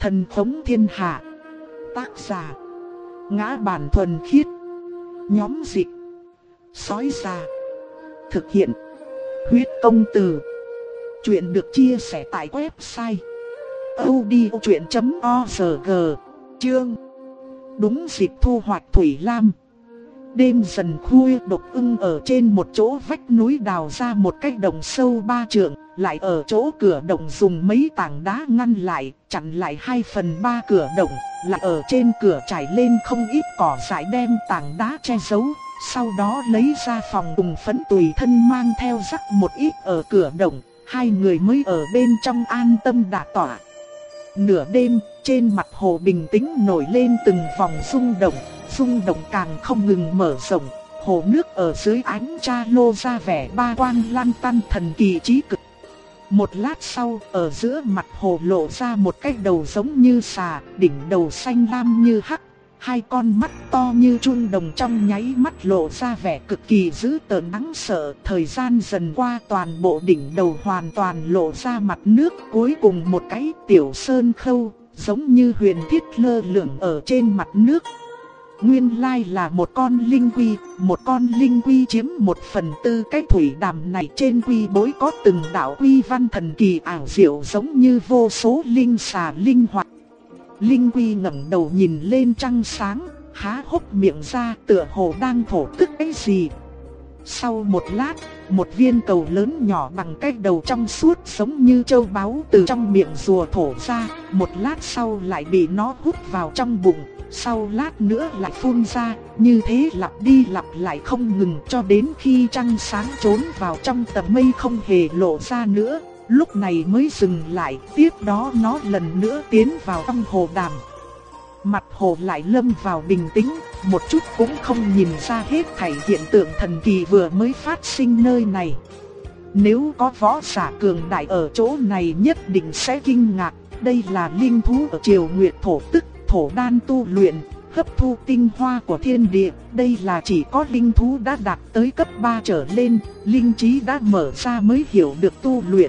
Thần khống thiên hạ. Tác giả: Ngã Bản Thuần Khiết. Nhóm dịch Sói Già. Thực hiện: Huyết Công Từ. Chuyện được chia sẻ tại website audiochuyện.org. Chương: Đúng dịp thu hoạch thủy lam. Đêm dần khuya, Độc Ưng ở trên một chỗ vách núi đào ra một cái đồng sâu 3 trượng, lại ở chỗ cửa động dùng mấy tảng đá ngăn lại, chặn lại 2/3 cửa động, lại ở trên cửa trải lên không ít cỏ dại đem tảng đá che giấu. Sau đó lấy ra phòng cùng phấn tùy thân mang theo rắc một ít ở cửa động, hai người mới ở bên trong an tâm đả tọa. Nửa đêm, trên mặt hồ bình tĩnh nổi lên từng vòng rung động càng không ngừng mở rộng. Hồ nước ở dưới ánh tra lô ra vẻ ba quang lan tăn thần kỳ trí cực. Một lát sau, ở giữa mặt hồ lộ ra một cái đầu giống như xà, đỉnh đầu xanh lam như hắc. Hai con mắt to như chun đồng trong nháy mắt lộ ra vẻ cực kỳ dữ tợn đáng sợ. Thời gian dần qua, toàn bộ đỉnh đầu hoàn toàn lộ ra mặt nước. Cuối cùng một cái tiểu sơn khâu, giống như huyền thiết lơ lửng ở trên mặt nước. Nguyên lai là một con linh quy chiếm 1/4 cái thủy đàm này. Trên quy bối có từng đạo quy văn thần kỳ ảo diệu giống như vô số linh xà linh hoạt. Linh quy ngẩng đầu nhìn lên trăng sáng, há hốc miệng ra tựa hồ đang thổ tức cái gì. Sau một lát, một viên cầu lớn nhỏ bằng cái đầu trong suốt giống như châu báu từ trong miệng rùa thổ ra. Một lát sau lại bị nó hút vào trong bụng, sau lát nữa lại phun ra. Như thế lặp đi lặp lại không ngừng cho đến khi trăng sáng trốn vào trong tầng mây không hề lộ ra nữa. Lúc này mới dừng lại, tiếp đó nó lần nữa tiến vào trong hồ đàm. Mặt hồ lại lâm vào bình tĩnh, một chút cũng không nhìn ra hết thảy hiện tượng thần kỳ vừa mới phát sinh nơi này. Nếu có võ giả cường đại ở chỗ này nhất định sẽ kinh ngạc. Đây là linh thú ở Triều Nguyệt thổ tức, thổ đan tu luyện, hấp thu tinh hoa của thiên địa. Đây là chỉ có linh thú đã đạt tới cấp 3 trở lên, linh trí đã mở ra mới hiểu được tu luyện.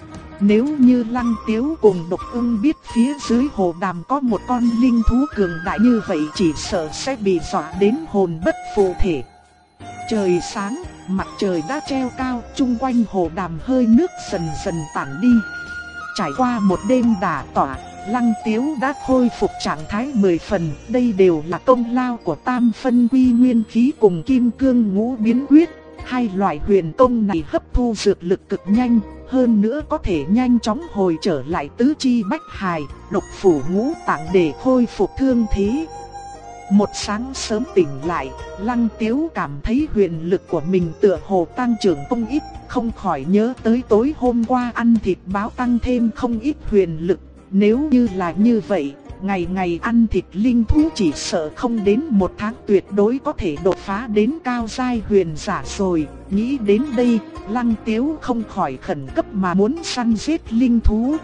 Nếu như Lăng Tiếu cùng Độc Ưng biết phía dưới hồ đàm có một con linh thú cường đại như vậy, chỉ sợ sẽ bị dọa đến hồn bất phụ thể. Trời sáng, mặt trời đã treo cao, chung quanh hồ đàm hơi nước dần dần tản đi. Trải qua một đêm đả tọa, Lăng Tiếu đã khôi phục trạng thái 10 phần. Đây đều là công lao của Tam Phân Quy Nguyên Khí cùng Kim Cương Ngũ Biến Quyết. Hai loại huyền công này hấp thu dược lực cực nhanh, hơn nữa có thể nhanh chóng hồi trở lại tứ chi bách hài, lục phủ ngũ tạng để khôi phục thương thế. Một sáng sớm tỉnh lại, Lăng Tiếu cảm thấy huyền lực của mình tựa hồ tăng trưởng không ít, không khỏi nhớ tới tối hôm qua ăn thịt báo tăng thêm không ít huyền lực. Nếu như là như vậy, ngày ngày ăn thịt linh thú chỉ sợ không đến 1 tháng tuyệt đối có thể đột phá đến cao giai huyền giả rồi. Nghĩ đến đây, Lăng Tiếu không khỏi khẩn cấp mà muốn săn giết linh thú.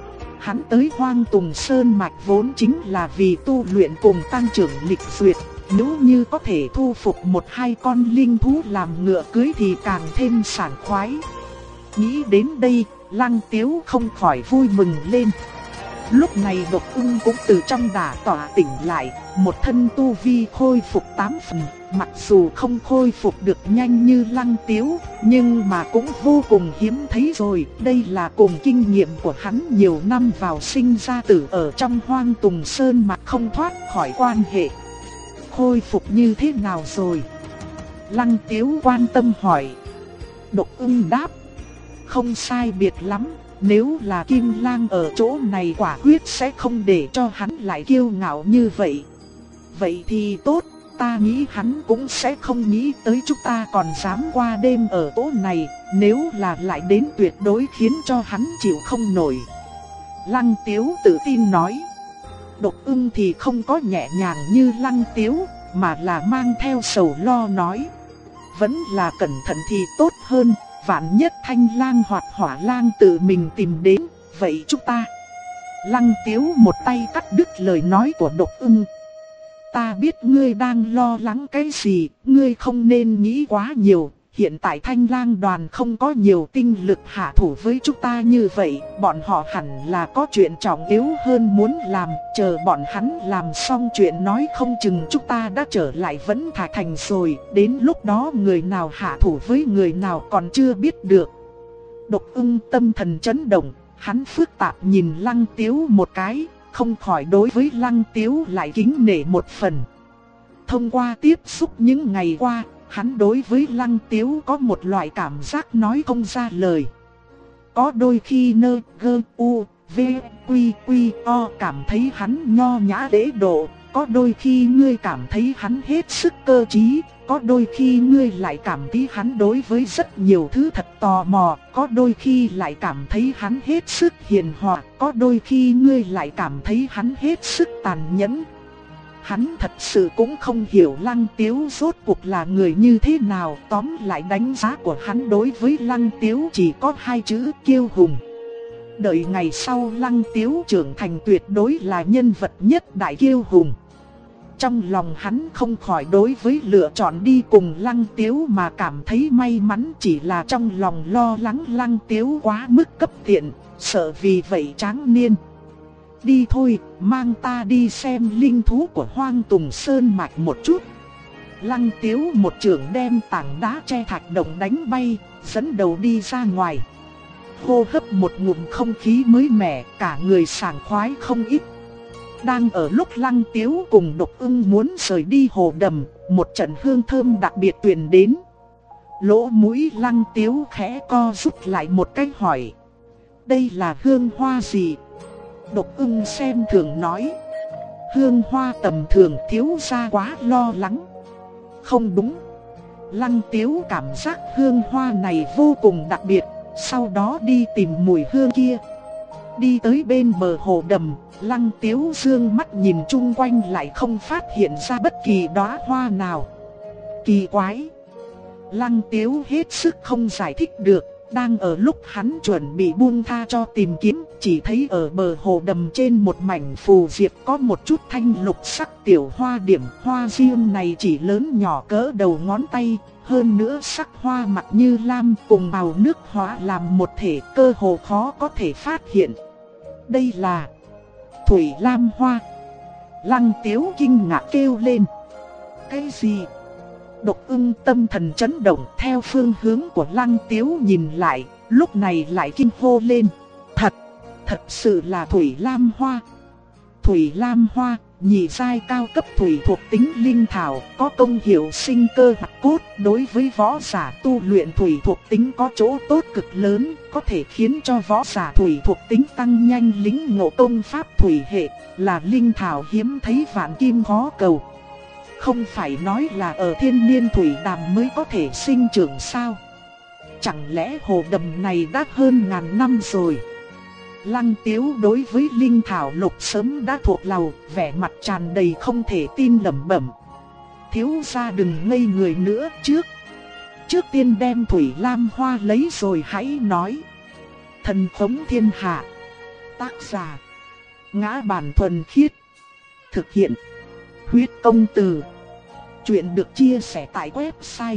Hắn tới Hoang Tùng Sơn Mạch vốn chính là vì tu luyện cùng tăng trưởng lịch duyệt. Nếu như có thể thu phục 1-2 con linh thú làm ngựa cưới thì càng thêm sảng khoái. Nghĩ đến đây, Lăng Tiếu không khỏi vui mừng lên. Lúc này Độc Ưng cũng từ trong đả tọa tỉnh lại, một thân tu vi khôi phục 8 phần, mặc dù không khôi phục được nhanh như Lăng Tiếu, nhưng mà cũng vô cùng hiếm thấy rồi. Đây là cùng kinh nghiệm của hắn nhiều năm vào sinh ra tử ở trong Hoang Tùng Sơn mà không thoát khỏi quan hệ. Khôi phục như thế nào rồi? Lăng Tiếu quan tâm hỏi. Độc Ưng đáp. Không sai biệt lắm. Nếu là Kim Lang ở chỗ này quả quyết sẽ không để cho hắn lại kiêu ngạo như vậy. Vậy thì tốt, ta nghĩ hắn cũng sẽ không nghĩ tới chúng ta còn dám qua đêm ở chỗ này. Nếu là lại đến tuyệt đối khiến cho hắn chịu không nổi. Lăng Tiếu tự tin nói. Độc Ưng thì không có nhẹ nhàng như Lăng Tiếu, mà là mang theo sầu lo nói. Vẫn là cẩn thận thì tốt hơn. Vạn nhất Thanh Lang hoặc Hỏa Lang tự mình tìm đến, vậy chúng ta. Lăng Tiếu một tay cắt đứt lời nói của Độc Ưng. Ta biết ngươi đang lo lắng cái gì, ngươi không nên nghĩ quá nhiều, hiện tại Thanh Lang đoàn không có nhiều tinh lực hạ thủ với chúng ta như vậy, bọn họ hẳn là có chuyện trọng yếu hơn muốn làm, chờ bọn hắn làm xong chuyện nói không chừng chúng ta đã trở lại Vẫn Thạch Thành rồi, đến lúc đó người nào hạ thủ với người nào còn chưa biết được. Độc Ưng tâm thần chấn động, hắn phức tạp nhìn Lăng Tiếu một cái, không khỏi đối với Lăng Tiếu lại kính nể một phần. Thông qua tiếp xúc những ngày qua, hắn đối với Lăng Tiếu có một loại cảm giác nói không ra lời. Có đôi khi o cảm thấy hắn nho nhã lễ độ, có đôi khi ngươi cảm thấy hắn hết sức cơ trí, có đôi khi ngươi lại cảm thấy hắn đối với rất nhiều thứ thật tò mò, có đôi khi lại cảm thấy hắn hết sức hiền hòa, có đôi khi ngươi lại cảm thấy hắn hết sức tàn nhẫn. Hắn thật sự cũng không hiểu Lăng Tiếu rốt cuộc là người như thế nào, tóm lại đánh giá của hắn đối với Lăng Tiếu chỉ có hai chữ kiêu hùng. Đợi ngày sau Lăng Tiếu trưởng thành tuyệt đối là nhân vật nhất đại kiêu hùng. Trong lòng hắn không khỏi đối với lựa chọn đi cùng Lăng Tiếu mà cảm thấy may mắn, chỉ là trong lòng lo lắng Lăng Tiếu quá mức cấp tiện, sợ vì vậy tráng niên. Đi thôi, mang ta đi xem linh thú của Hoang Tùng Sơn Mạch một chút. Lăng Tiếu một chưởng đem tảng đá che thạch động đánh bay, dẫn đầu đi ra ngoài. Hô hấp một ngụm không khí mới mẻ, cả người sảng khoái không ít. Đang ở lúc Lăng Tiếu cùng Độc Ưng muốn rời đi hồ đầm, một trận hương thơm đặc biệt truyền đến. Lỗ mũi Lăng Tiếu khẽ co rút lại một cái hỏi: đây là hương hoa gì? Độc Ưng xem thường nói: hương hoa tầm thường, thiếu gia quá lo lắng. Không đúng. Lăng Tiếu cảm giác hương hoa này vô cùng đặc biệt, sau đó đi tìm mùi hương kia. Đi tới bên bờ hồ đầm, Lăng Tiếu dương mắt nhìn chung quanh lại không phát hiện ra bất kỳ đóa hoa nào. Kỳ quái. Lăng Tiếu hết sức không giải thích được. Đang ở lúc hắn chuẩn bị buông tha cho tìm kiếm, chỉ thấy ở bờ hồ đầm trên một mảnh phù diệp có một chút thanh lục sắc tiểu hoa điểm. Hoa riêng này chỉ lớn nhỏ cỡ đầu ngón tay, hơn nữa sắc hoa mặt như lam cùng màu nước hóa làm một thể, cơ hồ khó có thể phát hiện. Đây là thủy lam hoa. Lăng Tiếu kinh ngạc kêu lên: cái gì? Độc Ưng tâm thần chấn động, theo phương hướng của Lăng Tiếu nhìn lại, lúc này lại kinh hô lên: thật sự là thủy lam hoa. Thủy lam hoa, nhị giai cao cấp thủy thuộc tính linh thảo, có công hiệu sinh cơ hoạt cốt, đối với võ giả tu luyện thủy thuộc tính có chỗ tốt cực lớn, có thể khiến cho võ giả thủy thuộc tính tăng nhanh lĩnh ngộ công pháp thủy hệ, là linh thảo hiếm thấy vạn kim khó cầu. Không phải nói là ở thiên niên thủy đàm mới có thể sinh trưởng sao? Chẳng lẽ hồ đầm này đã hơn ngàn năm rồi? Lăng Tiếu đối với linh thảo lục sớm đã thuộc lòng, vẻ mặt tràn đầy không thể tin lẩm bẩm: thiếu gia đừng ngây người nữa, trước tiên đem thủy lam hoa lấy rồi hãy nói. Thần khống thiên hạ. Tác giả: Ngã Bản Thuần Khiết. Thực hiện: Huyết Công Từ. Chuyện được chia sẻ tại website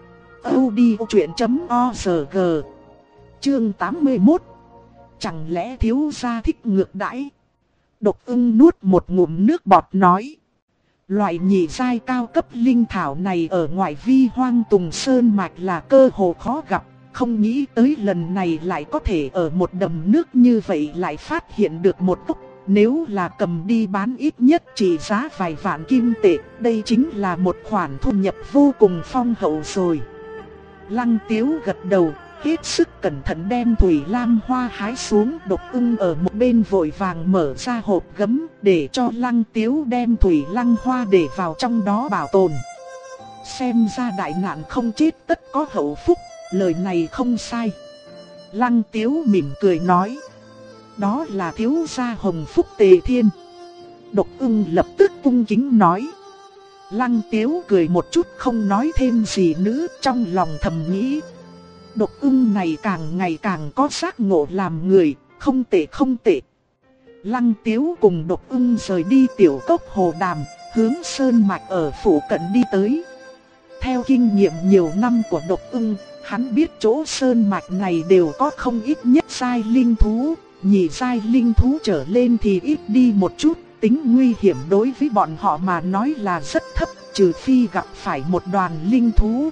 audiochuyện.org. Chương 81. Chẳng lẽ thiếu gia thích ngược đãi? Độc Ưng nuốt một ngụm nước bọt nói: loại nhị giai cao cấp linh thảo này ở ngoại vi Hoang Tùng Sơn Mạch là cơ hồ khó gặp, không nghĩ tới lần này lại có thể ở một đầm nước như vậy lại phát hiện được một gốc. Nếu là cầm đi bán ít nhất chỉ giá vài vạn kim tệ, đây chính là một khoản thu nhập vô cùng phong hậu rồi. Lăng Tiếu gật đầu, hết sức cẩn thận đem thủy lam hoa hái xuống. Độc Ưng ở một bên vội vàng mở ra hộp gấm để cho Lăng Tiếu đem thủy lam hoa để vào trong đó bảo tồn. Xem ra đại nạn không chết tất có hậu phúc, lời này không sai. Lăng Tiếu mỉm cười nói: đó là thiếu gia Hồng Phúc Tề Thiên. Độc Ưng lập tức cung kính nói. Lăng Tiếu cười một chút không nói thêm gì nữa, trong lòng thầm nghĩ: Độc Ưng này càng ngày càng có giác ngộ làm người, không tệ không tệ. Lăng Tiếu cùng Độc Ưng rời đi tiểu cốc hồ đàm, hướng sơn mạch ở phủ cận đi tới. theo kinh nghiệm nhiều năm của Độc Ưng, hắn biết chỗ sơn mạch này đều có không ít nhất giai linh thú, nhị giai linh thú trở lên thì ít đi một chút, tính nguy hiểm đối với bọn họ mà nói là rất thấp, trừ phi gặp phải một đoàn linh thú.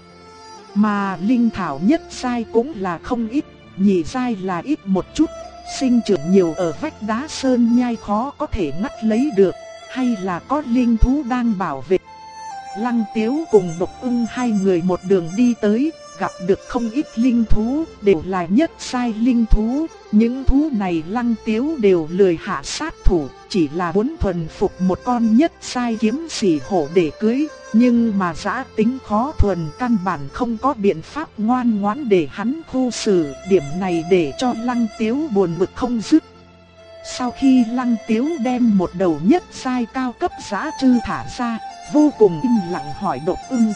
Mà linh thảo nhất giai cũng là không ít, nhị giai là ít một chút, sinh trưởng nhiều ở vách đá sơn nhai khó có thể ngắt lấy được, hay là có linh thú đang bảo vệ. Lăng Tiếu cùng Độc Ưng hai người một đường đi tới, gặp được không ít linh thú, đều là nhất giai linh thú. Những thú này Lăng Tiếu đều lười hạ sát thủ, chỉ là muốn thuần phục một con nhất giai kiếm sĩ hổ để cưới. Nhưng mà dã tính khó thuần, căn bản không có biện pháp ngoan ngoãn để hắn khu xử, điểm này để cho Lăng Tiếu buồn bực không dứt. Sau khi Lăng Tiếu đem một đầu nhất giai cao cấp dã trư thả ra, vô cùng im lặng hỏi Độc Ưng: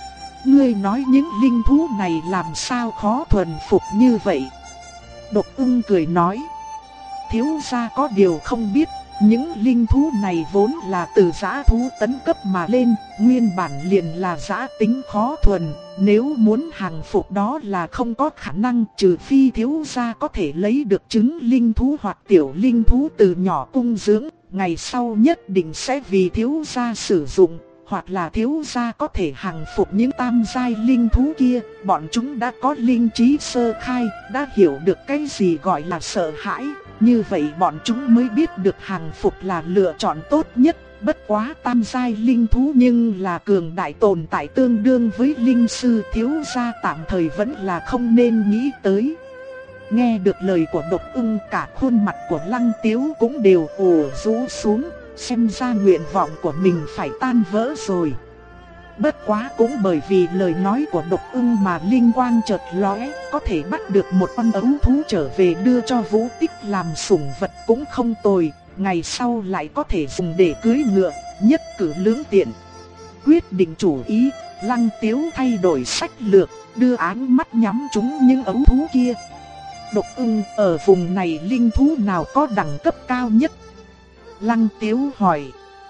ngươi nói những linh thú này làm sao khó thuần phục như vậy? Độc Ưng cười nói: thiếu gia có điều không biết, những linh thú này vốn là từ dã thú tấn cấp mà lên, nguyên bản liền là dã tính khó thuần, nếu muốn hàng phục đó là không có khả năng, trừ phi thiếu gia có thể lấy được trứng linh thú hoặc tiểu linh thú từ nhỏ cung dưỡng, ngày sau nhất định sẽ vì thiếu gia sử dụng. Hoặc là thiếu gia có thể hàng phục những tam giai linh thú kia, bọn chúng đã có linh trí sơ khai, đã hiểu được cái gì gọi là sợ hãi, như vậy bọn chúng mới biết được hàng phục là lựa chọn tốt nhất. Bất quá tam giai linh thú nhưng là cường đại tồn tại tương đương với linh sư, thiếu gia tạm thời vẫn là không nên nghĩ tới. Nghe được lời của Độc Ưng, cả khuôn mặt của Lăng Tiếu cũng đều ủ rũ xuống. Xem ra nguyện vọng của mình phải tan vỡ rồi. Bất quá cũng bởi vì lời nói của Độc Ưng mà linh quang chợt lóe, có thể bắt được một con ấu thú trở về đưa cho Vũ Tích làm sủng vật cũng không tồi, ngày sau lại có thể dùng để cưỡi ngựa, nhất cử lưỡng tiện. Quyết định chủ ý, Lăng Tiếu thay đổi sách lược, đưa áng mắt nhắm trúng những ấu thú kia. Độc Ưng, ở vùng này linh thú nào có đẳng cấp cao nhất? Lăng Tiếu hỏi.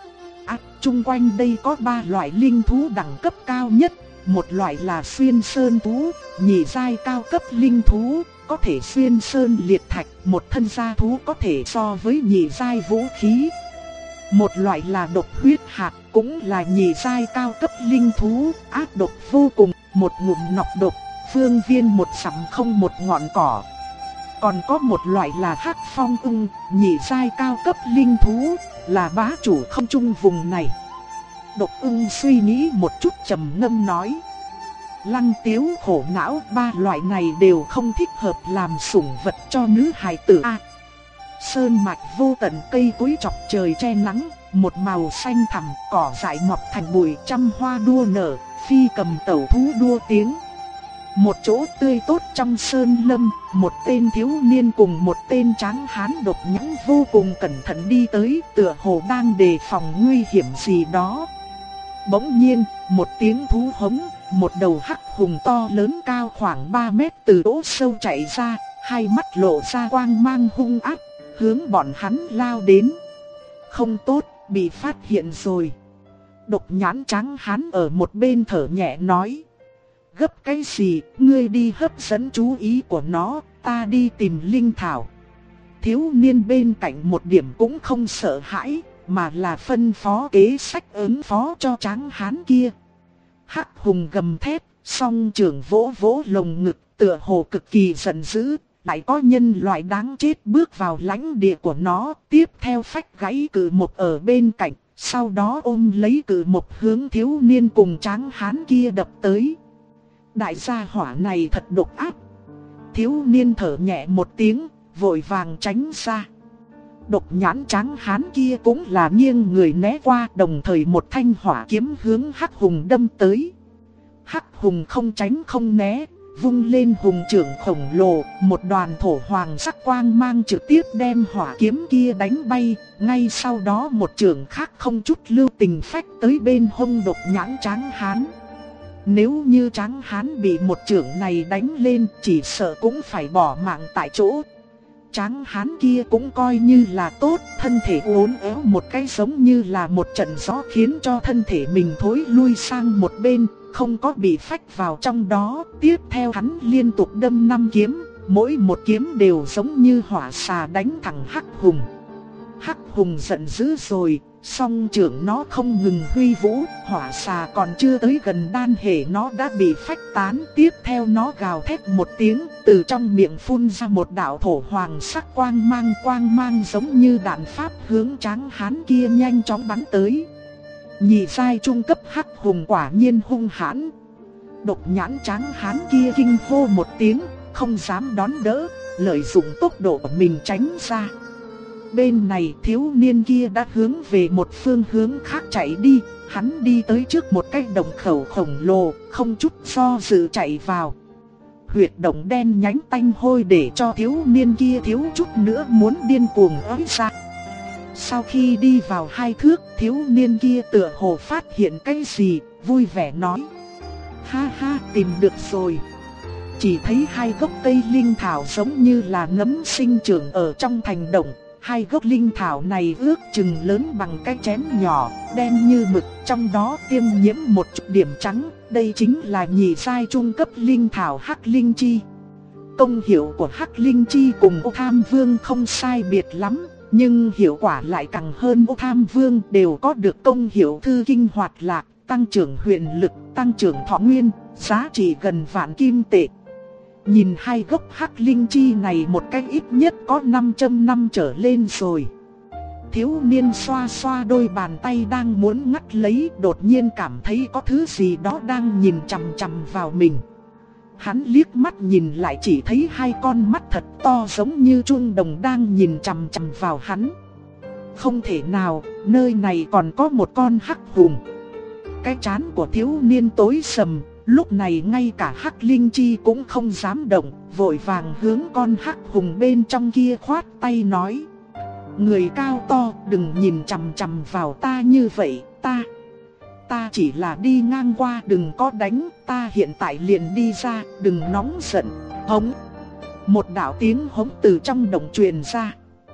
Chung quanh đây có 3 loại linh thú đẳng cấp cao nhất. Một loại là xuyên sơn thú, nhị giai cao cấp linh thú, có thể xuyên sơn liệt thạch, một thân gia thú có thể so với nhị giai vũ khí. Một loại là độc huyết hạt, cũng là nhị giai cao cấp linh thú, ác độc vô cùng, một ngụm nọc độc, phương viên một sắm không một ngọn cỏ. Còn có một loại là hắc phong ưng, nhị giai cao cấp linh thú, là bá chủ không trung vùng này. Độc Ưng suy nghĩ một chút trầm ngâm nói. Lăng Tiếu khổ não, 3 loại này đều không thích hợp làm sủng vật cho nữ hài tử. Sơn mạch vô tận, cây cối chọc trời che nắng, một màu xanh thẳm, cỏ dại mọc thành bụi, trăm hoa đua nở, phi cầm tẩu thú đua tiếng. Một chỗ tươi tốt trong sơn lâm, một tên thiếu niên cùng một tên tráng hán độc nhãn vô cùng cẩn thận đi tới, tựa hồ đang đề phòng nguy hiểm gì đó. Bỗng nhiên, một tiếng thú hống, một đầu hắc hùng to lớn cao khoảng 3 mét từ chỗ sâu chạy ra, hai mắt lộ ra quang mang hung ác, hướng bọn hắn lao đến. Không tốt, bị phát hiện rồi. Độc nhãn tráng hán ở một bên thở nhẹ nói. Gấp cái gì, ngươi đi hấp dẫn chú ý của nó, ta đi tìm linh thảo. Thiếu niên bên cạnh một điểm cũng không sợ hãi, mà là phân phó kế sách ứng phó cho tráng hán kia. Hắc hùng gầm thét, song trưởng vỗ vỗ lồng ngực, tựa hồ cực kỳ giận dữ. Lại có nhân loại đáng chết bước vào lãnh địa của nó, tiếp theo phách gãy cự mộc ở bên cạnh, sau đó ôm lấy cự mộc hướng thiếu niên cùng tráng hán kia đập tới. Đại gia hỏa này thật độc ác. Thiếu niên thở nhẹ một tiếng, vội vàng tránh ra. Độc nhãn tráng hán kia cũng là nghiêng người né qua, đồng thời một thanh hỏa kiếm hướng hắc hùng đâm tới. Hắc hùng không tránh không né, vung lên hùng trưởng khổng lồ, một đoàn thổ hoàng sắc quang mang trực tiếp đem hỏa kiếm kia đánh bay. Ngay sau đó một trưởng khác không chút lưu tình phách tới bên hông độc nhãn tráng hán. Nếu như tráng hán bị một chưởng này đánh lên, chỉ sợ cũng phải bỏ mạng tại chỗ. tráng hán kia cũng coi như là tốt, thân thể uốn éo một cái giống như là một trận gió khiến cho thân thể mình thối lui sang một bên, không có bị phách vào trong đó. Tiếp theo hắn liên tục đâm 5 kiếm, mỗi một kiếm đều giống như hỏa xà đánh thẳng Hắc Hùng. Hắc Hùng giận dữ rồi, song trưởng nó không ngừng huy vũ, hỏa xà còn chưa tới gần đan hệ nó đã bị phách tán. Tiếp theo nó gào thét một tiếng, từ trong miệng phun ra một đạo thổ hoàng sắc quang mang giống như đạn pháp hướng tráng hán kia nhanh chóng bắn tới. Nhị giai trung cấp Hắc Hùng quả nhiên hung hãn. Độc nhãn tráng hán kia kinh hô một tiếng, không dám đón đỡ, lợi dụng tốc độ của mình tránh ra. Bên này thiếu niên kia đã hướng về một phương hướng khác chạy đi, hắn đi tới trước một cái động khẩu khổng lồ, không chút do dự chạy vào. Huyệt động đen nhánh tanh hôi để cho thiếu niên kia thiếu chút nữa muốn điên cuồng ới ra. Sau khi đi vào 2 thước, thiếu niên kia tựa hồ phát hiện cái gì, vui vẻ nói: ha ha, tìm được rồi. Chỉ thấy 2 gốc cây linh thảo giống như là nấm sinh trưởng ở trong thành động. 2 gốc linh thảo này ước chừng lớn bằng cái chén nhỏ, đen như mực, trong đó tiêm nhiễm một chút điểm trắng. Đây chính là nhị giai trung cấp linh thảo Hắc Linh Chi. Công hiệu của Hắc Linh Chi cùng Ô Tham Vương không sai biệt lắm, nhưng hiệu quả lại càng hơn. Ô Tham Vương đều có được công hiệu thư kinh hoạt lạc, tăng trưởng huyền lực, tăng trưởng thọ nguyên, giá trị gần vạn kim tệ. Nhìn 2 gốc Hắc Linh Chi này một cách ít nhất có 500 năm trở lên rồi. Thiếu niên xoa xoa đôi bàn tay đang muốn ngắt lấy, đột nhiên cảm thấy có thứ gì đó đang nhìn chằm chằm vào mình. Hắn liếc mắt nhìn lại chỉ thấy 2 con mắt thật to giống như chuông đồng đang nhìn chằm chằm vào hắn. Không thể nào, nơi này còn có một con Hắc Hùng. Cái trán của thiếu niên tối sầm. Lúc này ngay cả Hắc Linh Chi cũng không dám động, vội vàng hướng con Hắc Hùng bên trong kia khoát tay nói: người cao to, đừng nhìn chằm chằm vào ta như vậy, ta chỉ là đi ngang qua, đừng có đánh, ta hiện tại liền đi ra, đừng nóng giận. Hống! Một đạo tiếng hống từ trong động truyền ra.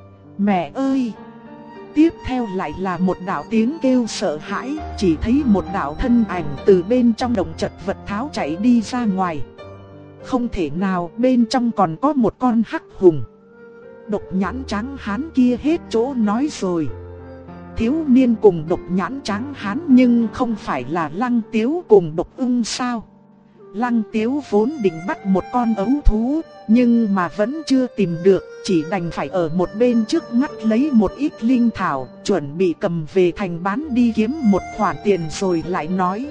Mẹ ơi! Tiếp theo lại là một đạo tiếng kêu sợ hãi, chỉ thấy một đạo thân ảnh từ bên trong động chật vật tháo chạy đi ra ngoài. Không thể nào, bên trong còn có một con Hắc Hùng. Độc nhãn tráng hán kia hết chỗ nói rồi. Thiếu niên cùng độc nhãn tráng hán nhưng không phải là Lăng Tiếu cùng Độc Ưng sao? Lăng Tiếu vốn định bắt một con ấu thú, nhưng mà vẫn chưa tìm được, chỉ đành phải ở một bên trước ngắt lấy một ít linh thảo, chuẩn bị cầm về thành bán đi kiếm một khoản tiền rồi lại nói.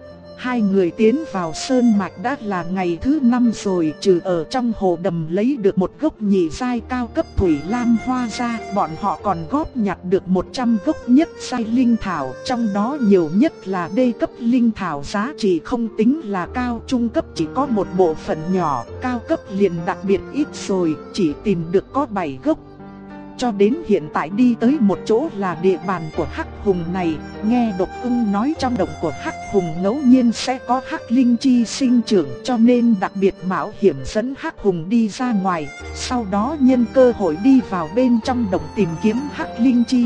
2 người tiến vào sơn mạch đã là ngày thứ 5 rồi, trừ ở trong hồ đầm lấy được một gốc nhị giai cao cấp thủy lam hoa ra, bọn họ còn góp nhặt được 100 gốc nhất giai linh thảo, trong đó nhiều nhất là đê cấp linh thảo giá trị không tính là cao, trung cấp chỉ có một bộ phận nhỏ, cao cấp liền đặc biệt ít rồi, chỉ tìm được có 7 gốc. Cho đến hiện tại đi tới một chỗ là địa bàn của Hắc Hùng này, nghe Độc Ưng nói trong động của Hắc Hùng ngẫu nhiên sẽ có Hắc Linh Chi sinh trưởng, cho nên đặc biệt mạo hiểm dẫn Hắc Hùng đi ra ngoài, sau đó nhân cơ hội đi vào bên trong động tìm kiếm Hắc Linh Chi.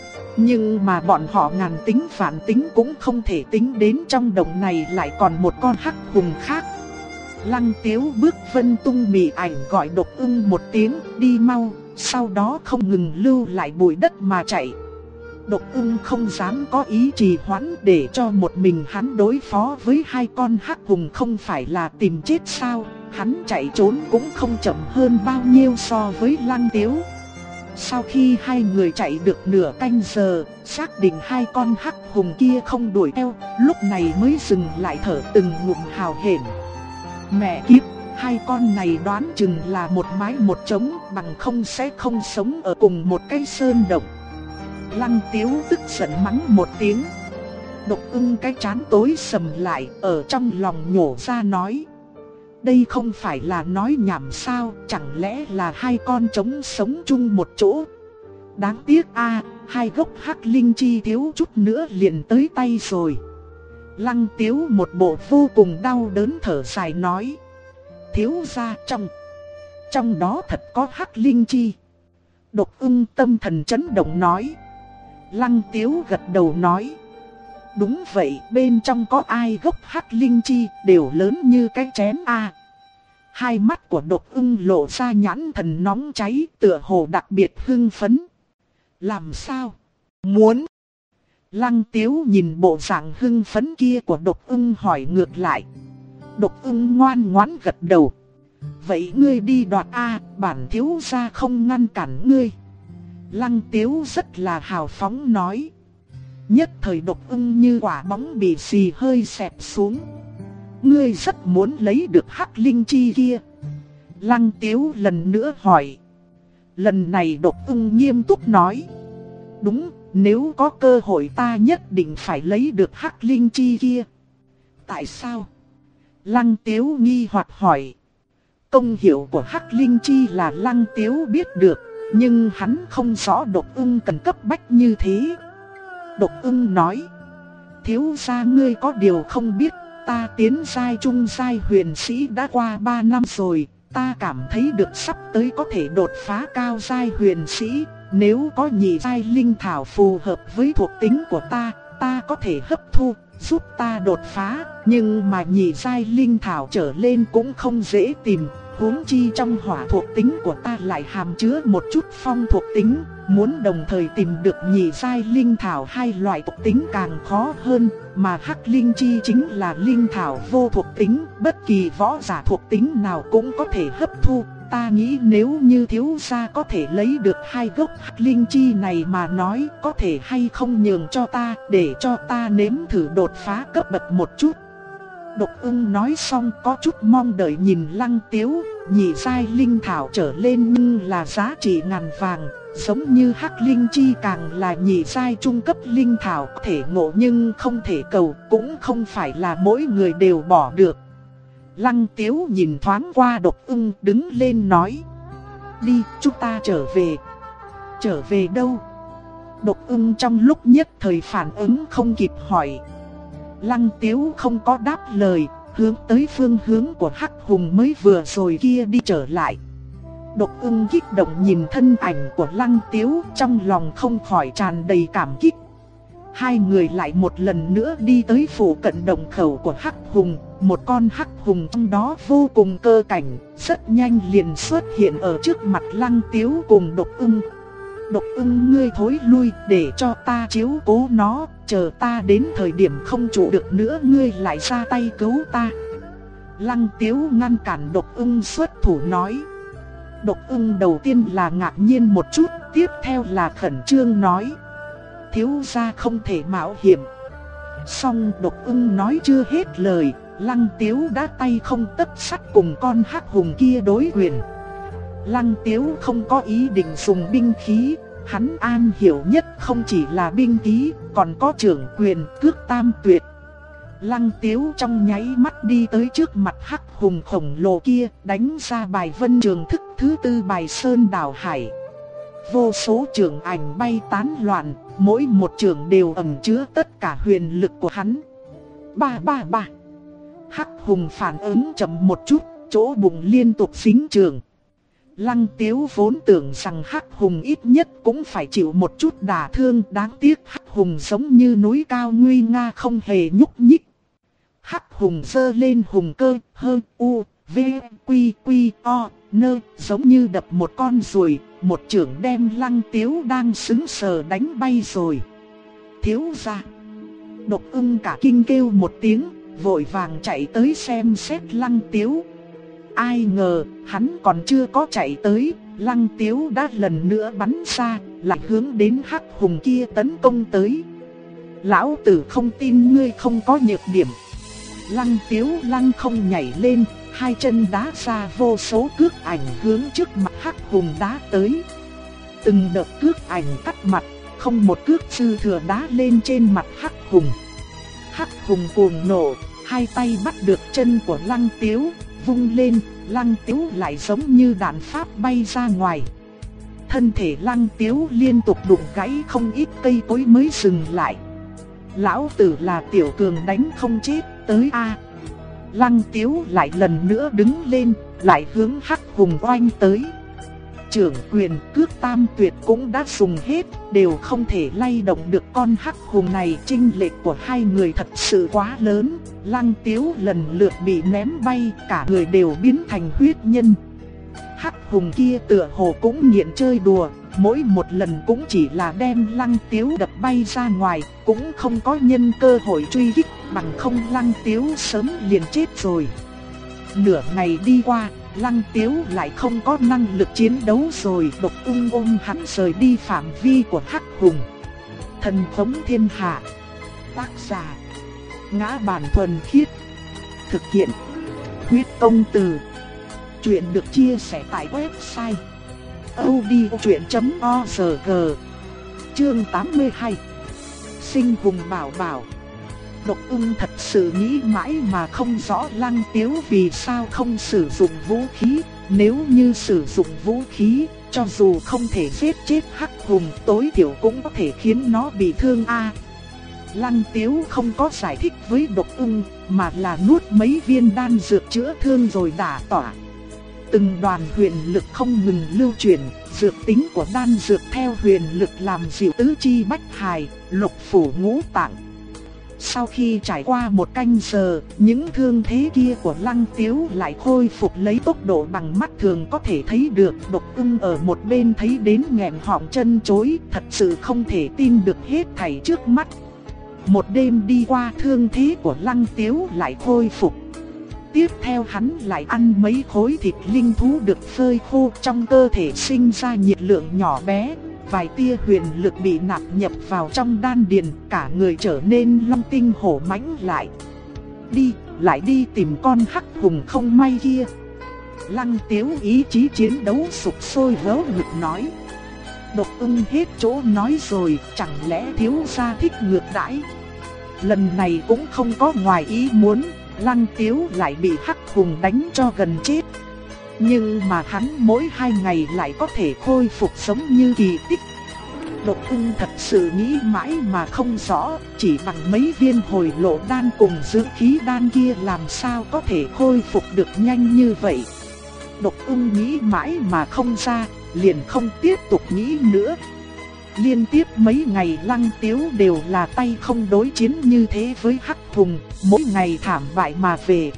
Nhưng mà bọn họ ngàn tính vạn tính cũng không thể tính đến trong động này lại còn một con Hắc Hùng khác. Lăng Tiếu bước vân tung mị ảnh gọi Độc Ưng một tiếng, đi mau. Sau đó không ngừng lưu lại bụi đất mà chạy. Độc Ưng không dám có ý trì hoãn, để cho một mình hắn đối phó với 2 con Hắc Hùng không phải là tìm chết sao. Hắn chạy trốn cũng không chậm hơn bao nhiêu so với Lăng Tiếu. Sau khi 2 người chạy được nửa canh giờ, xác định 2 con Hắc Hùng kia không đuổi theo, lúc này mới dừng lại thở từng ngụm hào hển. Mẹ kiếp! 2 con này đoán chừng là một mái một trống, bằng không sẽ không sống ở cùng một cái sơn động. Lăng Tiếu tức giận mắng một tiếng. Độc Ưng cái trán tối sầm lại, ở trong lòng nhổ ra nói: đây không phải là nói nhảm sao, chẳng lẽ là 2 con trống sống chung một chỗ. Đáng tiếc a, 2 gốc Hắc Linh Chi thiếu chút nữa liền tới tay rồi. Lăng Tiếu một bộ vô cùng đau đớn thở dài nói: thiếu gia, Trong đó thật có hắc linh chi. Độc Ưng tâm thần chấn động nói. Lăng Tiếu gật đầu nói. Đúng vậy, bên trong có ai gốc hắc linh chi đều lớn như cái chén a. Hai mắt của Độc Ưng lộ ra nhãn thần nóng cháy, tựa hồ đặc biệt hưng phấn. Làm sao? Muốn? Lăng Tiếu nhìn bộ dạng hưng phấn kia của Độc Ưng hỏi ngược lại. Độc Ưng ngoan ngoãn gật đầu. Vậy ngươi đi đoạt a, bản thiếu gia không ngăn cản ngươi. Lăng Tiếu rất là hào phóng nói. Nhất thời Độc Ưng như quả bóng bị xì hơi xẹp xuống. Ngươi rất muốn lấy được hắc linh chi kia. Lăng Tiếu lần nữa hỏi. Lần này Độc Ưng nghiêm túc nói. Đúng, nếu có cơ hội ta nhất định phải lấy được hắc linh chi kia. Tại sao? Lăng Tiếu nghi hoặc hỏi. Công hiệu của hắc linh chi là Lăng Tiếu biết được, nhưng hắn không rõ Độc Ưng cần cấp bách như thế. Độc Ưng nói. Thiếu gia ngươi có điều không biết, ta tiến giai trung giai huyền sĩ đã qua 3 năm rồi. Ta cảm thấy được sắp tới có thể đột phá cao giai huyền sĩ. Nếu có nhị giai linh thảo phù hợp với thuộc tính của ta có thể hấp thu, giúp ta đột phá. Nhưng mà nhị giai linh thảo trở lên cũng không dễ tìm. Huống chi trong hỏa thuộc tính của ta lại hàm chứa một chút phong thuộc tính. Muốn đồng thời tìm được nhị giai linh thảo hai loại thuộc tính càng khó hơn. Mà hắc linh chi chính là linh thảo vô thuộc tính, bất kỳ võ giả thuộc tính nào cũng có thể hấp thu. Ta nghĩ nếu như thiếu gia có thể lấy được hai gốc hắc linh chi này mà nói, có thể hay không nhường cho ta, để cho ta nếm thử đột phá cấp bậc một chút. Độc Ưng nói xong có chút mong đợi nhìn Lăng Tiếu. Nhị giai linh thảo trở lên nhưng là giá trị ngàn vàng, giống như hắc linh chi càng là nhị giai trung cấp linh thảo, có thể ngộ nhưng không thể cầu, cũng không phải là mỗi người đều bỏ được. Lăng Tiếu nhìn thoáng qua Độc Ưng, đứng lên nói. Đi, chúng ta trở về. Trở về đâu? Độc Ưng trong lúc nhất thời phản ứng không kịp hỏi. Lăng Tiếu không có đáp lời, hướng tới phương hướng của Hắc Hùng mới vừa rồi kia đi trở lại. Độc Ưng kích động nhìn thân ảnh của Lăng Tiếu, trong lòng không khỏi tràn đầy cảm kích. Hai người lại một lần nữa đi tới phủ cận động khẩu của Hắc Hùng. Một con Hắc Hùng trong đó vô cùng cơ cảnh, rất nhanh liền xuất hiện ở trước mặt Lăng Tiếu cùng Độc Ưng. Độc Ưng ngươi thối lui để cho ta chiếu cố nó, chờ ta đến thời điểm không trụ được nữa ngươi lại ra tay cứu ta. Lăng Tiếu ngăn cản Độc Ưng xuất thủ nói. Độc Ưng đầu tiên là ngạc nhiên một chút, tiếp theo là khẩn trương nói. Thiếu gia không thể mạo hiểm. Xong Độc Ưng nói chưa hết lời, Lăng Tiếu đã tay không tấc sắt cùng con Hắc Hùng kia đối quyền. Lăng Tiếu không có ý định dùng binh khí, hắn am hiểu nhất không chỉ là binh khí, còn có trưởng quyền cước tam tuyệt. Lăng Tiếu trong nháy mắt đi tới trước mặt Hắc Hùng khổng lồ kia, đánh ra bài vân trường thức thứ tư bài sơn đảo hải. Vô số trường ảnh bay tán loạn, mỗi một trường đều ẩn chứa tất cả huyền lực của hắn. Ba. Hắc Hùng phản ứng chậm một chút, chỗ bụng liên tục dính trường. Lăng Tiếu vốn tưởng rằng Hắc Hùng ít nhất cũng phải chịu một chút đả thương, đáng tiếc Hắc Hùng giống như núi cao nguy nga không hề nhúc nhích. Hắc Hùng giơ lên hùng cơ, hơn u, v, quy, o, nơ, giống như đập một con ruồi, một chưởng đem Lăng Tiếu đang sững sờ đánh bay rồi. Thiếu gia. Độc Ưng cả kinh kêu một tiếng, vội vàng chạy tới xem xét Lăng Tiếu. Ai ngờ, hắn còn chưa có chạy tới, Lăng Tiếu đã lần nữa bắn ra, lại hướng đến Hắc Hùng kia tấn công tới. Lão tử không tin ngươi không có nhược điểm. Lăng Tiếu lăng không nhảy lên, hai chân đá ra vô số cước ảnh hướng trước mặt Hắc Hùng đá tới. Từng đợt cước ảnh cắt mặt, không một cước dư thừa đá lên trên mặt Hắc Hùng. Hắc Hùng cuồng nộ, hai tay bắt được chân của Lăng Tiếu, vung lên, Lăng Tiếu lại giống như đạn pháp bay ra ngoài. Thân thể Lăng Tiếu liên tục đụng gãy không ít cây cối mới dừng lại. Lão tử là tiểu cường đánh không chết, tới a. Lăng Tiếu lại lần nữa đứng lên, lại hướng Hắc Hùng oanh tới. Trưởng quyền cước tam tuyệt cũng đã dùng hết, đều không thể lay động được con Hắc Hùng này. Chênh lệch của hai người thật sự quá lớn. Lăng Tiếu lần lượt bị ném bay, cả người đều biến thành huyết nhân. Hắc Hùng kia tựa hồ cũng nghiện chơi đùa, mỗi một lần cũng chỉ là đem Lăng Tiếu đập bay ra ngoài, cũng không có nhân cơ hội truy kích, bằng không Lăng Tiếu sớm liền chết rồi. Nửa ngày đi qua, Lăng Tiếu lại không có năng lực chiến đấu rồi. Độc Ung ôm hắn rời đi phạm vi của Hắc Hùng. Thần thống thiên hạ. Tác giả: Ngã Bản Thuần Khiết. Thực hiện: Huyết Công Từ. Chuyện được chia sẻ tại website audiochuyện.org. Chương 82. Sinh Hùng Bảo Bảo. Độc Ung thật sự nghĩ mãi mà không rõ Lăng Tiếu vì sao không sử dụng vũ khí. Nếu như sử dụng vũ khí, cho dù không thể giết chết Hắc Hùng, tối thiểu cũng có thể khiến nó bị thương a. Lăng Tiếu không có giải thích với Độc Ung, mà là nuốt mấy viên đan dược chữa thương rồi đả tỏa. Từng đoàn huyền lực không ngừng lưu chuyển, dược tính của đan dược theo huyền lực làm dịu tứ chi bách hài, lục phủ ngũ tạng. Sau khi trải qua một canh giờ, những thương thế kia của Lăng Tiếu lại khôi phục lấy tốc độ bằng mắt thường có thể thấy được. Độc Ung ở một bên thấy đến nghẹn họng chân chối, thật sự không thể tin được hết thảy trước mắt. Một đêm đi qua, thương thế của Lăng Tiếu lại khôi phục. Tiếp theo hắn lại ăn mấy khối thịt linh thú được phơi khô, trong cơ thể sinh ra nhiệt lượng nhỏ bé. Vài tia huyền lực bị nạp nhập vào trong đan điền, cả người trở nên long tinh hổ mãnh lại. Lại đi tìm con Hắc Hùng không may kia. Lăng Tiếu ý chí chiến đấu sục sôi vớ ngực nói. Độc Ung hết chỗ nói rồi, chẳng lẽ thiếu gia thích ngược đãi. Lần này cũng không có ngoài ý muốn, Lăng Tiếu lại bị Hắc Hùng đánh cho gần chết. Nhưng mà hắn mỗi 2 ngày lại có thể khôi phục sống như kỳ tích. Độc Ung thật sự nghĩ mãi mà không rõ, chỉ bằng mấy viên hồi lộ đan cùng dưỡng khí đan kia làm sao có thể khôi phục được nhanh như vậy. Độc Ung nghĩ mãi mà không ra, liền không tiếp tục nghĩ nữa. Liên tiếp mấy ngày Lăng Tiếu đều là tay không đối chiến như thế với Hắc Hùng, mỗi ngày thảm bại mà về.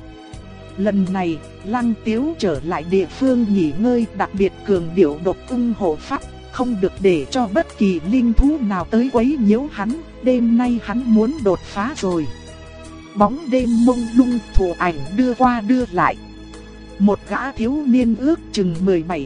Lần này, Lăng Tiếu trở lại địa phương nghỉ ngơi, đặc biệt cường điệu Độc Ung hộ pháp, không được để cho bất kỳ linh thú nào tới quấy nhiễu hắn. Đêm nay hắn muốn đột phá rồi. Bóng đêm mông lung, thủ ảnh đưa qua đưa lại. Một gã thiếu niên ước chừng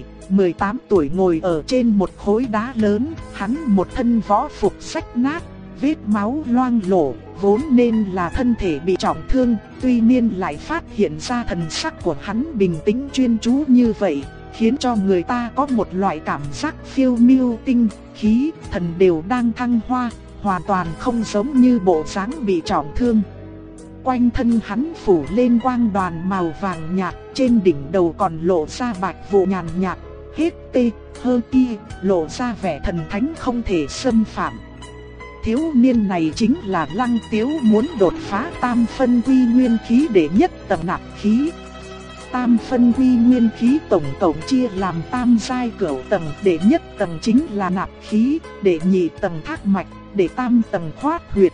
17-18 tuổi ngồi ở trên một khối đá lớn, hắn một thân võ phục rách nát, vết máu loang lổ, vốn nên là thân thể bị trọng thương, tuy nhiên lại phát hiện ra thần sắc của hắn bình tĩnh chuyên chú như vậy, khiến cho người ta có một loại cảm giác phiêu miêu tinh khí, thần đều đang thăng hoa, hoàn toàn không giống như bộ dáng bị trọng thương. Quanh thân hắn phủ lên quang đoàn màu vàng nhạt, trên đỉnh đầu còn lộ ra bạch vụ nhàn nhạt, hết tê, hơ ti, lộ ra vẻ thần thánh không thể xâm phạm. Thiếu niên này chính là Lăng Tiếu muốn đột phá tam phân quy nguyên khí đệ nhất tầng nạp khí. Tam phân quy nguyên khí tổng cộng chia làm tam giai cửu tầng, đệ nhất tầng chính là nạp khí, đệ nhị tầng thác mạch, đệ tam tầng khoát huyệt.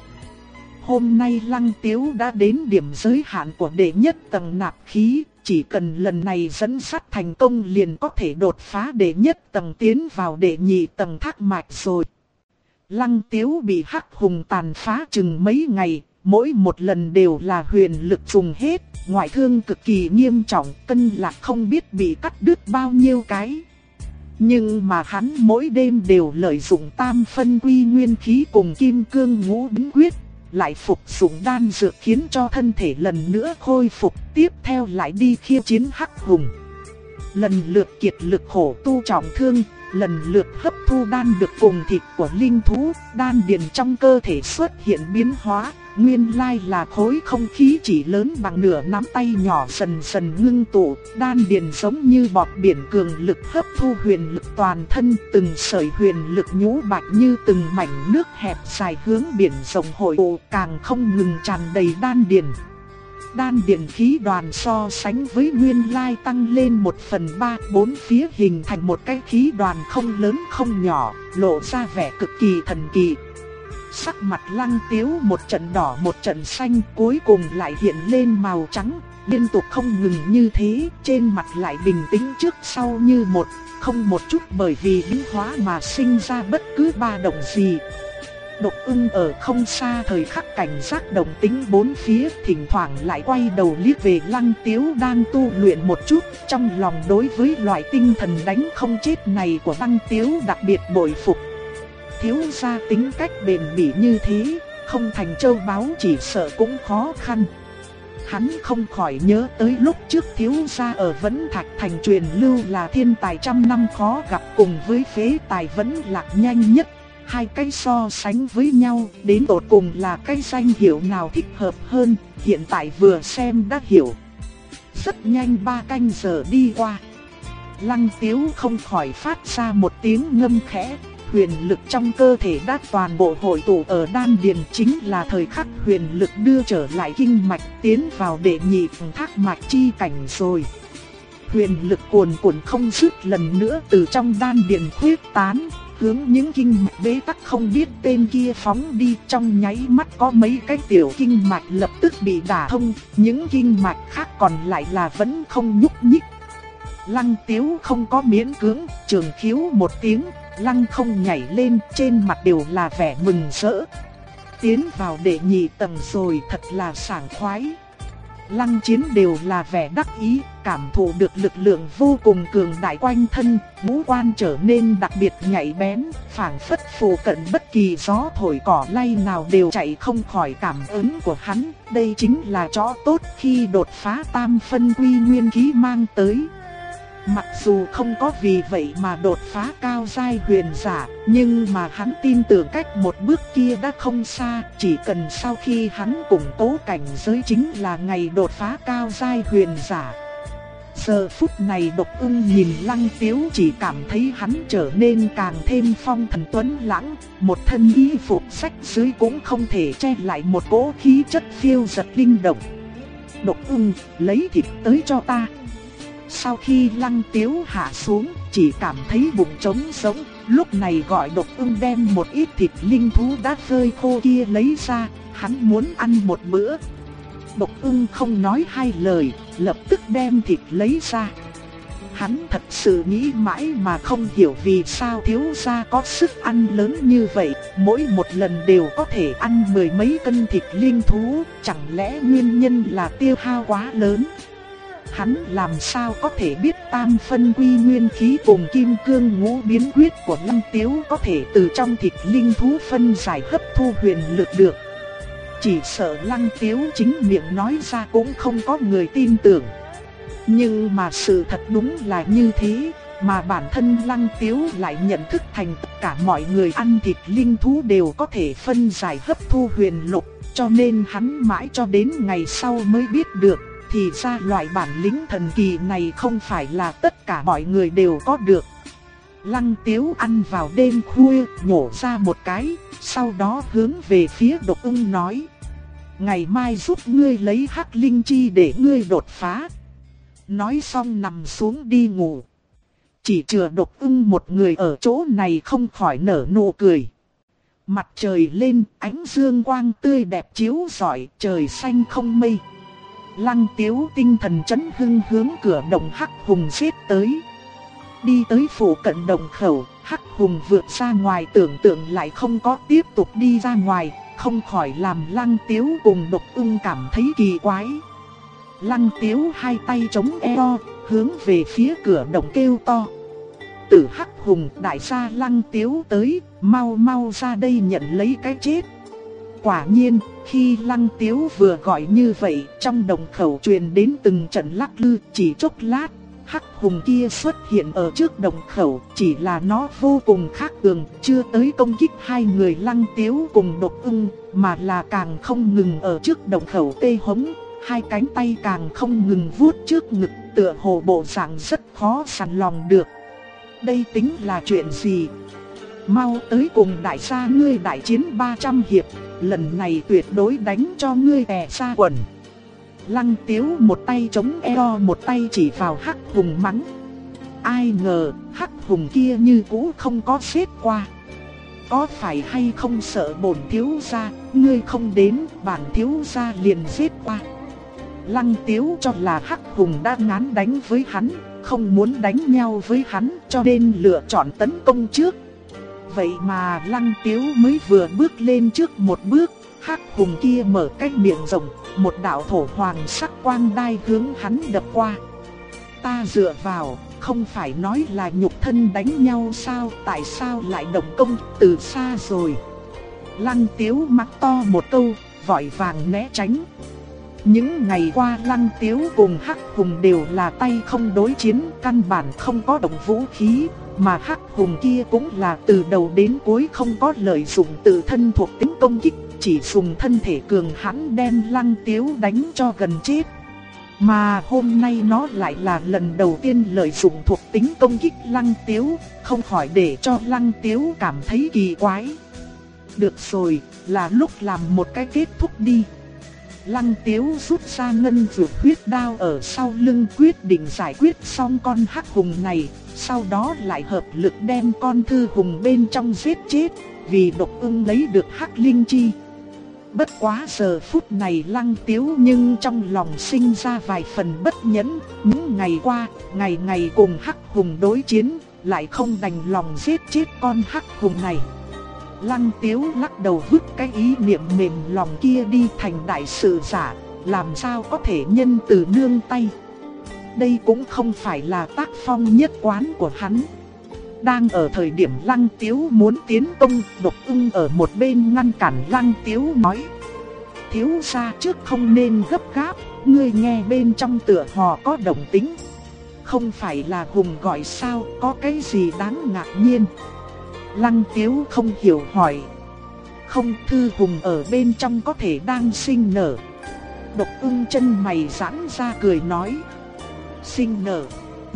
Hôm nay Lăng Tiếu đã đến điểm giới hạn của đệ nhất tầng nạp khí, chỉ cần lần này dẫn sắt thành công liền có thể đột phá đệ nhất tầng tiến vào đệ nhị tầng thác mạch rồi. Lăng Tiếu bị Hắc Hùng tàn phá chừng mấy ngày, mỗi một lần đều là huyền lực dùng hết, ngoại thương cực kỳ nghiêm trọng, cân lạc không biết bị cắt đứt bao nhiêu cái. Nhưng mà hắn mỗi đêm đều lợi dụng tam phân quy nguyên khí cùng kim cương ngũ bính quyết, lại phục dụng đan dược khiến cho thân thể lần nữa khôi phục, tiếp theo lại đi khiêu chiến Hắc Hùng. Lần lượt kiệt lực khổ tu trọng thương, lần lượt hấp thu đan được cùng thịt của linh thú, đan điền trong cơ thể xuất hiện biến hóa, nguyên lai là khối không khí chỉ lớn bằng nửa nắm tay nhỏ dần dần ngưng tụ, đan điền giống như bọt biển cường lực hấp thu huyền lực toàn thân, từng sợi huyền lực nhũ bạch như từng mảnh nước hẹp dài hướng biển rộng hội tụ, càng không ngừng tràn đầy đan điền. đan điền khí đoàn so sánh với nguyên lai tăng lên 1/3, bốn phía hình thành một cái khí đoàn không lớn không nhỏ, lộ ra vẻ cực kỳ thần kỳ. Sắc mặt Lăng Tiếu một trận đỏ một trận xanh, cuối cùng lại hiện lên màu trắng, liên tục không ngừng như thế, trên mặt lại bình tĩnh trước sau như một, không một chút bởi vì biến hóa mà sinh ra bất cứ ba động gì. Độc Ưng ở không xa thời khắc cảnh giác động tĩnh bốn phía, thỉnh thoảng lại quay đầu liếc về Lăng Tiếu đang tu luyện một chút, trong lòng đối với loại tinh thần đánh không chết này của Lăng Tiếu đặc biệt bội phục. Thiếu gia tính cách bền bỉ như thế, không thành châu báu chỉ sợ cũng khó khăn. Hắn không khỏi nhớ tới lúc trước thiếu gia ở Vẫn Thạch Thành truyền lưu là thiên tài trăm năm khó gặp cùng với phế tài Vẫn Lạc nhanh nhất. Hai cái so sánh với nhau, đến tột cùng là cái danh hiệu nào thích hợp hơn, hiện tại vừa xem đã hiểu. Rất nhanh 3 canh giờ đi qua. Lăng Tiếu không khỏi phát ra một tiếng ngâm khẽ, huyền lực trong cơ thể đã toàn bộ hội tụ ở đan điền, chính là thời khắc huyền lực đưa trở lại kinh mạch, tiến vào đệ nhị thác mạch chi cảnh rồi. Huyền lực cuồn cuộn không dứt lần nữa từ trong đan điền khuếch tán, hướng những kinh mạch bế tắc không biết tên kia phóng đi, trong nháy mắt có mấy cái tiểu kinh mạch lập tức bị đả thông, những kinh mạch khác còn lại là vẫn không nhúc nhích. Lăng Tiếu không có miễn cưỡng, trường khiếu một tiếng, lăng không nhảy lên, trên mặt đều là vẻ mừng rỡ. Tiến vào đệ nhị tầng rồi, thật là sảng khoái. Lăng Chiến đều là vẻ đắc ý, cảm thụ được lực lượng vô cùng cường đại quanh thân, ngũ quan trở nên đặc biệt nhạy bén, phảng phất phù cận bất kỳ gió thổi cỏ lay nào đều chạy không khỏi cảm ứng của hắn. Đây chính là chỗ tốt khi đột phá tam phân quy nguyên khí mang tới. Mặc dù không có vì vậy mà đột phá cao giai huyền giả, nhưng mà hắn tin tưởng cách một bước kia đã không xa, chỉ cần sau khi hắn củng cố cảnh giới chính là ngày đột phá cao giai huyền giả. Giờ phút này Độc Ưng nhìn Lăng Tiếu chỉ cảm thấy hắn trở nên càng thêm phong thần tuấn lãng, một thân y phục rách dưới cũng không thể che lại một cỗ khí chất phiêu dật linh động. Độc Ưng, lấy thịt tới cho ta. Sau khi Lăng Tiếu hạ xuống, chỉ cảm thấy bụng trống sống, lúc này gọi Độc Ưng đem một ít thịt linh thú đã phơi khô kia lấy ra, hắn muốn ăn một bữa. Độc Ưng không nói hai lời, lập tức đem thịt lấy ra. Hắn thật sự nghĩ mãi mà không hiểu vì sao thiếu gia có sức ăn lớn như vậy, mỗi một lần đều có thể ăn 10 mấy cân thịt linh thú, chẳng lẽ nguyên nhân là tiêu hao quá lớn? Hắn làm sao có thể biết tam phân quy nguyên khí cùng kim cương ngũ biến quyết của Lăng Tiếu có thể từ trong thịt linh thú phân giải hấp thu huyền lực được. Chỉ sợ Lăng Tiếu chính miệng nói ra cũng không có người tin tưởng. Nhưng mà sự thật đúng là như thế, mà bản thân Lăng Tiếu lại nhận thức thành tất cả mọi người ăn thịt linh thú đều có thể phân giải hấp thu huyền lực, cho nên hắn mãi cho đến ngày sau mới biết được. Thì ra loại bản lĩnh thần kỳ này không phải là tất cả mọi người đều có được. Lăng Tiếu ăn vào đêm khuya, nhổ ra một cái, sau đó hướng về phía Độc Ưng nói: ngày mai giúp ngươi lấy hắc linh chi để ngươi đột phá. Nói xong nằm xuống đi ngủ. Chỉ chừa Độc Ưng một người ở chỗ này không khỏi nở nụ cười. Mặt trời lên, ánh dương quang tươi đẹp chiếu rọi, trời xanh không mây. Lăng Tiếu tinh thần chấn hưng hướng cửa động Hắc Hùng giết tới. Đi tới phủ cận động khẩu, Hắc Hùng vượt ra ngoài tưởng tượng lại không có tiếp tục đi ra ngoài, không khỏi làm Lăng Tiếu cùng Độc Ưng cảm thấy kỳ quái. Lăng Tiếu hai tay chống eo, hướng về phía cửa động kêu to: Tử Hắc Hùng, đại gia Lăng Tiếu tới, mau mau ra đây nhận lấy cái chết. Quả nhiên, khi Lăng Tiếu vừa gọi như vậy, trong động khẩu truyền đến từng trận lắc lư, chỉ chốc lát, Hắc Hùng kia xuất hiện ở trước động khẩu, chỉ là nó vô cùng khác thường, chưa tới công kích hai người Lăng Tiếu cùng Độc Ưng, mà là càng không ngừng ở trước động khẩu tê hống, hai cánh tay càng không ngừng vuốt trước ngực, tựa hồ bộ dạng rất khó sằn lòng được. Đây tính là chuyện gì? Mau tới cùng đại gia ngươi đại chiến 300 hiệp, lần này tuyệt đối đánh cho ngươi tè ra quần. Lăng Tiếu một tay chống eo một tay chỉ vào Hắc Hùng mắng. Ai ngờ Hắc Hùng kia như cũ không có xếp qua. Có phải hay không sợ bổn thiếu gia, ngươi không đến bản thiếu gia liền giết qua. Lăng Tiếu cho là Hắc Hùng đã ngán đánh với hắn, không muốn đánh nhau với hắn cho nên lựa chọn tấn công trước. Vậy mà Lăng Tiếu mới vừa bước lên trước một bước, Hắc Hùng kia mở cái miệng rộng, một đạo thổ hoàng sắc quang đai hướng hắn đập qua. Ta dựa vào, không phải nói là nhục thân đánh nhau sao, tại sao lại động công từ xa rồi. Lăng Tiếu mắng to một câu, vội vàng né tránh. Những ngày qua Lăng Tiếu cùng Hắc Hùng đều là tay không đối chiến, căn bản không có động vũ khí. Mà Hắc Hùng kia cũng là từ đầu đến cuối không có lợi dụng tự thân thuộc tính công kích, chỉ dùng thân thể cường hãn đem Lăng Tiếu đánh cho gần chết. Mà hôm nay nó lại là lần đầu tiên lợi dụng thuộc tính công kích Lăng Tiếu, không khỏi để cho Lăng Tiếu cảm thấy kỳ quái. Được rồi, là lúc làm một cái kết thúc đi. Lăng Tiếu rút ra ngân dược huyết đao ở sau lưng, quyết định giải quyết xong con Hắc Hùng này, sau đó lại hợp lực đem con Thư Hùng bên trong giết chết, vì Độc Ưng lấy được Hắc Linh Chi. Bất quá giờ phút này Lăng Tiếu nhưng trong lòng sinh ra vài phần bất nhẫn, những ngày qua, ngày ngày cùng Hắc Hùng đối chiến, lại không đành lòng giết chết con Hắc Hùng này. Lăng Tiếu lắc đầu vứt cái ý niệm mềm lòng kia đi, thành đại sự giả, làm sao có thể nhân từ nương tay. Đây cũng không phải là tác phong nhất quán của hắn. Đang ở thời điểm Lăng Tiếu muốn tiến công, Độc Ưng ở một bên ngăn cản Lăng Tiếu nói. Thiếu gia trước không nên gấp gáp, ngươi nghe bên trong tựa hồ có động tĩnh. Không phải là Hùng gọi sao, có cái gì đáng ngạc nhiên. Lăng Tiếu không hiểu hỏi. Không, Thư Hùng ở bên trong có thể đang sinh nở. Độc Ưng chân mày giãn ra cười nói. Sinh nở,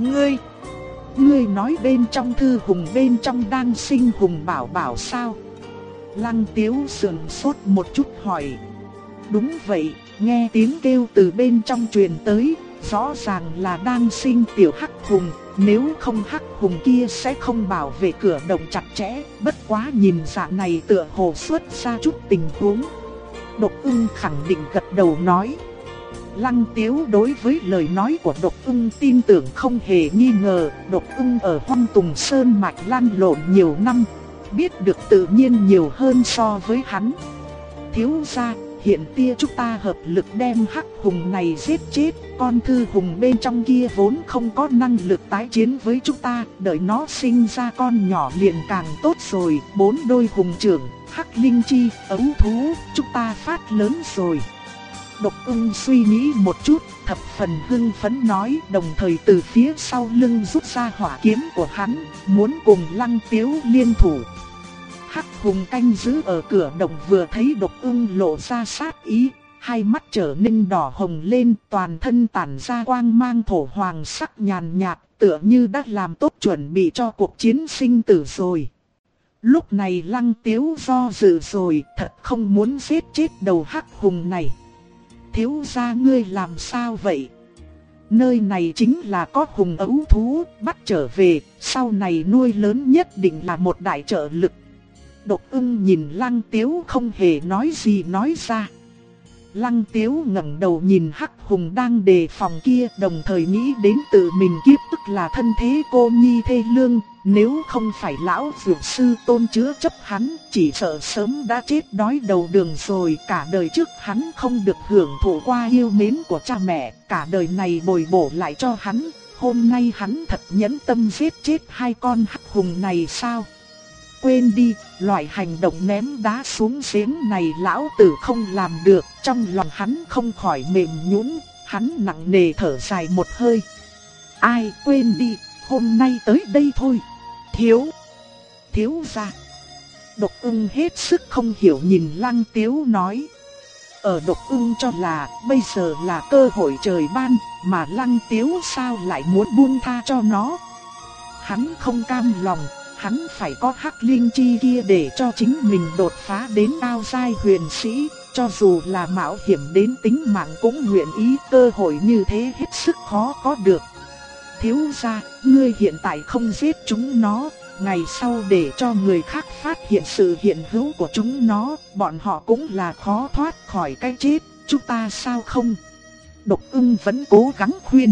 ngươi nói bên trong Thư Hùng bên trong đang sinh Hùng bảo bảo sao? Lăng Tiếu sườn sốt một chút hỏi. Đúng vậy, nghe tiếng kêu từ bên trong truyền tới, rõ ràng là đang sinh tiểu Hắc Hùng. Nếu không Hắc Hùng kia sẽ không bảo vệ cửa động chặt chẽ, bất quá nhìn dạng này tựa hồ xuất ra chút tình huống. Độc Ưng khẳng định gật đầu nói. Lăng Tiếu đối với lời nói của Độc Ưng tin tưởng không hề nghi ngờ. Độc Ưng ở Hoang Tùng Sơn mạch lăn lộn nhiều năm, biết được tự nhiên nhiều hơn so với hắn. Thiếu gia, hiện tia chúng ta hợp lực đem Hắc Hùng này giết chết. Con Thư Hùng bên trong kia vốn không có năng lực tái chiến với chúng ta, đợi nó sinh ra con nhỏ liền càng tốt rồi. 4 đôi hùng trưởng, Hắc Linh Chi, ấu thú, chúng ta phát lớn rồi. Độc Ưng suy nghĩ một chút, thập phần hưng phấn nói, đồng thời từ phía sau lưng rút ra hỏa kiếm của hắn, muốn cùng Lăng Tiếu liên thủ. Hắc Hùng canh giữ ở cửa động vừa thấy Độc Ưng lộ ra sát ý, hai mắt trở nên đỏ hồng lên, toàn thân tản ra quang mang thổ hoàng sắc nhàn nhạt, tựa như đã làm tốt chuẩn bị cho cuộc chiến sinh tử rồi. Lúc này Lăng Tiếu do dự rồi, thật không muốn giết chết đầu Hắc Hùng này. Thiếu gia ngươi làm sao vậy? Nơi này chính là có hùng ấu thú, bắt trở về, sau này nuôi lớn nhất định là một đại trợ lực. Độc Ưng nhìn Lăng Tiếu không hề nói gì nói ra. Lăng Tiếu ngẩng đầu nhìn Hắc Hùng đang đề phòng kia, đồng thời nghĩ đến tự mình kiếp tức là thân thế cô nhi thê lương. Nếu không phải lão dược sư Tôn chứa chấp hắn, chỉ sợ sớm đã chết đói đầu đường rồi. Cả đời trước hắn không được hưởng thụ qua yêu mến của cha mẹ, cả đời này bồi bổ lại cho hắn. Hôm nay hắn thật nhẫn tâm giết chết hai con Hắc Hùng này sao? Quên đi, loại hành động ném đá xuống giếng này lão tử không làm được. Trong lòng hắn không khỏi mềm nhũn, hắn nặng nề thở dài một hơi. Ai, quên đi, hôm nay tới đây thôi. Thiếu gia. Độc Ưng hết sức không hiểu nhìn Lăng Tiếu nói. Ở Độc Ưng cho là bây giờ là cơ hội trời ban, mà Lăng Tiếu sao lại muốn buông tha cho nó. Hắn không cam lòng, hắn phải có Hắc Linh Chi kia để cho chính mình đột phá đến cao giai huyền sĩ. cho dù là mạo hiểm đến tính mạng cũng nguyện ý, cơ hội như thế hết sức khó có được. Thiếu gia, ngươi hiện tại không giết chúng nó, ngày sau để cho người khác phát hiện sự hiện hữu của chúng nó, bọn họ cũng là khó thoát khỏi cái chết, chúng ta sao không? Độc Ưng vẫn cố gắng khuyên.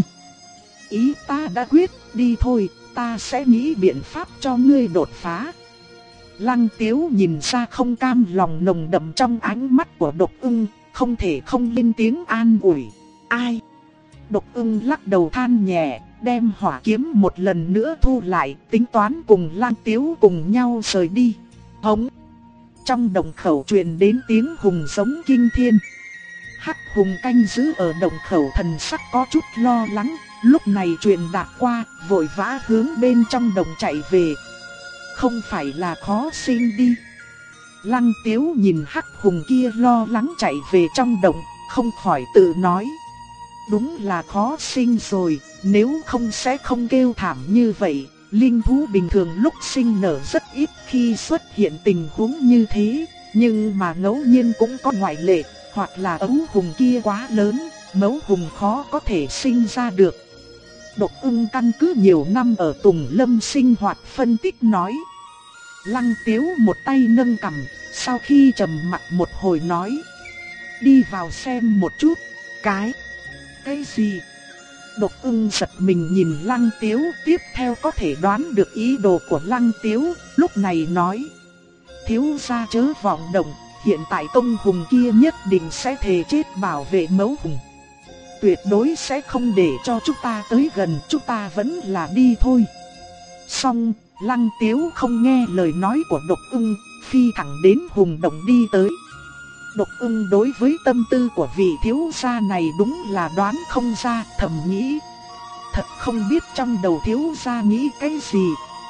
Ý ta đã quyết, đi thôi, ta sẽ nghĩ biện pháp cho ngươi đột phá. Lăng Tiếu nhìn ra không cam lòng nồng đậm trong ánh mắt của Độc Ưng, không thể không lên tiếng an ủi. Ai? Độc Ưng lắc đầu than nhẹ, đem hỏa kiếm một lần nữa thu lại, tính toán cùng Lăng Tiếu cùng nhau rời đi. Hống! Trong đồng khẩu truyền đến tiếng hùng giống kinh thiên. Hắc Hùng canh giữ ở đồng khẩu, thần sắc có chút lo lắng, lúc này truyền đạt qua, vội vã hướng bên trong đồng chạy về. Không phải là khó sinh đi. Lăng Tiếu nhìn Hắc Hùng kia lo lắng chạy về trong đồng, không khỏi tự nói. Đúng là khó sinh rồi, nếu không sẽ không kêu thảm như vậy. Linh thú bình thường lúc sinh nở rất ít khi xuất hiện tình huống như thế, nhưng mà ngẫu nhiên cũng có ngoại lệ, hoặc là ấu hùng kia quá lớn, mẫu hùng khó có thể sinh ra được. Độc Ưng căn cứ nhiều năm ở Tùng Lâm sinh hoạt phân tích nói. Lăng Tiếu một tay nâng cằm, sau khi trầm mặc một hồi nói. Đi vào xem một chút. Cái gì? Độc Ưng giật mình nhìn Lăng Tiếu, tiếp theo có thể đoán được ý đồ của Lăng Tiếu, lúc này nói. Thiếu gia chớ vọng động, hiện tại công hùng kia nhất định sẽ thề chết bảo vệ mẫu hùng. Tuyệt đối sẽ không để cho chúng ta tới gần, chúng ta vẫn là đi thôi. Xong, Lăng Tiếu không nghe lời nói của Độc Ưng, phi thẳng đến hùng động đi tới. Độc Ưng đối với tâm tư của vị thiếu gia này đúng là đoán không ra, thầm nghĩ. Thật không biết trong đầu thiếu gia nghĩ cái gì.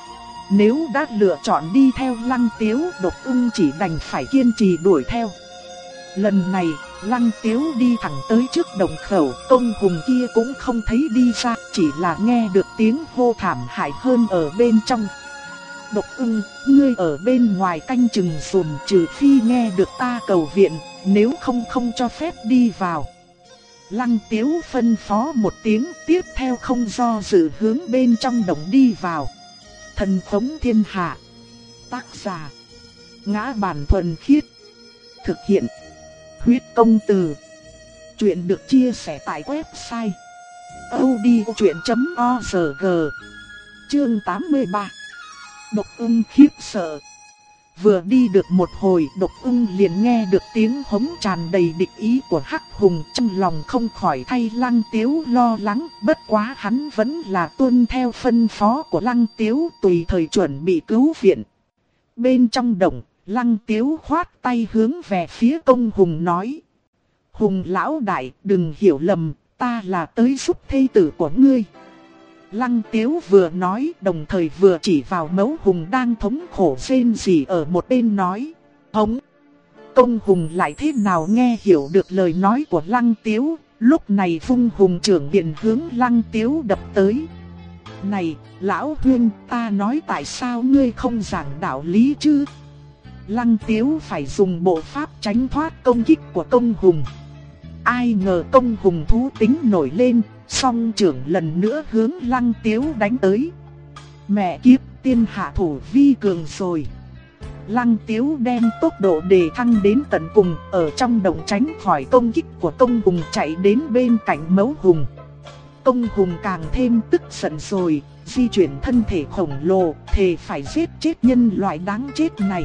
Nếu đã lựa chọn đi theo Lăng Tiếu, Độc Ưng chỉ đành phải kiên trì đuổi theo. Lần này, Lăng Tiếu đi thẳng tới trước đồng khẩu, công hùng kia cũng không thấy đi ra, chỉ là nghe được tiếng hô thảm hại hơn ở bên trong. Độc Ưng, ngươi ở bên ngoài canh chừng dùm, trừ phi nghe được ta cầu viện, nếu không không cho phép đi vào. Lăng Tiếu phân phó một tiếng, tiếp theo không do dự hướng bên trong đồng đi vào. Thần Khống Thiên Hạ. Tác giả: Ngã Bản Thuần Khiết. Thực hiện: Huyết Công Từ. Chuyện được chia sẻ tại website audiochuyện.org. Chương 83. Độc Ưng khiếp sợ. Vừa đi được một hồi, Độc Ưng liền nghe được tiếng hống tràn đầy địch ý của Hắc Hùng, trong lòng không khỏi thay Lăng Tiếu lo lắng, bất quá hắn vẫn là tuân theo phân phó của Lăng Tiếu, tùy thời chuẩn bị cứu viện. Bên trong động, Lăng Tiếu khoát tay hướng về phía công hùng nói. Hùng lão đại, đừng hiểu lầm, ta là tới giúp thê tử của ngươi. Lăng Tiếu vừa nói, đồng thời vừa chỉ vào mẫu hùng đang thống khổ rên rỉ ở một bên nói. Hống! Công hùng lại thế nào nghe hiểu được lời nói của Lăng Tiếu, lúc này vung hùng trưởng điện hướng Lăng Tiếu đập tới. Này, lão huynh, ta nói tại sao ngươi không giảng đạo lý chứ? Lăng Tiếu phải dùng bộ pháp tránh thoát công kích của công hùng. Ai ngờ công hùng thú tính nổi lên, song trưởng lần nữa hướng Lăng Tiếu đánh tới. Mẹ kiếp, tiên hạ thủ vi cường rồi. Lăng Tiếu đem tốc độ đề thăng đến tận cùng, ở trong đồng tránh khỏi công kích của công hùng, chạy đến bên cạnh mẫu hùng. Công hùng càng thêm tức giận rồi, di chuyển thân thể khổng lồ, thề phải giết chết nhân loại đáng chết này.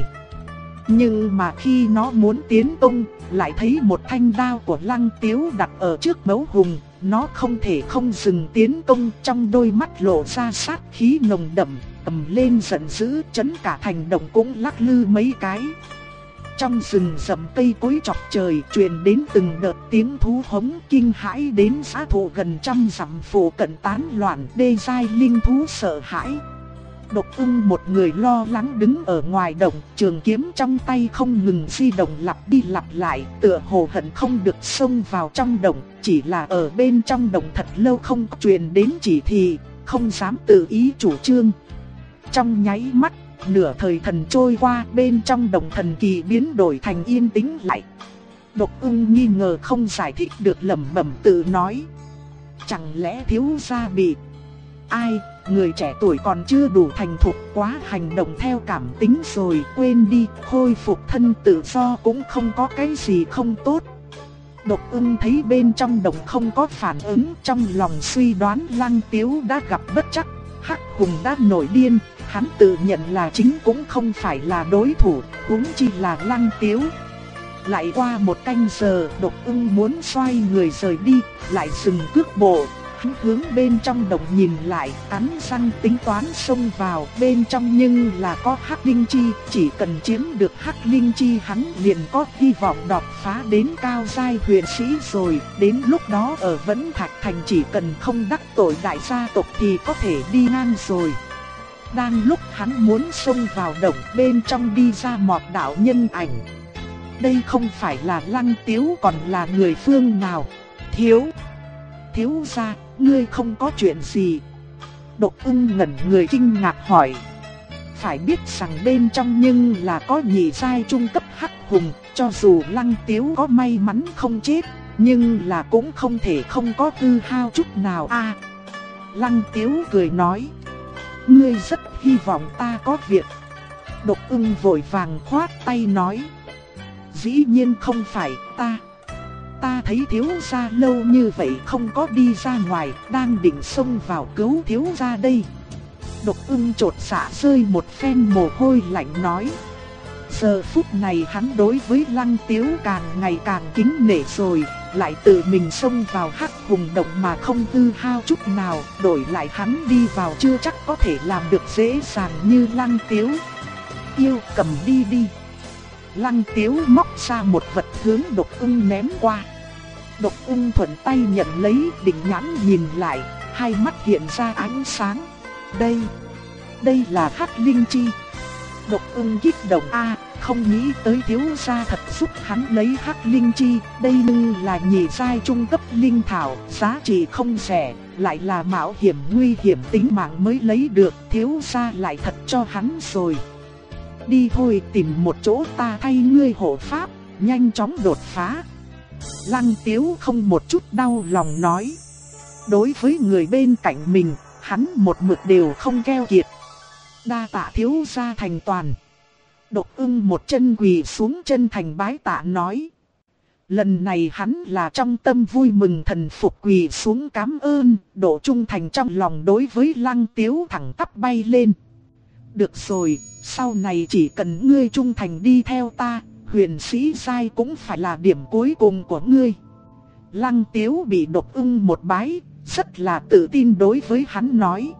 Nhưng mà khi nó muốn tiến công, lại thấy một thanh đao của Lăng Tiếu đặt ở trước mẫu hùng. Nó không thể không dừng tiến công, trong đôi mắt lộ ra sát khí nồng đậm, ầm lên giận dữ, chấn cả thành đồng cũng lắc lư mấy cái. Trong rừng rậm cây cối chọc trời truyền đến từng đợt tiếng thú hống kinh hãi, đến xã thụ gần trăm dặm phủ cận tán loạn, đê giai linh thú sợ hãi. Độc Ưng một người lo lắng đứng ở ngoài đồng, trường kiếm trong tay không ngừng di động lặp đi lặp lại, tựa hồ hận không được xông vào trong đồng, chỉ là ở bên trong đồng thật lâu không truyền đến chỉ thị, không dám tự ý chủ trương. Trong nháy mắt, nửa thời thần trôi qua, bên trong đồng thần kỳ biến đổi thành yên tĩnh lại. Độc Ưng nghi ngờ không giải thích được, lẩm bẩm tự nói. Chẳng lẽ thiếu gia bị... Ai, người trẻ tuổi còn chưa đủ thành thục, quá hành động theo cảm tính rồi, quên đi, khôi phục thân tự do cũng không có cái gì không tốt. Độc Ưng thấy bên trong đồng không có phản ứng, trong lòng suy đoán Lăng Tiếu đã gặp bất trắc, Hắc Hùng đã nổi điên, hắn tự nhận là chính cũng không phải là đối thủ, huống chi là Lăng Tiếu. Lại qua một canh giờ, Độc Ưng muốn xoay người rời đi, lại dừng cước bộ. Hắn hướng bên trong đồng nhìn lại, cắn răng tính toán xông vào bên trong, nhưng là có Hắc Linh Chi, chỉ cần chiếm được Hắc Linh Chi hắn liền có hy vọng đột phá đến cao giai huyền sĩ rồi, đến lúc đó ở Vẫn Thạch Thành chỉ cần không đắc tội đại gia tộc thì có thể đi ngang rồi. Đang lúc hắn muốn xông vào động, bên trong đi ra một đạo nhân ảnh. Đây không phải là Lăng Tiếu còn là người phương nào? Thiếu gia, ngươi không có chuyện gì? Độc Ưng ngẩn người kinh ngạc hỏi. Phải biết rằng bên trong nhưng là có nhị giai trung cấp Hắc Hùng, cho dù Lăng Tiếu có may mắn không chết, nhưng là cũng không thể không có hư hao chút nào a. Lăng Tiếu cười nói. Ngươi rất hy vọng ta có việc. Độc Ưng vội vàng khoát tay nói. Dĩ nhiên không phải, ta thấy thiếu gia lâu như vậy không có đi ra ngoài, đang định xông vào cứu thiếu gia đây. Độc Ưng chột dạ rơi một phen mồ hôi lạnh nói. Giờ phút này hắn đối với Lăng Tiếu càng ngày càng kính nể rồi, lại tự mình xông vào Hắc Hùng động mà không hư hao chút nào, đổi lại hắn đi vào chưa chắc có thể làm được dễ dàng như Lăng Tiếu. Yêu, cầm đi đi. Lăng Tiếu móc ra một vật hướng Độc Ưng ném qua. Độc Ưng thuận tay nhận lấy, định nhãn nhìn lại, hai mắt hiện ra ánh sáng. Đây là Hắc Linh Chi. Độc Ưng kích động không nghĩ tới thiếu gia thật giúp hắn lấy Hắc Linh Chi, đây nhưng là nhị giai trung cấp linh thảo, giá trị không rẻ, lại là mạo hiểm nguy hiểm tính mạng mới lấy được, thiếu gia lại thật cho hắn rồi. Đi thôi, tìm một chỗ ta thay ngươi hộ pháp, nhanh chóng đột phá. Lăng Tiếu không một chút đau lòng nói. Đối với người bên cạnh mình, hắn một mực đều không keo kiệt. Đa tạ thiếu gia thành toàn. Độc Ưng một chân quỳ xuống chân thành bái tạ nói. Lần này hắn là trong tâm vui mừng thần phục, quỳ xuống cảm ơn, độ trung thành trong lòng đối với Lăng Tiếu thẳng tắp bay lên. Được rồi, sau này chỉ cần ngươi trung thành đi theo ta, huyền sĩ giai cũng phải là điểm cuối cùng của ngươi. Lăng Tiếu bị Độc Ưng một bái, rất là tự tin đối với hắn nói.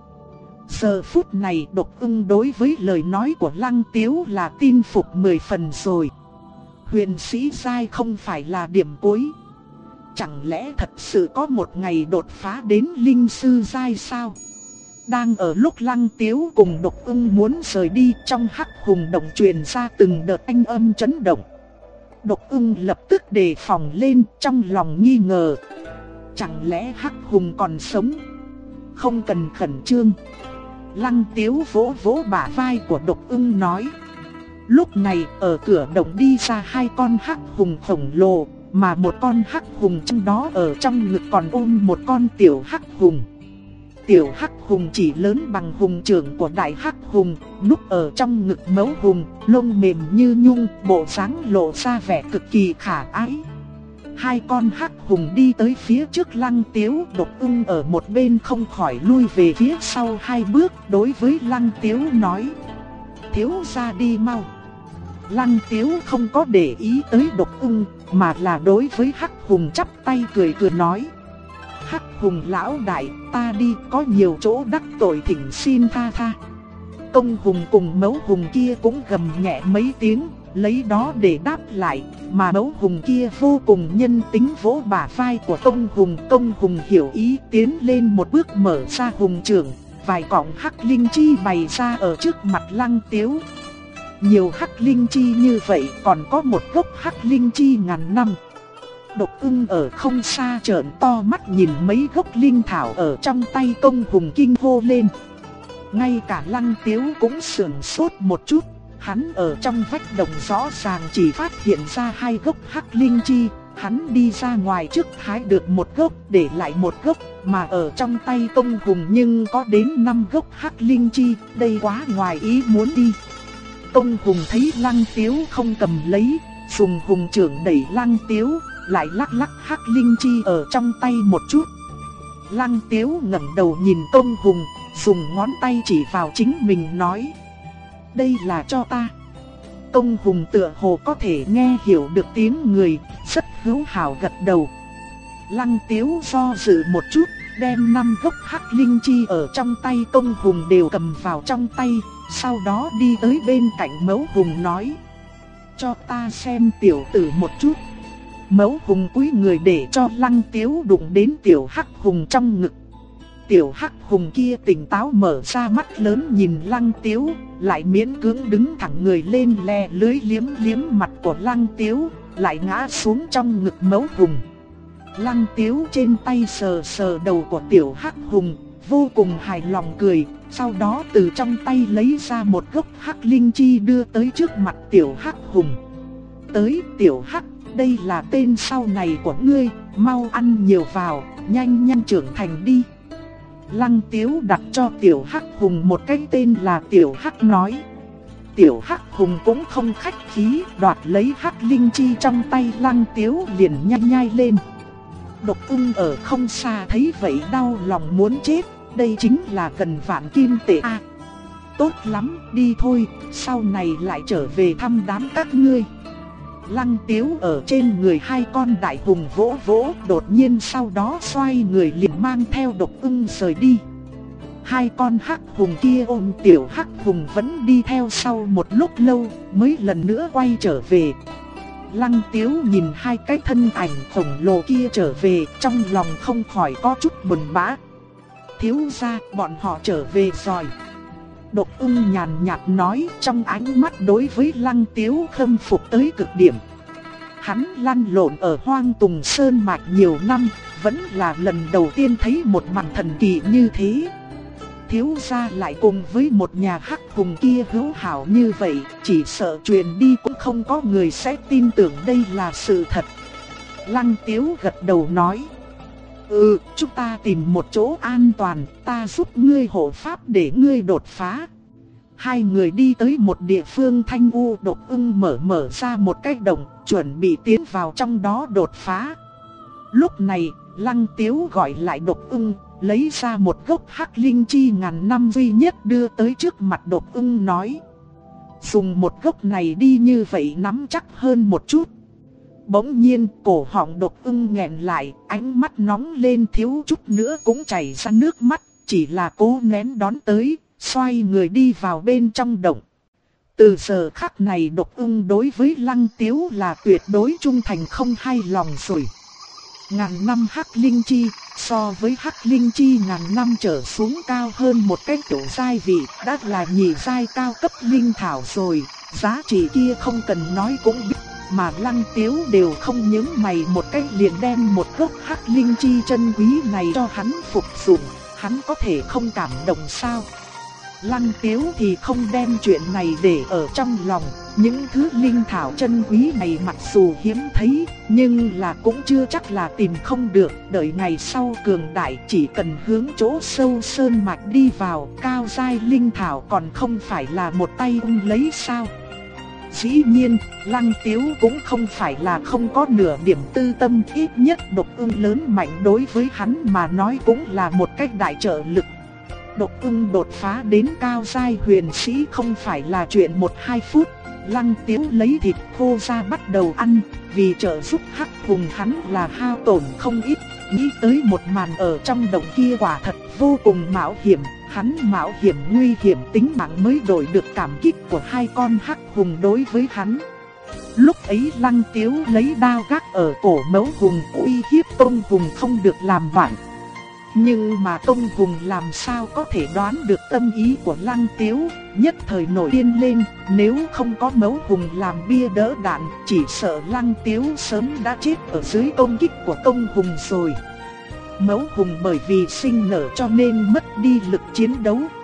Giờ phút này Độc Ưng đối với lời nói của Lăng Tiếu là tin phục 10 phần rồi. Huyền sĩ giai không phải là điểm cuối. Chẳng lẽ thật sự có một ngày đột phá đến linh sư giai sao? Đang ở lúc Lăng Tiếu cùng Độc Ưng muốn rời đi, trong Hắc Hùng động truyền ra từng đợt thanh âm chấn động. Độc Ưng lập tức đề phòng lên, trong lòng nghi ngờ. Chẳng lẽ Hắc Hùng còn sống? Không cần khẩn trương. Lăng Tiếu vỗ vỗ bả vai của Độc Ưng nói. Lúc này ở cửa động đi ra hai con Hắc Hùng khổng lồ, mà một con Hắc Hùng trong đó ở trong ngực còn ôm một con tiểu Hắc Hùng. Tiểu Hắc Hùng chỉ lớn bằng hùng trưởng của đại Hắc Hùng, núp ở trong ngực mẫu hùng, lông mềm như nhung, bộ dáng lộ ra vẻ cực kỳ khả ái. Hai con Hắc Hùng đi tới phía trước Lăng Tiếu, Độc Ưng ở một bên không khỏi lui về phía sau hai bước, đối với Lăng Tiếu nói. Thiếu gia đi mau. Lăng Tiếu không có để ý tới Độc Ưng, mà là đối với Hắc Hùng chắp tay cười nói. Hắc Hùng lão đại, ta đi, có nhiều chỗ đắc tội thỉnh xin tha tha. Công hùng cùng mẫu hùng kia cũng gầm nhẹ mấy tiếng, lấy đó để đáp lại, mà mẫu hùng kia vô cùng nhân tính vỗ bả vai của công hùng hiểu ý tiến lên một bước mở ra hùng trưởng, vài cọng Hắc Linh Chi bày ra ở trước mặt Lăng Tiếu. Nhiều Hắc Linh Chi như vậy, còn có một gốc Hắc Linh Chi ngàn năm. Độc Ưng ở không xa trợn to mắt nhìn mấy gốc linh thảo ở trong tay công hùng kinh hô lên. Ngay cả Lăng Tiếu cũng sửng sốt một chút, Hắn ở trong vách đồng rõ ràng chỉ phát hiện ra 2 gốc hắc linh chi. Hắn đi ra ngoài trước hái được 1 gốc, để lại 1 gốc, mà ở trong tay Công Hùng nhưng có đến 5 gốc hắc linh chi, đây quá ngoài ý muốn đi. Công Hùng thấy Lăng Tiếu không cầm lấy, dùng hùng trưởng đẩy Lăng Tiếu, lại lắc lắc hắc linh chi ở trong tay một chút. Lăng Tiếu ngẩng đầu nhìn Công Hùng, dùng ngón tay chỉ vào chính mình nói: đây là cho ta. Công Hùng tựa hồ có thể nghe hiểu được tiếng người, rất hữu hảo gật đầu. Lăng Tiếu do dự một chút, đem 5 gốc hắc linh chi ở trong tay Công Hùng đều cầm vào trong tay, sau đó đi tới bên cạnh Mẫu Hùng nói: cho ta xem tiểu tử một chút. Mẫu Hùng cúi người để cho Lăng Tiếu đụng đến tiểu hắc hùng trong ngực. Tiểu hắc hùng kia tỉnh táo mở ra mắt lớn nhìn Lăng Tiếu, lại miễn cưỡng đứng thẳng người lên le lưới liếm liếm mặt của Lăng Tiếu, lại ngã xuống trong ngực Mẫu Hùng. Lăng Tiếu trên tay sờ sờ đầu của tiểu hắc hùng, vô cùng hài lòng cười, sau đó từ trong tay lấy ra 1 gốc hắc linh chi đưa tới trước mặt tiểu hắc hùng. Tới tiểu hắc, đây là tên sau này của ngươi, mau ăn nhiều vào, nhanh nhanh trưởng thành đi. Lăng Tiếu đặt cho tiểu hắc hùng một cái tên là tiểu hắc nói. Tiểu hắc hùng cũng không khách khí, đoạt lấy hắc linh chi trong tay Lăng Tiếu liền nhai nhai lên. Độc Ưng ở không xa thấy vậy đau lòng muốn chết, đây chính là gần vạn kim tệ a. Tốt lắm, đi thôi, sau này lại trở về thăm đám các ngươi. Lăng Tiếu ở trên người 2 con đại hùng vỗ vỗ, đột nhiên sau đó xoay người liền mang theo Độc Ưng rời đi. 2 con hắc hùng kia ôm tiểu hắc hùng vẫn đi theo sau một lúc lâu, mới lần nữa quay trở về. Lăng Tiếu nhìn 2 cái thân ảnh khổng lồ kia trở về, trong lòng không khỏi có chút buồn bã. Thiếu gia, bọn họ trở về rồi. Độc Ưng nhàn nhạt nói, trong ánh mắt đối với Lăng Tiếu khâm phục tới cực điểm. Hắn lăn lộn ở Hoang Tùng Sơn Mạch nhiều năm, vẫn là lần đầu tiên thấy một màn thần kỳ như thế. Thiếu gia lại cùng với một nhà hắc hùng kia hữu hảo như vậy, chỉ sợ truyền đi cũng không có người sẽ tin tưởng đây là sự thật. Lăng Tiếu gật đầu nói: chúng ta tìm một chỗ an toàn, ta giúp ngươi hộ pháp để ngươi đột phá. 2 người đi tới một địa phương thanh u, Độc Ưng mở ra một cái động, chuẩn bị tiến vào trong đó đột phá. Lúc này, Lăng Tiếu gọi lại Độc Ưng, lấy ra một gốc hắc linh chi ngàn năm duy nhất đưa tới trước mặt Độc Ưng nói: dùng một gốc này đi, như vậy nắm chắc hơn một chút. Bỗng nhiên cổ họng Độc Ưng nghẹn lại, ánh mắt nóng lên thiếu chút nữa cũng chảy ra nước mắt, chỉ là cố nén đón tới, xoay người đi vào bên trong động. Từ giờ khắc này Độc Ưng đối với Lăng Tiếu là tuyệt đối trung thành không hai lòng rồi. Ngàn năm hắc linh chi, so với hắc linh chi ngàn năm trở xuống cao hơn một cái tiểu giai vị, đã là nhị giai cao cấp linh thảo rồi, giá trị kia không cần nói cũng biết. Mà Lăng Tiếu đều không nhướng mày một cách liền đem một gốc hắc linh chi chân quý này cho hắn phục dụng, hắn có thể không cảm động sao? Lăng Tiếu thì không đem chuyện này để ở trong lòng, những thứ linh thảo chân quý này mặc dù hiếm thấy, nhưng là cũng chưa chắc là tìm không được, đợi ngày sau cường đại chỉ cần hướng chỗ sâu sơn mạch đi vào, cao giai linh thảo còn không phải là một tay lấy sao? Dĩ nhiên, Lăng Tiếu cũng không phải là không có nửa điểm tư tâm, ít nhất Độc Ưng lớn mạnh đối với hắn mà nói cũng là một cách đại trợ lực. Độc Ưng đột phá đến cao giai huyền sĩ không phải là chuyện 1-2 phút, Lăng Tiếu lấy thịt khô ra bắt đầu ăn, vì trợ giúp hắc hùng hắn là hao tổn không ít, nghĩ tới một màn ở trong động kia quả thật vô cùng mạo hiểm. Hắn mạo hiểm nguy hiểm tính mạng mới đổi được cảm kích của 2 con hắc hùng đối với hắn. Lúc ấy Lăng Tiếu lấy đao gác ở cổ Mẫu Hùng uy hiếp Công Hùng không được làm loạn. Nhưng mà Công Hùng làm sao có thể đoán được tâm ý của Lăng Tiếu, nhất thời nổi điên lên, nếu không có Mẫu Hùng làm bia đỡ đạn, chỉ sợ Lăng Tiếu sớm đã chết ở dưới công kích của Công Hùng rồi. Mẫu Hùng bởi vì sinh nở cho nên mất đi lực chiến đấu,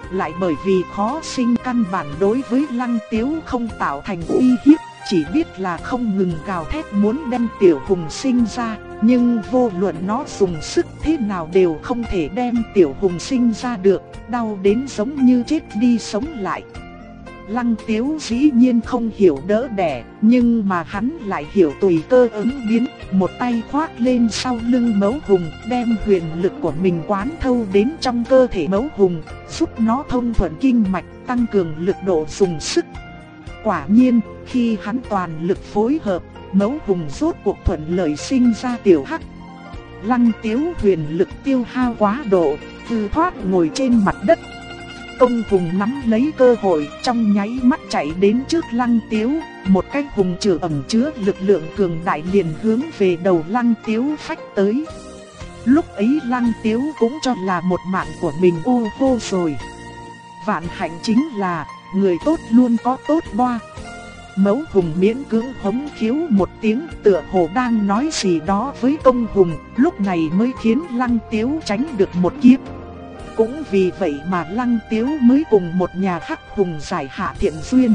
lại bởi vì khó sinh căn bản đối với Lăng Tiếu không tạo thành uy hiếp, chỉ biết là không ngừng gào thét muốn đem Tiểu Hùng sinh ra, nhưng vô luận nó dùng sức thế nào đều không thể đem Tiểu Hùng sinh ra được, đau đến giống như chết đi sống lại. Lăng Tiếu dĩ nhiên không hiểu đỡ đẻ, nhưng mà hắn lại hiểu tùy cơ ứng biến, một tay khoác lên sau lưng Mẫu Hùng, đem huyền lực của mình quán thâu đến trong cơ thể Mẫu Hùng, giúp nó thông thuận kinh mạch, tăng cường lực độ dùng sức. Quả nhiên, khi hắn toàn lực phối hợp, Mẫu Hùng rốt cuộc thuận lợi sinh ra Tiểu Hắc. Lăng Tiếu huyền lực tiêu hao quá độ, từ thoát ngồi trên mặt đất. Công Hùng nắm lấy cơ hội, trong nháy mắt chạy đến trước Lăng Tiếu, một cái hùng chưởng ẩn chứa lực lượng cường đại liền hướng về đầu Lăng Tiếu phách tới. Lúc ấy Lăng Tiếu cũng cho là một mạng của mình ô hô rồi. Vạn hạnh chính là, người tốt luôn có tốt boa. Mẫu Hùng miễn cưỡng hống khiếu một tiếng, tựa hồ đang nói gì đó với Công Hùng, lúc này mới khiến Lăng Tiếu tránh được một kiếp. Cũng vì vậy mà Lăng Tiếu mới cùng một nhà hắc hùng giải hạ thiện duyên.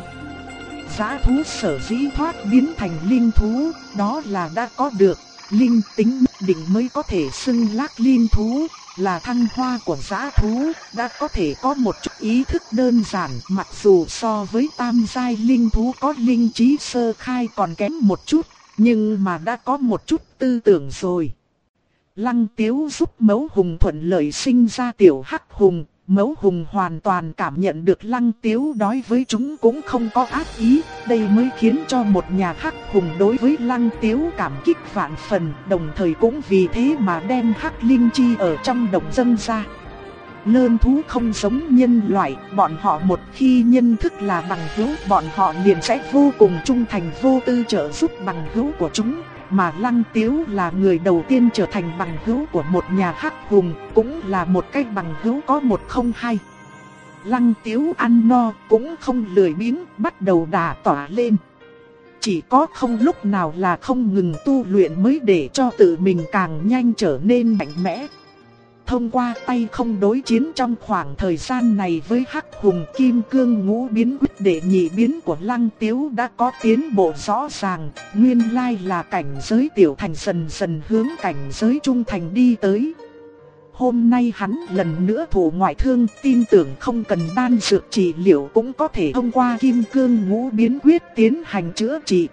Dã thú sở dĩ thoát biến thành linh thú, đó là đã có được linh tính nhất định mới có thể xưng lác linh thú, là thăng hoa của dã thú, đã có thể có một chút ý thức đơn giản, mặc dù so với tam giai linh thú có linh trí sơ khai còn kém một chút, nhưng mà đã có một chút tư tưởng rồi. Lăng Tiếu giúp Mẫu Hùng thuận lợi sinh ra Tiểu Hắc Hùng, Mẫu Hùng hoàn toàn cảm nhận được Lăng Tiếu đối với chúng cũng không có ác ý, đây mới khiến cho một nhà Hắc Hùng đối với Lăng Tiếu cảm kích vạn phần, đồng thời cũng vì thế mà đem Hắc Linh Chi ở trong đồng dâng ra. Lơn thú không giống nhân loại, bọn họ một khi nhận thức là bằng hữu, bọn họ liền sẽ vô cùng trung thành vô tư trợ giúp bằng hữu của chúng. Mà Lăng Tiếu là người đầu tiên trở thành bằng hữu của một nhà hắc hùng, cũng là một cái bằng hữu có một không hai. Lăng Tiếu ăn no cũng không lười biếng, bắt đầu đả tỏa lên. Chỉ có không lúc nào là không ngừng tu luyện mới để cho tự mình càng nhanh trở nên mạnh mẽ. Thông qua tay không đối chiến trong khoảng thời gian này với Hắc Hùng, Kim Cương Ngũ Biến Quyết đệ nhị biến của Lăng Tiếu đã có tiến bộ rõ ràng, nguyên lai là cảnh giới tiểu thành dần dần hướng cảnh giới trung thành đi tới. Hôm nay hắn lần nữa thủ ngoại thương, tin tưởng không cần đan dược trị liệu cũng có thể thông qua Kim Cương Ngũ Biến Quyết tiến hành chữa trị.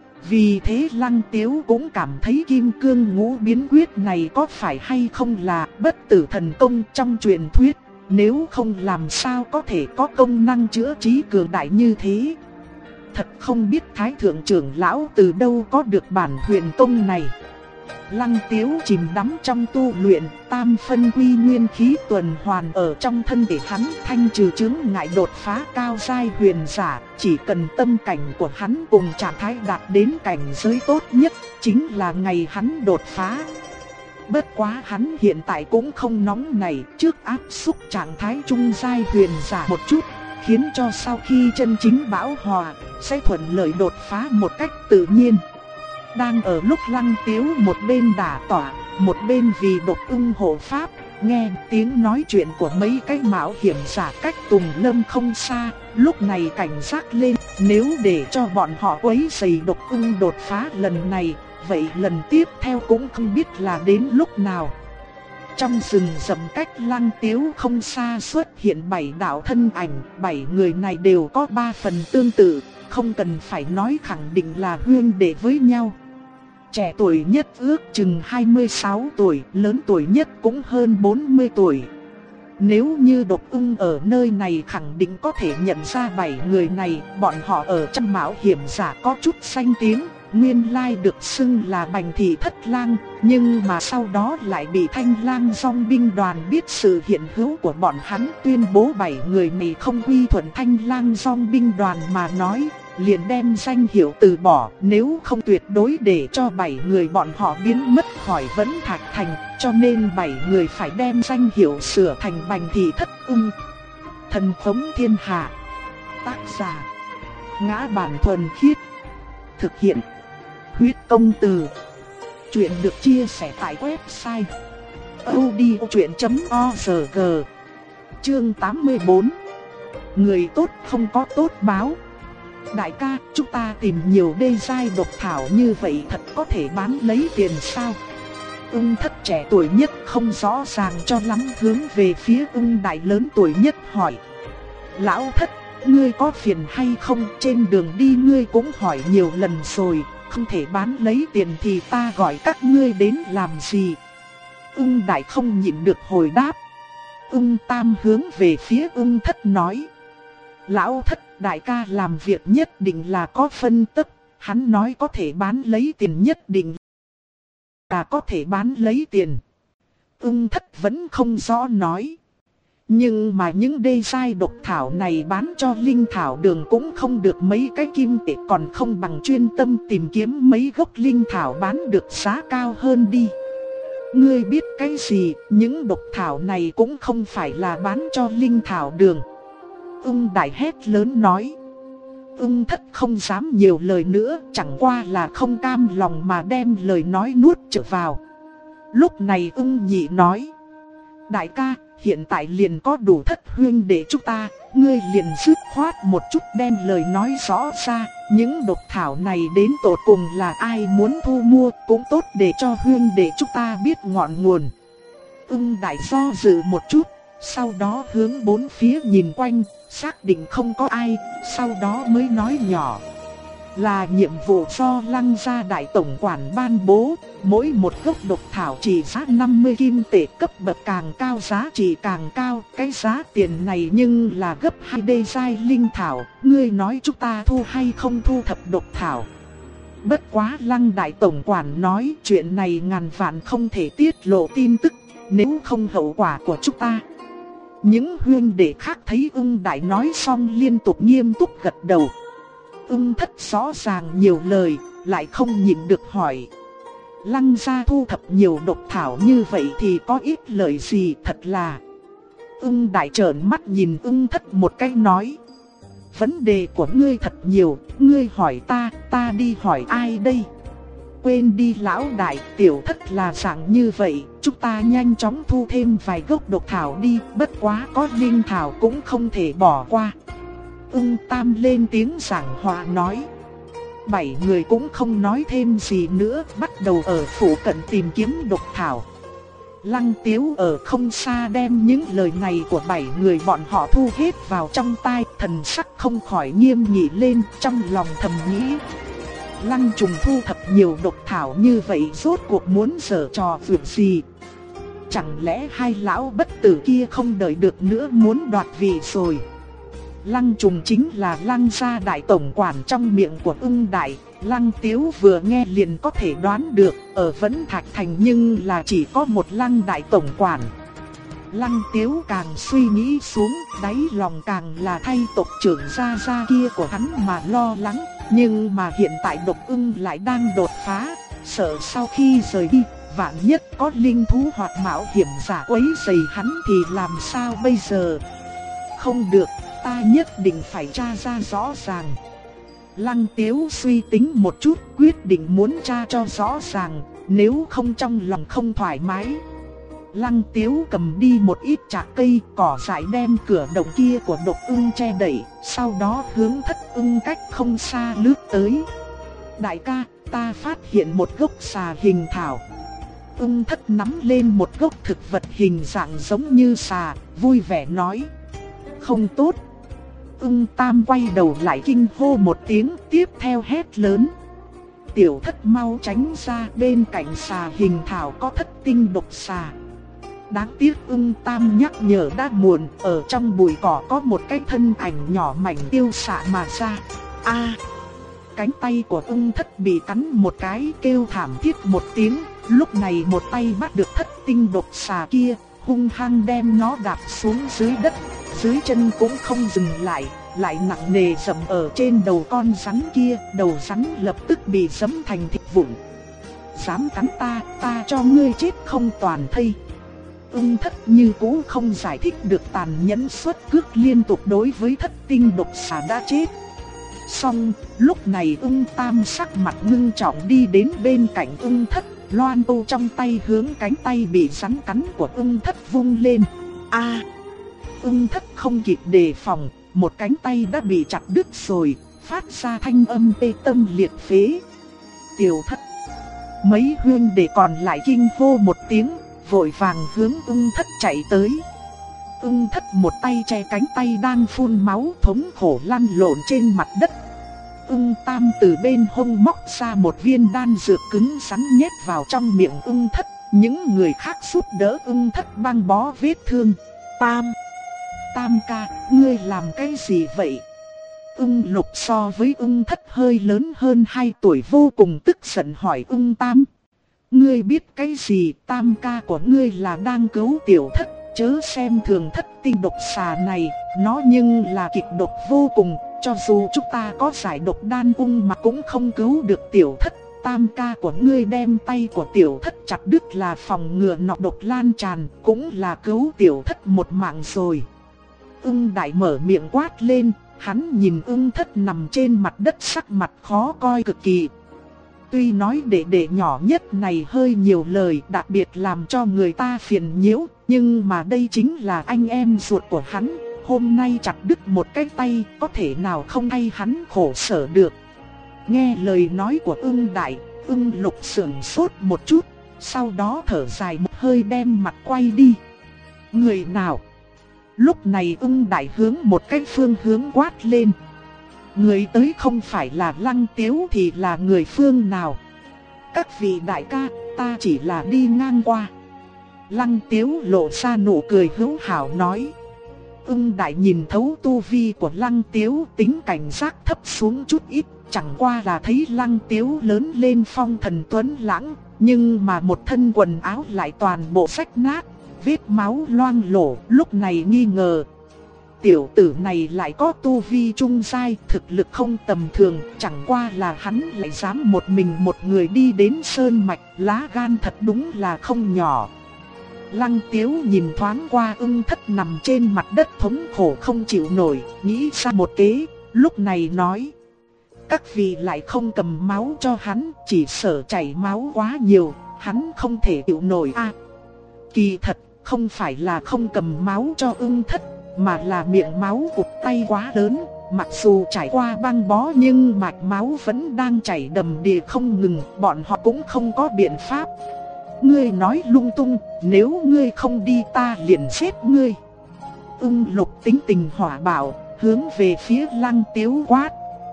Vì thế Lăng Tiếu cũng cảm thấy Kim Cương Ngũ Biến Quyết này có phải hay không là bất tử thần công trong truyền thuyết, nếu không làm sao có thể có công năng chữa trí cường đại như thế. Thật không biết Thái Thượng trưởng lão từ đâu có được bản huyền công này. Lăng Tiếu chìm đắm trong tu luyện, tam phân quy nguyên khí tuần hoàn ở trong thân thể hắn, thanh trừ chướng ngại đột phá cao giai huyền giả, chỉ cần tâm cảnh của hắn cùng trạng thái đạt đến cảnh giới tốt nhất, chính là ngày hắn đột phá. Bất quá hắn hiện tại cũng không nóng nảy, trước áp xúc trạng thái trung giai huyền giả một chút, khiến cho sau khi chân chính bão hòa, sẽ thuận lợi đột phá một cách tự nhiên. Đang ở lúc Lăng Tiếu một bên đả tỏa, một bên vì độc ưng hộ pháp, nghe tiếng nói chuyện của mấy cái mạo hiểm giả cách Tùng Lâm không xa, lúc này cảnh giác lên, nếu để cho bọn họ quấy rầy độc ưng đột phá lần này, vậy lần tiếp theo cũng không biết là đến lúc nào. Trong rừng rậm cách Lăng Tiếu không xa xuất hiện 7 đạo thân ảnh, 7 người này đều có 3 phần tương tự, không cần phải nói khẳng định là huynh đệ với nhau. Trẻ tuổi nhất ước chừng 26 tuổi, lớn tuổi nhất cũng hơn 40 tuổi. Nếu như độc ưng ở nơi này khẳng định có thể nhận ra 7 người này, bọn họ ở trong mạo hiểm giả có chút danh tiếng, nguyên lai được xưng là Bành Thị Thất Lang, nhưng mà sau đó lại bị Thanh Lang Dòng binh đoàn biết sự hiện hữu của bọn hắn, tuyên bố 7 người này không quy thuận Thanh Lang Dòng binh đoàn mà nói, liền đem danh hiệu từ bỏ, nếu không tuyệt đối để cho 7 người bọn họ biến mất khỏi Vẫn Thạch Thành, cho nên 7 người phải đem danh hiệu sửa thành Bành Thị Thất Ưng. Thần Phóng Thiên Hạ. Tác giả: Ngã Bản Thuần Khiết. Thực hiện: Huyết Công Từ. Chuyện được chia sẻ tại website audiochuyện.org. Chương 84. Người tốt không có tốt báo. Đại ca, chúng ta tìm nhiều đê giai độc thảo như vậy thật có thể bán lấy tiền sao? Ưng Thất trẻ tuổi nhất không rõ ràng cho lắm, hướng về phía Ưng Đại lớn tuổi nhất hỏi. Lão Thất, ngươi có phiền hay không? Trên đường đi ngươi cũng hỏi nhiều lần rồi, không thể bán lấy tiền thì ta gọi các ngươi đến làm gì? Ưng Đại không nhịn được hồi đáp. Ưng Tam hướng về phía Ưng Thất nói. Lão Thất, đại ca làm việc nhất định là có phân tức, hắn nói có thể bán lấy tiền nhất định là có thể bán lấy tiền. Ưng Thất vẫn không rõ nói. Nhưng mà những đê giai độc thảo này bán cho linh thảo đường cũng không được mấy cái kim tệ, còn không bằng chuyên tâm tìm kiếm mấy gốc linh thảo bán được giá cao hơn đi. Ngươi biết cái gì, những độc thảo này cũng không phải là bán cho linh thảo đường. Ưng Đại hét lớn nói. Ưng Thất không dám nhiều lời nữa, chẳng qua là không cam lòng mà đem lời nói nuốt trở vào. Lúc này Ưng Nhị nói. Đại ca, hiện tại liền có đủ Thất huynh để chúng ta, ngươi liền dứt khoát một chút đem lời nói rõ ra. Những độc thảo này đến tột cùng là ai muốn thu mua, cũng tốt để cho huynh để chúng ta biết ngọn nguồn. Ưng Đại do dự một chút, sau đó hướng bốn phía nhìn quanh, xác định không có ai, sau đó mới nói nhỏ. Là nhiệm vụ do Lăng gia đại tổng quản ban bố, mỗi một gốc độc thảo trị giá 50 kim tệ, cấp bậc càng cao giá trị càng cao. Cái giá tiền này nhưng là gấp 2 đê giai linh thảo, ngươi nói chúng ta thu hay không thu thập độc thảo? Bất quá Lăng đại tổng quản nói chuyện này ngàn vạn không thể tiết lộ tin tức, nếu không hậu quả của chúng ta. Những huynh đệ khác thấy Ưng Đại nói xong liên tục nghiêm túc gật đầu. Ưng Thất rõ ràng nhiều lời, lại không nhịn được hỏi. Lăng gia thu thập nhiều độc thảo như vậy thì có ít lợi gì thật là. Ưng Đại trợn mắt nhìn Ưng Thất một cái nói. Vấn đề của ngươi thật nhiều, ngươi hỏi ta đi hỏi ai đây? Quên đi lão đại, tiểu Thất là dạng như vậy, chúng ta nhanh chóng thu thêm vài gốc độc thảo đi, bất quá có linh thảo cũng không thể bỏ qua. Ưng Tam lên tiếng giảng hòa nói. 7 người cũng không nói thêm gì nữa, bắt đầu ở phủ cận tìm kiếm độc thảo. Lăng Tiếu ở không xa đem những lời này của 7 người bọn họ thu hết vào trong tai, thần sắc không khỏi nghiêm nghị lên, trong lòng thầm nghĩ. Lăng Trùng thu thập nhiều độc thảo như vậy rốt cuộc muốn giở trò việc gì? Chẳng lẽ hai lão bất tử kia không đợi được nữa muốn đoạt vị rồi? Lăng Trùng chính là Lăng gia đại tổng quản trong miệng của Ưng Đại. Lăng Tiếu vừa nghe liền có thể đoán được, ở Vẫn Thạch Thành nhưng là chỉ có một Lăng đại tổng quản. Lăng Tiếu càng suy nghĩ xuống, đáy lòng càng là thay tộc trưởng gia gia kia của hắn mà lo lắng. Nhưng mà hiện tại Độc Ưng lại đang đột phá, sợ sau khi rời đi, vạn nhất có linh thú hoặc mạo hiểm giả quấy rầy hắn thì làm sao bây giờ? Không được, ta nhất định phải tra ra rõ ràng. Lăng Tiếu suy tính một chút, quyết định muốn tra cho rõ ràng, nếu không trong lòng không thoải mái. Lăng Tiếu cầm đi một ít chạc cây, cỏ dại đem cửa động kia của Độc Ưng che đậy, sau đó hướng Thất Ưng cách không xa lướt tới. Đại ca, ta phát hiện một gốc xà hình thảo. Ưng Thất nắm lên một gốc thực vật hình dạng giống như xà, vui vẻ nói. Không tốt. Ưng Tam quay đầu lại kinh hô một tiếng, tiếp theo hét lớn. Tiểu Thất mau tránh ra, bên cạnh xà hình thảo có thất tinh độc xà. Đáng tiếc Ưng Tam nhắc nhở đã muộn, ở trong bụi cỏ có một cái thân ảnh nhỏ mảnh tiêu xạ mà ra. Cánh tay của Ưng Thất bị cắn một cái, kêu thảm thiết một tiếng. Lúc này một tay bắt được thất tinh độc xà kia, hung hăng đem nó đạp xuống dưới đất. Dưới chân cũng không dừng lại, lại nặng nề dẫm ở trên đầu con rắn kia. Đầu rắn lập tức bị giẫm thành thịt vụn. Dám cắn ta cho ngươi chết không toàn thây. Ưng Thất như cũ không giải thích được tàn nhẫn xuất cước liên tục đối với thất tinh độc xà đã chết. Xong, lúc này Ưng Tam sắc mặt ngưng trọng đi đến bên cạnh Ưng Thất, loan ô trong tay hướng cánh tay bị rắn cắn của Ưng Thất vung lên. Ưng Thất không kịp đề phòng, một cánh tay đã bị chặt đứt rồi, phát ra thanh âm tê tâm liệt phế. Tiểu Thất. Mấy huynh đệ còn lại kinh hô một tiếng, vội vàng hướng Ưng Thất chạy tới. Ưng Thất một tay che cánh tay đang phun máu thống khổ lăn lộn trên mặt đất. Ưng Tam từ bên hông móc ra một viên đan dược cứng rắn nhét vào trong miệng Ưng Thất. Những người khác giúp đỡ Ưng Thất băng bó vết thương. Tam ca, ngươi làm cái gì vậy? Ưng Lục so với Ưng Thất hơi lớn hơn 2 tuổi, vô cùng tức giận hỏi Ưng Tam. Ngươi biết cái gì? Tam ca của ngươi là đang cứu Tiểu Thất, chớ xem thường thất tinh độc xà này, nó nhưng là kịch độc vô cùng, cho dù chúng ta có giải độc đan ung mà cũng không cứu được Tiểu Thất. Tam ca của ngươi đem tay của Tiểu Thất chặt đứt là phòng ngừa nọc độc lan tràn, cũng là cứu Tiểu Thất một mạng rồi. Ưng Đại mở miệng quát lên, hắn nhìn Ưng Thất nằm trên mặt đất sắc mặt khó coi cực kỳ. Tuy nói đệ nhỏ nhất này hơi nhiều lời, đặc biệt làm cho người ta phiền nhiễu, nhưng mà đây chính là anh em ruột của hắn, hôm nay chặt đứt một cái tay, có thể nào không hay hắn khổ sở được. Nghe lời nói của Ưng Đại, Ưng Lục sững sốt một chút, sau đó thở dài một hơi đem mặt quay đi. Người nào? Lúc này Ưng Đại hướng một cái phương hướng quát lên. Người tới không phải là Lăng Tiếu thì là người phương nào? Các vị đại ca, ta chỉ là đi ngang qua. Lăng Tiếu lộ ra nụ cười hữu hảo nói. Ưng Đại nhìn thấu tu vi của Lăng Tiếu, tính cảnh giác thấp xuống chút ít. Chẳng qua là thấy Lăng Tiếu lớn lên phong thần tuấn lãng, nhưng mà một thân quần áo lại toàn bộ rách nát, vết máu loang lổ, lúc này nghi ngờ. Tiểu tử này lại có tu vi trung giai, thực lực không tầm thường, chẳng qua là hắn lại dám một mình một người đi đến sơn mạch, lá gan thật đúng là không nhỏ. Lăng Tiếu nhìn thoáng qua Ưng Thất nằm trên mặt đất thống khổ không chịu nổi, nghĩ ra một kế, lúc này nói. Các vị lại không cầm máu cho hắn, chỉ sợ chảy máu quá nhiều, hắn không thể chịu nổi a. Kỳ thật, không phải là không cầm máu cho Ưng Thất, mà là miệng máu cụt tay quá lớn, mặc dù trải qua băng bó nhưng mạch máu vẫn đang chảy đầm đìa không ngừng, bọn họ cũng không có biện pháp. Ngươi nói lung tung, nếu ngươi không đi ta liền giết ngươi. Ưng Lục tính tình hỏa bạo, hướng về phía Lăng Tiếu quát.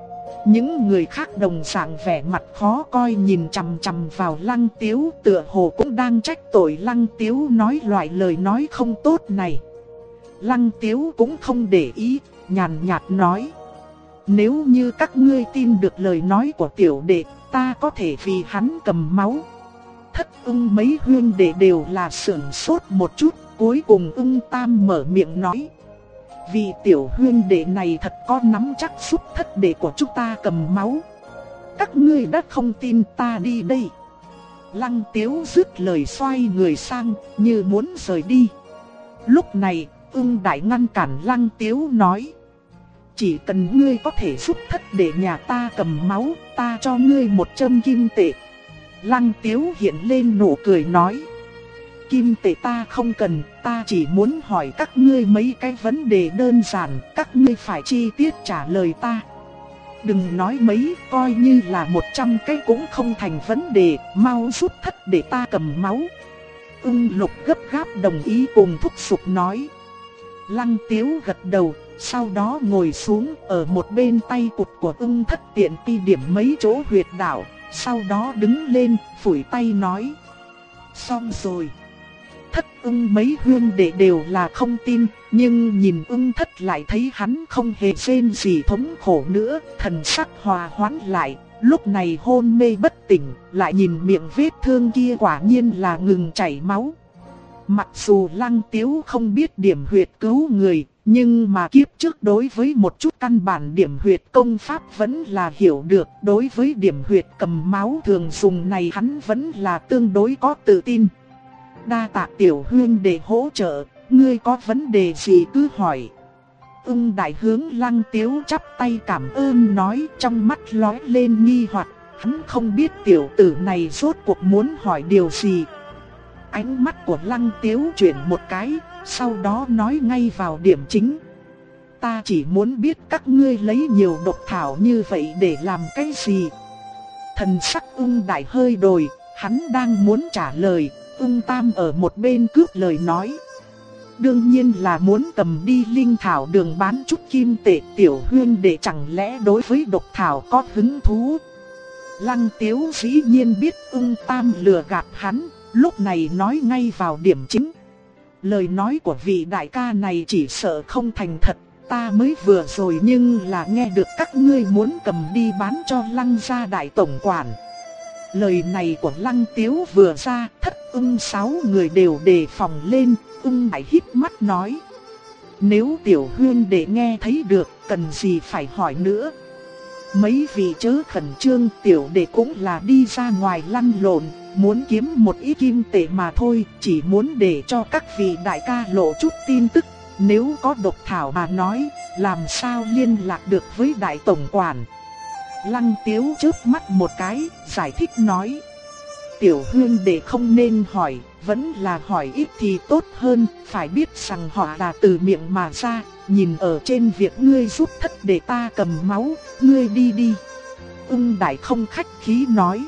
Những người khác đồng dạng vẻ mặt khó coi nhìn chằm chằm vào Lăng Tiếu, tựa hồ cũng đang trách tội Lăng Tiếu nói loại lời nói không tốt này. Lăng Tiếu cũng không để ý, nhàn nhạt nói. Nếu như các ngươi tin được lời nói của tiểu đệ, ta có thể vì hắn cầm máu. Thất Ưng mấy huynh đệ đều là sửng sốt một chút, cuối cùng Ưng Tam mở miệng nói. Vì tiểu huynh đệ này thật có nắm chắc giúp thất đệ của chúng ta cầm máu. Các ngươi đã không tin, ta đi đây. Lăng Tiếu dứt lời xoay người sang, như muốn rời đi. Lúc này, Ưng Đại ngăn cản Lăng Tiếu nói. Chỉ cần ngươi có thể giúp thất đệ nhà ta cầm máu, ta cho ngươi 100 kim tệ. Lăng Tiếu hiện lên nụ cười nói. Kim tệ ta không cần, ta chỉ muốn hỏi các ngươi mấy cái vấn đề đơn giản, các ngươi phải chi tiết trả lời ta. Đừng nói mấy, coi như là 100 cái cũng không thành vấn đề, mau giúp thất để ta cầm máu. Ưng Lục gấp gáp đồng ý cùng thúc giục nói. Lăng Tiếu gật đầu, sau đó ngồi xuống ở một bên tay cụt của Ưng Thất tiện ti điểm mấy chỗ huyệt đạo, sau đó đứng lên, phủi tay nói. Xong rồi. Thất Ưng mấy huynh đệ đều là không tin, nhưng nhìn Ưng Thất lại thấy hắn không hề rên gì thống khổ nữa, thần sắc hòa hoãn lại, lúc này hôn mê bất tỉnh, lại nhìn miệng vết thương kia quả nhiên là ngừng chảy máu. Mặc dù Lăng Tiếu không biết điểm huyệt cứu người, nhưng mà kiếp trước đối với một chút căn bản điểm huyệt công pháp vẫn là hiểu được, đối với điểm huyệt cầm máu thường dùng này hắn vẫn là tương đối có tự tin. Đa tạ tiểu huynh để hỗ trợ, ngươi có vấn đề gì cứ hỏi. Ưng Đại hướng Lăng Tiếu chắp tay cảm ơn nói, trong mắt lóe lên nghi hoặc, hắn không biết tiểu tử này rốt cuộc muốn hỏi điều gì. Ánh mắt của Lăng Tiếu chuyển một cái, sau đó nói ngay vào điểm chính. Ta chỉ muốn biết các ngươi lấy nhiều độc thảo như vậy để làm cái gì? Thần sắc Ưng Đại hơi đổi, hắn đang muốn trả lời, Ưng Tam ở một bên cướp lời nói. Đương nhiên là muốn cầm đi linh thảo đường bán chút kim tệ. Tiểu huyên đệ chẳng lẽ đối với độc thảo có hứng thú? Lăng Tiếu dĩ nhiên biết Ưng Tam lừa gạt hắn, lúc này nói ngay vào điểm chính. Lời nói của vị đại ca này chỉ sợ không thành thật. Ta mới vừa rồi nhưng là nghe được các ngươi muốn cầm đi bán cho Lăng gia đại tổng quản. Lời này của Lăng Tiếu vừa ra, Thất Ưng 6 người đều đề phòng lên. Ưng Đại hít mắt nói: nếu tiểu huyên đệ nghe thấy được, cần gì phải hỏi nữa. Mấy vị chớ khẩn trương, tiểu đệ cũng là đi ra ngoài lăn lộn, muốn kiếm một ít kim tệ mà thôi, chỉ muốn để cho các vị đại ca lộ chút tin tức. Nếu có độc thảo mà nói, làm sao liên lạc được với đại tổng quản? Lăng Tiếu chớp mắt một cái, giải thích nói: tiểu huyên đệ không nên hỏi, vẫn là hỏi ít thì tốt hơn, phải biết rằng họ là từ miệng mà ra. Nhìn ở trên việc ngươi giúp thất để ta cầm máu, ngươi đi đi. Ưng Đại không khách khí nói: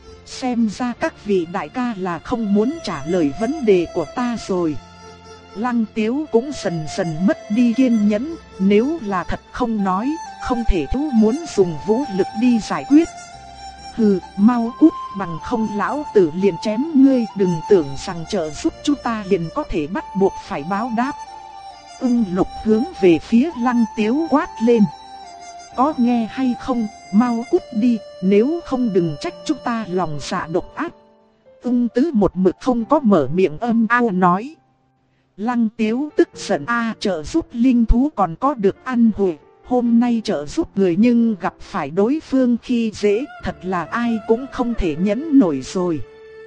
xem ra các vị đại ca là không muốn trả lời vấn đề của ta rồi. Lăng Tiếu cũng dần dần mất đi kiên nhẫn, nếu là thật không nói, không thể thú muốn dùng vũ lực đi giải quyết. Hừ, mau cút, bằng không lão tử liền chém ngươi, đừng tưởng rằng trợ giúp chúng ta liền có thể bắt buộc phải báo đáp. Ưng Lục hướng về phía Lăng Tiếu quát lên: có nghe hay không, mau cút đi, nếu không đừng trách chúng ta lòng dạ độc ác. Ưng Tứ một mực không có mở miệng âm ao nói. Lăng Tiếu tức giận: trợ giúp linh thú còn có được ăn hủi, hôm nay trợ giúp người nhưng gặp phải đối phương khi dễ, thật là ai cũng không thể nhẫn nổi rồi.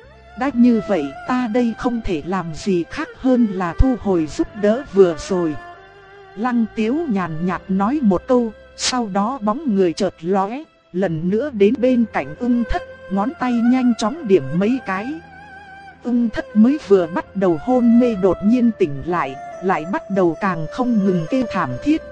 Đã như vậy ta đây không thể làm gì khác hơn là thu hồi giúp đỡ vừa rồi. Lăng Tiếu nhàn nhạt nói một câu, sau đó bóng người chợt lóe, lần nữa đến bên cạnh Ưng Thất, ngón tay nhanh chóng điểm mấy cái. Ưng Thất mới vừa bắt đầu hôn mê đột nhiên tỉnh lại bắt đầu càng không ngừng kêu thảm thiết: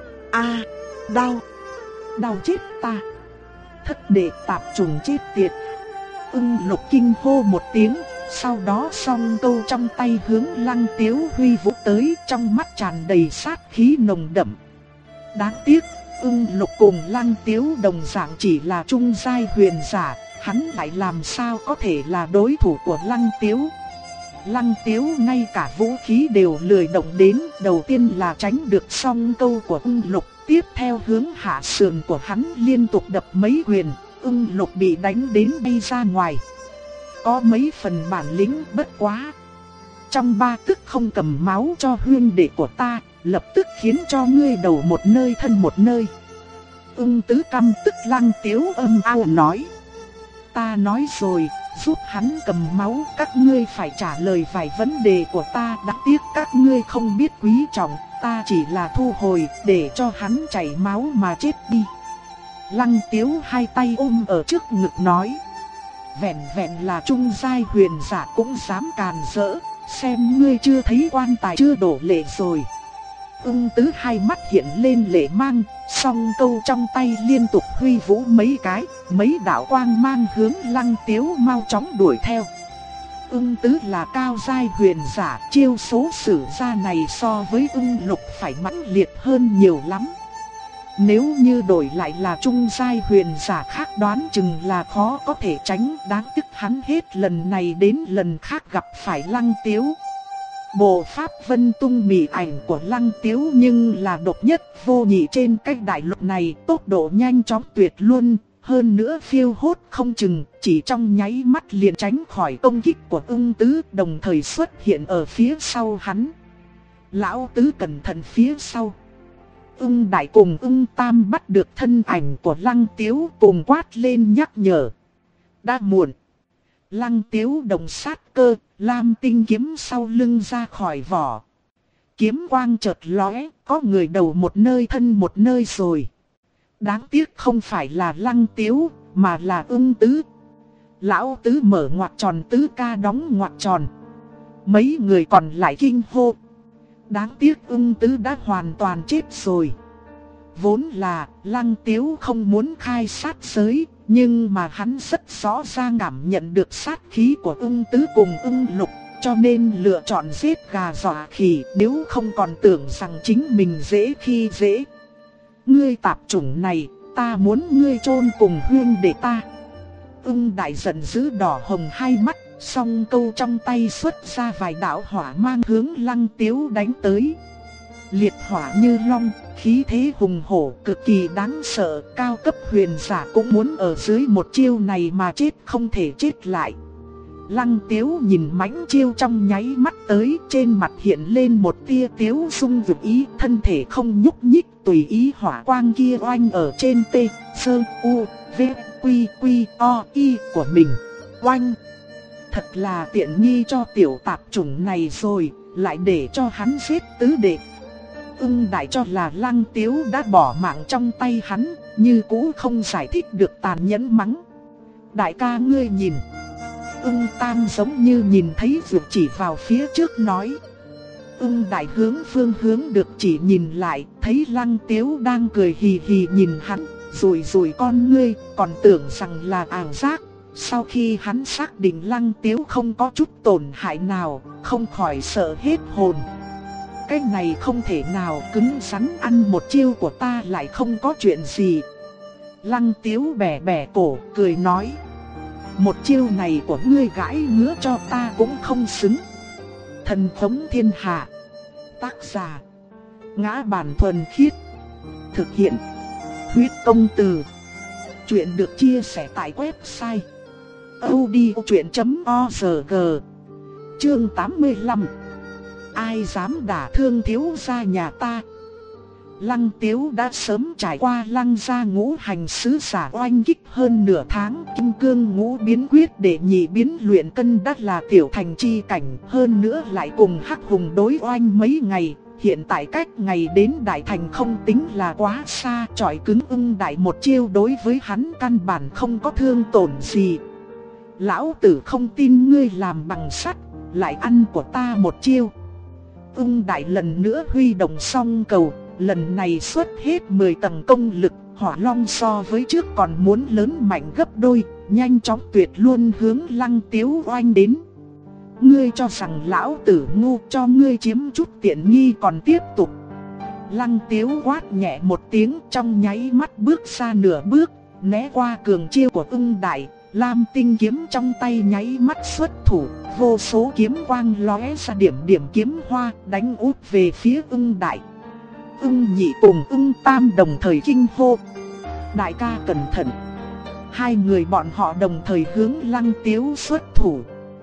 đau, đau chết ta, thất đệ tạp trùng chết tiệt. Ưng Lục kinh hô một tiếng, sau đó song câu trong tay hướng Lăng Tiếu huy vũ tới, trong mắt tràn đầy sát khí nồng đậm. Đáng tiếc, Ưng Lục cùng Lăng Tiếu đồng dạng chỉ là trung giai huyền giả, hắn lại làm sao có thể là đối thủ của Lăng Tiếu. Lăng Tiếu ngay cả vũ khí đều lười động đến, đầu tiên là tránh được song câu của Ưng Lục, tiếp theo hướng hạ sườn của hắn liên tục đập mấy quyền, Ưng Lục bị đánh đến bay ra ngoài. Có mấy phần bản lĩnh, bất quá trong 3 tức không cầm máu cho huynh đệ của ta, lập tức khiến cho ngươi đầu một nơi thân một nơi. Ưng Tứ căm tức Lăng Tiếu âm ao nói: ta nói rồi, giúp hắn cầm máu, các ngươi phải trả lời vài vấn đề của ta. Đáng tiếc các ngươi không biết quý trọng, ta chỉ là thu hồi để cho hắn chảy máu mà chết đi. Lăng Tiếu hai tay ôm ở trước ngực nói: vẹn vẹn là trung giai huyền giả cũng dám càn rỡ, xem ngươi chưa thấy quan tài chưa đổ lệ rồi. Ưng Tứ hai mắt hiện lên lệ mang, song câu trong tay liên tục huy vũ mấy cái, mấy đạo quang mang hướng Lăng Tiếu mau chóng đuổi theo. Ưng Tứ là cao giai huyền giả, chiêu số sử ra này so với Ưng Lục phải mãnh liệt hơn nhiều lắm. Nếu như đổi lại là trung giai huyền giả khác đoán chừng là khó có thể tránh, đáng tiếc hắn hết lần này đến lần khác gặp phải Lăng Tiếu. Bộ pháp vân tung mị ảnh của Lăng Tiếu nhưng là độc nhất vô nhị trên cái đại lục này, tốc độ nhanh chóng tuyệt luôn, hơn nữa phiêu hốt không chừng, chỉ trong nháy mắt liền tránh khỏi công kích của Ưng Tứ, đồng thời xuất hiện ở phía sau hắn. Lão Tứ cẩn thận phía sau. Ưng Đại cùng Ưng Tam bắt được thân ảnh của Lăng Tiếu cùng quát lên nhắc nhở. Đã muộn. Lăng Tiếu đồng sát cơ, lam tinh kiếm sau lưng ra khỏi vỏ. Kiếm quang chợt lóe, có người đầu một nơi thân một nơi rồi. Đáng tiếc không phải là Lăng Tiếu, mà là Ưng Tứ. Lão Tứ mở ngoặc tròn, Tứ ca đóng ngoặc tròn. Mấy người còn lại kinh hô. Đáng tiếc Ưng Tứ đã hoàn toàn chết rồi. Vốn là Lăng Tiếu không muốn khai sát giới, nhưng mà hắn rất rõ ràng cảm nhận được sát khí của Ưng Tứ cùng Ưng Lục, cho nên lựa chọn giết gà dọa khỉ, nếu không còn tưởng rằng chính mình dễ khi dễ. Ngươi tạp chủng này, ta muốn ngươi chôn cùng huynh đệ ta. Ưng Đại giận dữ đỏ hồng hai mắt, song câu trong tay xuất ra vài đạo hỏa mang hướng Lăng Tiếu đánh tới. Liệt hỏa như long, khí thế hùng hổ cực kỳ đáng sợ, cao cấp huyền giả cũng muốn ở dưới một chiêu này mà chết không thể chết lại. Lăng Tiếu nhìn mãnh chiêu trong nháy mắt tới, trên mặt hiện lên một tia tiếu dung dịu ý, thân thể không nhúc nhích, tùy ý hỏa quang kia oanh ở trên T, Sơ, U, V, Quy, Quy, O, Y của mình. Oanh! Thật là tiện nghi cho tiểu tạp chủng này rồi, lại để cho hắn giết tứ đệ. Ưng Đại cho là Lăng Tiếu đã bỏ mạng trong tay hắn, như cũ không giải thích được tàn nhẫn mắng. Đại ca ngươi nhìn. Ưng Tam giống như nhìn thấy vượt chỉ vào phía trước nói. Ưng Đại hướng phương hướng được chỉ nhìn lại, thấy Lăng Tiếu đang cười hì hì nhìn hắn, rủi rủi con ngươi, còn tưởng rằng là ảo giác. Sau khi hắn xác định Lăng Tiếu không có chút tổn hại nào, không khỏi sợ hết hồn. Cái này không thể nào, cứng rắn ăn một chiêu của ta lại không có chuyện gì. Lăng Tiếu bẻ bẻ cổ, cười nói. Một chiêu này của ngươi gãi ngứa cho ta cũng không xứng. Thần thống thiên hạ. Tác giả: Ngã Bản Thuần Khiết. Thực hiện: Huyết Công Từ. Chuyện được chia sẻ tại website audiochuyện.org. Chương 85. Ai dám đả thương thiếu gia nhà ta? Lăng Tiếu đã sớm trải qua Lăng gia ngũ hành sứ giả oanh kích hơn nửa tháng, kim cương ngũ biến quyết để nhị biến luyện cân đã là tiểu thành chi cảnh, hơn nữa lại cùng Hắc Hùng đối oanh mấy ngày, hiện tại cách ngày đến đại thành không tính là quá xa, chọi cứng Ưng Đại một chiêu đối với hắn căn bản không có thương tổn gì. Lão tử không tin ngươi làm bằng sắt, lại ăn của ta một chiêu. Ưng Đại lần nữa huy động song cầu, lần này xuất hết 10 tầng công lực, hỏa long so với trước còn muốn lớn mạnh gấp đôi, nhanh chóng tuyệt luôn hướng Lăng Tiếu oanh đến. Ngươi cho rằng lão tử ngu, cho ngươi chiếm chút tiện nghi còn tiếp tục. Lăng Tiếu quát nhẹ một tiếng, trong nháy mắt bước ra nửa bước, né qua cường chiêu của Ưng Đại. Lam tinh kiếm trong tay nháy mắt xuất thủ, vô số kiếm quang lóe ra điểm điểm kiếm hoa, đánh út về phía Ưng Đại. Ưng Nhị cùng Ưng Tam đồng thời kinh hô. Đại ca cẩn thận. Hai người bọn họ đồng thời hướng Lăng Tiếu xuất thủ.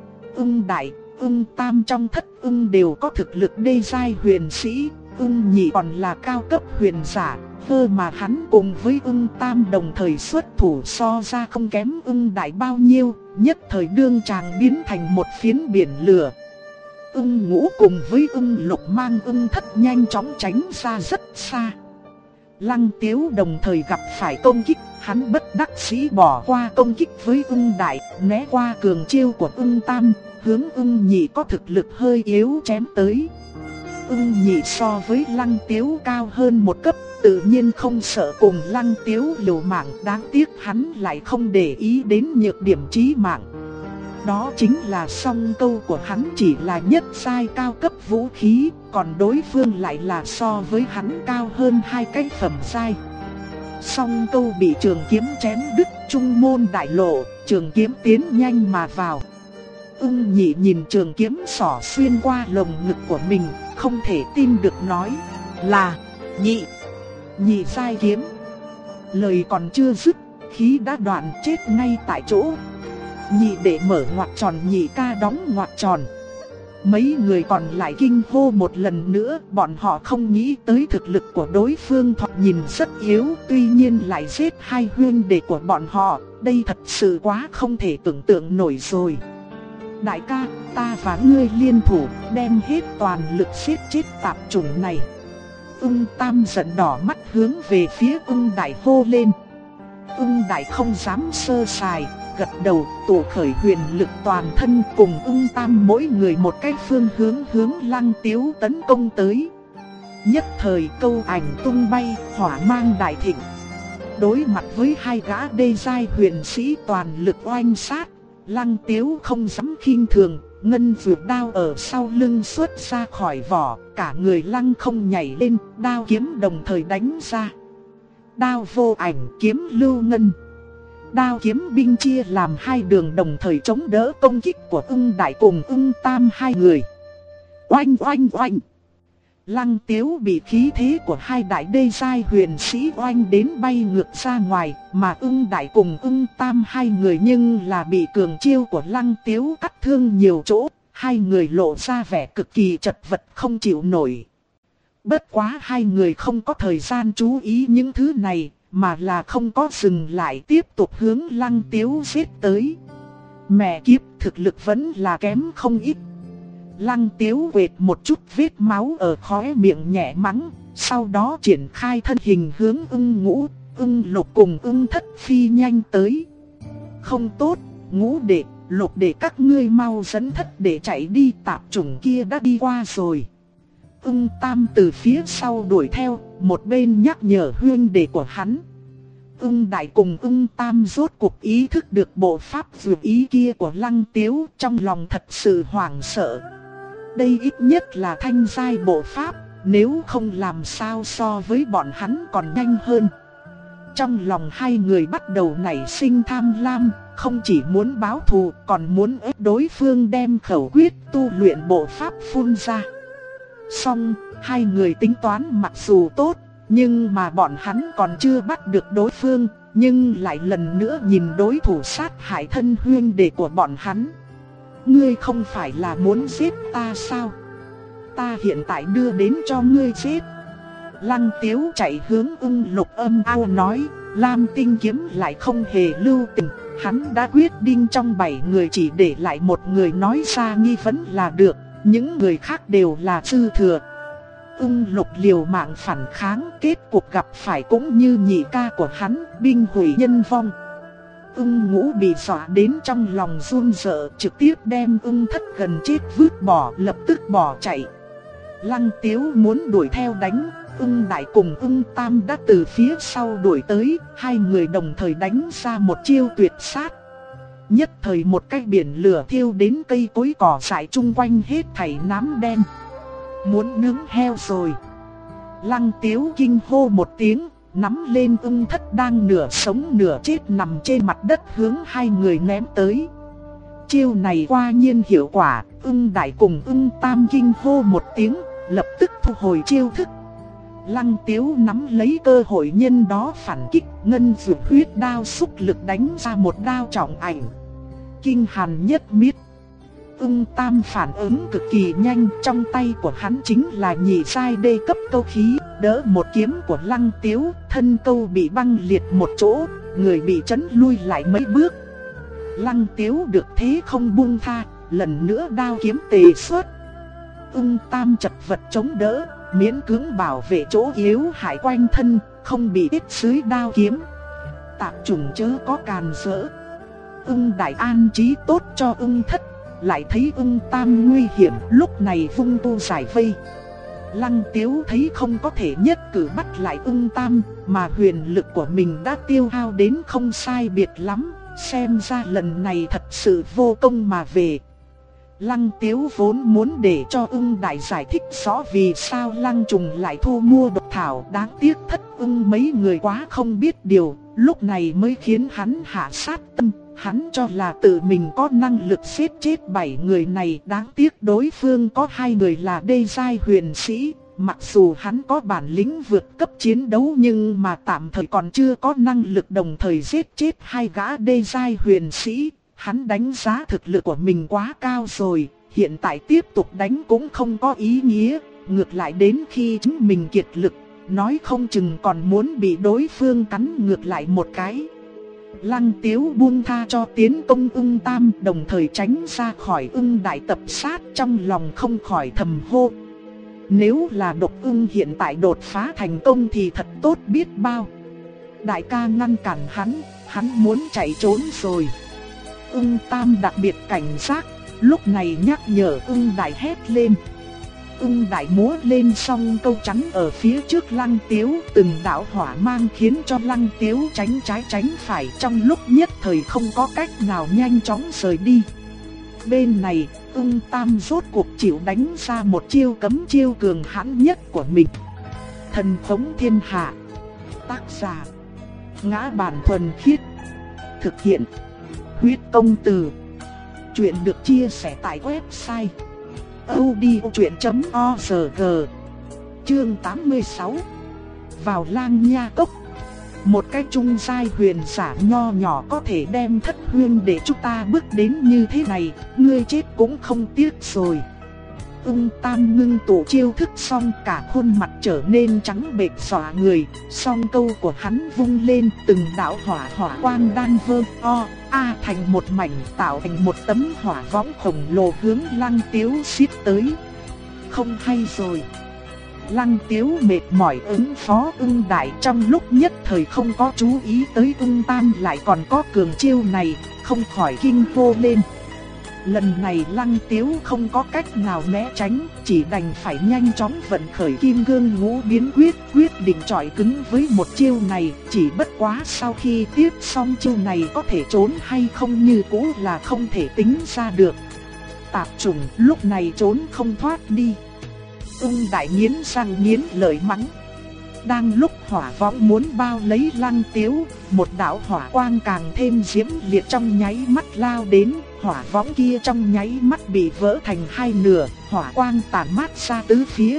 Ưng Đại, Ưng Tam trong thất ưng đều có thực lực đê giai huyền sĩ, Ưng Nhị còn là cao cấp huyền giả. Mà hắn cùng với Ưng Tam đồng thời xuất thủ so ra không kém Ưng Đại bao nhiêu, nhất thời đương tràng biến thành một phiến biển lửa. Ưng Ngũ cùng với Ưng Lục mang Ưng Thất nhanh chóng tránh ra rất xa. Lăng Tiếu đồng thời gặp phải công kích, hắn bất đắc dĩ bỏ qua công kích với Ưng Đại, né qua cường chiêu của Ưng Tam, hướng Ưng Nhị có thực lực hơi yếu chém tới. Ưng Nhị so với Lăng Tiếu cao hơn một cấp, tự nhiên không sợ cùng Lăng Tiếu liều mạng, đáng tiếc hắn lại không để ý đến nhược điểm chí mạng. Đó chính là song câu của hắn chỉ là nhất giai cao cấp vũ khí, còn đối phương lại là so với hắn cao hơn hai cái phẩm giai. Song câu bị trường kiếm chém đứt, trung môn đại lộ, trường kiếm tiến nhanh mà vào. Ưng Nhị nhìn trường kiếm xỏ xuyên qua lồng ngực của mình, không thể tin được nói là nhị giai kiếm. Lời còn chưa dứt, khí đã đoạn chết ngay tại chỗ. Nhị đệ mở ngoặc tròn, nhị ca đóng ngoặc tròn. Mấy người còn lại kinh hô một lần nữa, bọn họ không nghĩ tới thực lực của đối phương thoạt nhìn rất yếu, tuy nhiên lại giết hai huynh đệ của bọn họ, đây thật sự quá không thể tưởng tượng nổi rồi. Đại ca, ta và ngươi liên thủ, đem hết toàn lực giết chết tạp chủng này. Ưng Tam giận đỏ mắt hướng về phía Ưng Đại hô lên. Ưng Đại không dám sơ sài, gật đầu, tụ khởi huyền lực toàn thân, cùng Ưng Tam mỗi người một cái phương hướng Lăng Tiếu tấn công tới. Nhất thời câu ảnh tung bay, hỏa mang đại thịnh. Đối mặt với hai gã đê giai huyền sĩ toàn lực oanh sát, Lăng Tiếu không dám khinh thường, ngân vượt đao ở sau lưng xuất ra khỏi vỏ, cả người lăng không nhảy lên, đao kiếm đồng thời đánh ra. Đao vô ảnh, kiếm lưu ngân. Đao kiếm binh chia làm hai đường đồng thời chống đỡ công kích của Ưng Đại cùng Ưng Tam hai người. Oanh oanh oanh. Lăng Tiếu bị khí thế của hai đại đê giai huyền sĩ oanh đến bay ngược ra ngoài, mà Ưng Đại cùng Ưng Tam hai người nhưng là bị cường chiêu của Lăng Tiếu cắt thương nhiều chỗ, hai người lộ ra vẻ cực kỳ chật vật không chịu nổi. Bất quá hai người không có thời gian chú ý những thứ này, mà là không có dừng lại, tiếp tục hướng Lăng Tiếu giết tới. Mẹ kiếp, thực lực vẫn là kém không ít. Lăng Tiếu quệt một chút vết máu ở khóe miệng nhẹ mắng, sau đó triển khai thân hình hướng Ưng Ngũ, Ưng Lục cùng Ưng Thất phi nhanh tới. Không tốt, Ngũ đệ, Lục đệ các ngươi mau dẫn Thất đệ chạy đi, tạp chủng kia đã đi qua rồi. Ưng Tam từ phía sau đuổi theo, một bên nhắc nhở huynh đệ của hắn. Ưng Đại cùng Ưng Tam rốt cuộc ý thức được bộ pháp vượt ý kia của Lăng Tiếu, trong lòng thật sự hoảng sợ. Đây ít nhất là thanh giai bộ pháp, nếu không làm sao so với bọn hắn còn nhanh hơn. Trong lòng hai người bắt đầu nảy sinh tham lam, không chỉ muốn báo thù còn muốn ép đối phương đem khẩu quyết tu luyện bộ pháp phun ra. Song, hai người tính toán mặc dù tốt, nhưng mà bọn hắn còn chưa bắt được đối phương, nhưng lại lần nữa nhìn đối thủ sát hại thân huynh đệ của bọn hắn. Ngươi không phải là muốn giết ta sao? Ta hiện tại đưa đến cho ngươi giết. Lăng Tiếu chạy hướng Ưng Lục âm ao nói, Lam Tinh Kiếm lại không hề lưu tình, hắn đã quyết định trong 7 người chỉ để lại một người nói ra nghi vấn là được, những người khác đều là dư thừa. Ưng Lục liều mạng phản kháng, kết cuộc gặp phải cũng như nhị ca của hắn, binh hủy nhân vong. Ưng Ngũ bị dọa đến trong lòng run sợ, trực tiếp đem Ưng Thất gần chết vứt bỏ, lập tức bỏ chạy. Lăng Tiếu muốn đuổi theo đánh, Ưng Đại cùng Ưng Tam đã từ phía sau đuổi tới, hai người đồng thời đánh ra một chiêu tuyệt sát. Nhất thời một cái biển lửa thiêu đến cây cối cỏ dại chung quanh hết thảy nám đen. Muốn nướng heo rồi. Lăng Tiếu kinh hô một tiếng, nắm lên Ưng Thất đang nửa sống nửa chết nằm trên mặt đất hướng hai người ném tới. Chiêu này quả nhiên hiệu quả, Ưng Đại cùng Ưng Tam kinh hô một tiếng, lập tức thu hồi chiêu thức. Lăng Tiếu nắm lấy cơ hội nhân đó phản kích, ngân dược huyết đao xúc lực đánh ra một đao trọng ảnh. Kinh hàn nhất miết. Ưng Tam phản ứng cực kỳ nhanh, trong tay của hắn chính là nhị giai đê cấp câu khí, đỡ một kiếm của Lăng Tiếu, thân câu bị băng liệt một chỗ, người bị chấn lui lại mấy bước. Lăng Tiếu được thế không buông tha, lần nữa đao kiếm tề xuất. Ưng Tam chật vật chống đỡ, miễn cưỡng bảo vệ chỗ yếu hại quanh thân, không bị đứt dưới đao kiếm. Tạp chủng chớ có càn rỡ. Ưng Đại an trí tốt cho Ưng Thất, lại thấy Ưng Tam nguy hiểm, lúc này vung tu giải vây. Lăng Tiếu thấy không có thể nhất cử bắt lại Ưng Tam, mà huyền lực của mình đã tiêu hao đến không sai biệt lắm, xem ra lần này thật sự vô công mà về. Lăng Tiếu vốn muốn để cho Ưng Đại giải thích rõ vì sao Lăng Trùng lại thu mua độc thảo, đáng tiếc Thất Ưng mấy người quá không biết điều, lúc này mới khiến hắn hạ sát tâm. Hắn cho là tự mình có năng lực giết chết 7 người này, đáng tiếc đối phương có 2 người là đê giai huyền sĩ. Mặc dù hắn có bản lĩnh vượt cấp chiến đấu nhưng mà tạm thời còn chưa có năng lực đồng thời giết chết 2 gã đê giai huyền sĩ. Hắn đánh giá thực lực của mình quá cao rồi, hiện tại tiếp tục đánh cũng không có ý nghĩa, ngược lại đến khi chính mình kiệt lực, nói không chừng còn muốn bị đối phương cắn ngược lại một cái. Lăng Tiếu buông tha cho tiến công Ưng Tam, đồng thời tránh ra khỏi Ưng Đại tập sát, trong lòng không khỏi thầm hô. Nếu là độc ưng hiện tại đột phá thành công thì thật tốt biết bao. Đại ca ngăn cản hắn muốn chạy trốn rồi. Ưng Tam đặc biệt cảnh giác, lúc này nhắc nhở Ưng Đại hét lên. Ưng Đại múa lên song câu chắn ở phía trước Lăng Tiếu, từng đạo hỏa mang khiến cho Lăng Tiếu tránh trái tránh phải, trong lúc nhất thời không có cách nào nhanh chóng rời đi. Bên này, Ưng Tam rốt cuộc chịu đánh ra một chiêu cấm chiêu cường hãn nhất của mình. Thần Phóng Thiên Hạ. Tác giả: Ngã Bản Thuần Khiết. Thực hiện: Huyết Công Từ. Chuyện được chia sẻ tại website audiochuyện.org. Chương 86. Vào Lang Nha Cốc. Một cái trung giai huyền giả nho nhỏ có thể đem Thất Huyên để chúng ta bước đến như thế này, ngươi chết cũng không tiếc rồi. Ưng Tam ngưng tụ chiêu thức xong, cả khuôn mặt trở nên trắng bệch xõa người, song câu của hắn vung lên, từng đạo hỏa quang đan vơ thành một mảnh, tạo thành một tấm hỏa võng khổng lồ hướng Lăng Tiếu xiết tới. Không hay rồi. Lăng Tiếu mệt mỏi ứng phó Ưng Đại, trong lúc nhất thời không có chú ý tới Ưng Tam lại còn có cường chiêu này, không khỏi kinh hô lên. Lần này Lăng Tiếu không có cách nào né tránh, chỉ đành phải nhanh chóng vận khởi Kim Cương Ngũ Biến quyết định chọi cứng với một chiêu này, chỉ bất quá sau khi tiếp xong chiêu này có thể trốn hay không như cũ là không thể tính ra được. Tạp chủng lúc này trốn không thoát đi. Ưng Đại nghiến răng nghiến lợi mắng. Đang lúc hỏa võng muốn bao lấy Lăng Tiếu, một đạo hỏa quang càng thêm diễm liệt trong nháy mắt lao đến, hỏa võng kia trong nháy mắt bị vỡ thành hai nửa, hỏa quang tản mát ra tứ phía.